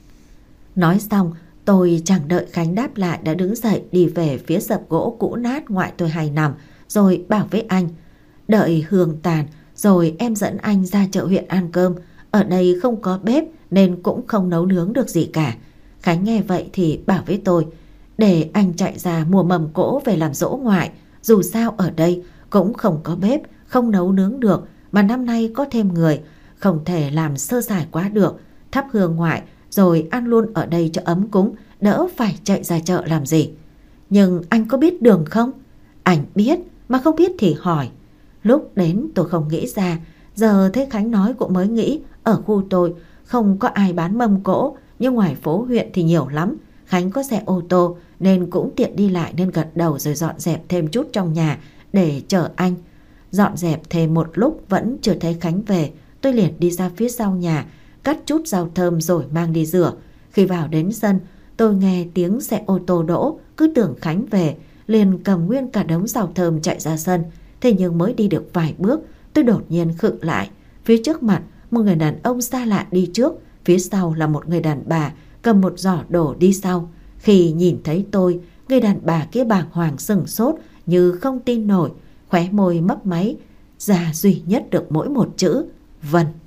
Nói xong, tôi chẳng đợi Khánh đáp lại đã đứng dậy đi về phía sập gỗ cũ nát ngoại tôi hay nằm, rồi bảo với anh: "Đợi hương tàn rồi em dẫn anh ra chợ huyện ăn cơm. Ở đây không có bếp nên cũng không nấu nướng được gì cả." Khánh nghe vậy thì bảo với tôi: "Để anh chạy ra mua mầm cỗ về làm dỗ ngoại. Dù sao ở đây cũng không có bếp, không nấu nướng được, mà năm nay có thêm người, không thể làm sơ sài quá được. Thắp hương ngoại rồi ăn luôn ở đây cho ấm cúng, đỡ phải chạy ra chợ làm gì." "Nhưng anh có biết đường không?" "Anh biết, mà không biết thì hỏi." Lúc đến tôi không nghĩ ra, giờ thấy Khánh nói cũng mới nghĩ. Ở khu tôi không có ai bán mâm cỗ, nhưng ngoài phố huyện thì nhiều lắm. Khánh có xe ô tô nên cũng tiện đi lại, nên gật đầu rồi dọn dẹp thêm chút trong nhà để chờ anh. Dọn dẹp thêm một lúc vẫn chưa thấy Khánh về, tôi liền đi ra phía sau nhà, cắt chút rau thơm rồi mang đi rửa. Khi vào đến sân, tôi nghe tiếng xe ô tô đỗ, cứ tưởng Khánh về, liền cầm nguyên cả đống rau thơm chạy ra sân. Thế nhưng mới đi được vài bước, tôi đột nhiên khựng lại. Phía trước mặt một người đàn ông xa lạ đi trước, phía sau là một người đàn bà cầm một giỏ đồ đi sau. Khi nhìn thấy tôi, người đàn bà kia bàng hoàng sửng sốt như không tin nổi, khóe môi mấp máy ra duy nhất được mỗi một chữ: "Vân."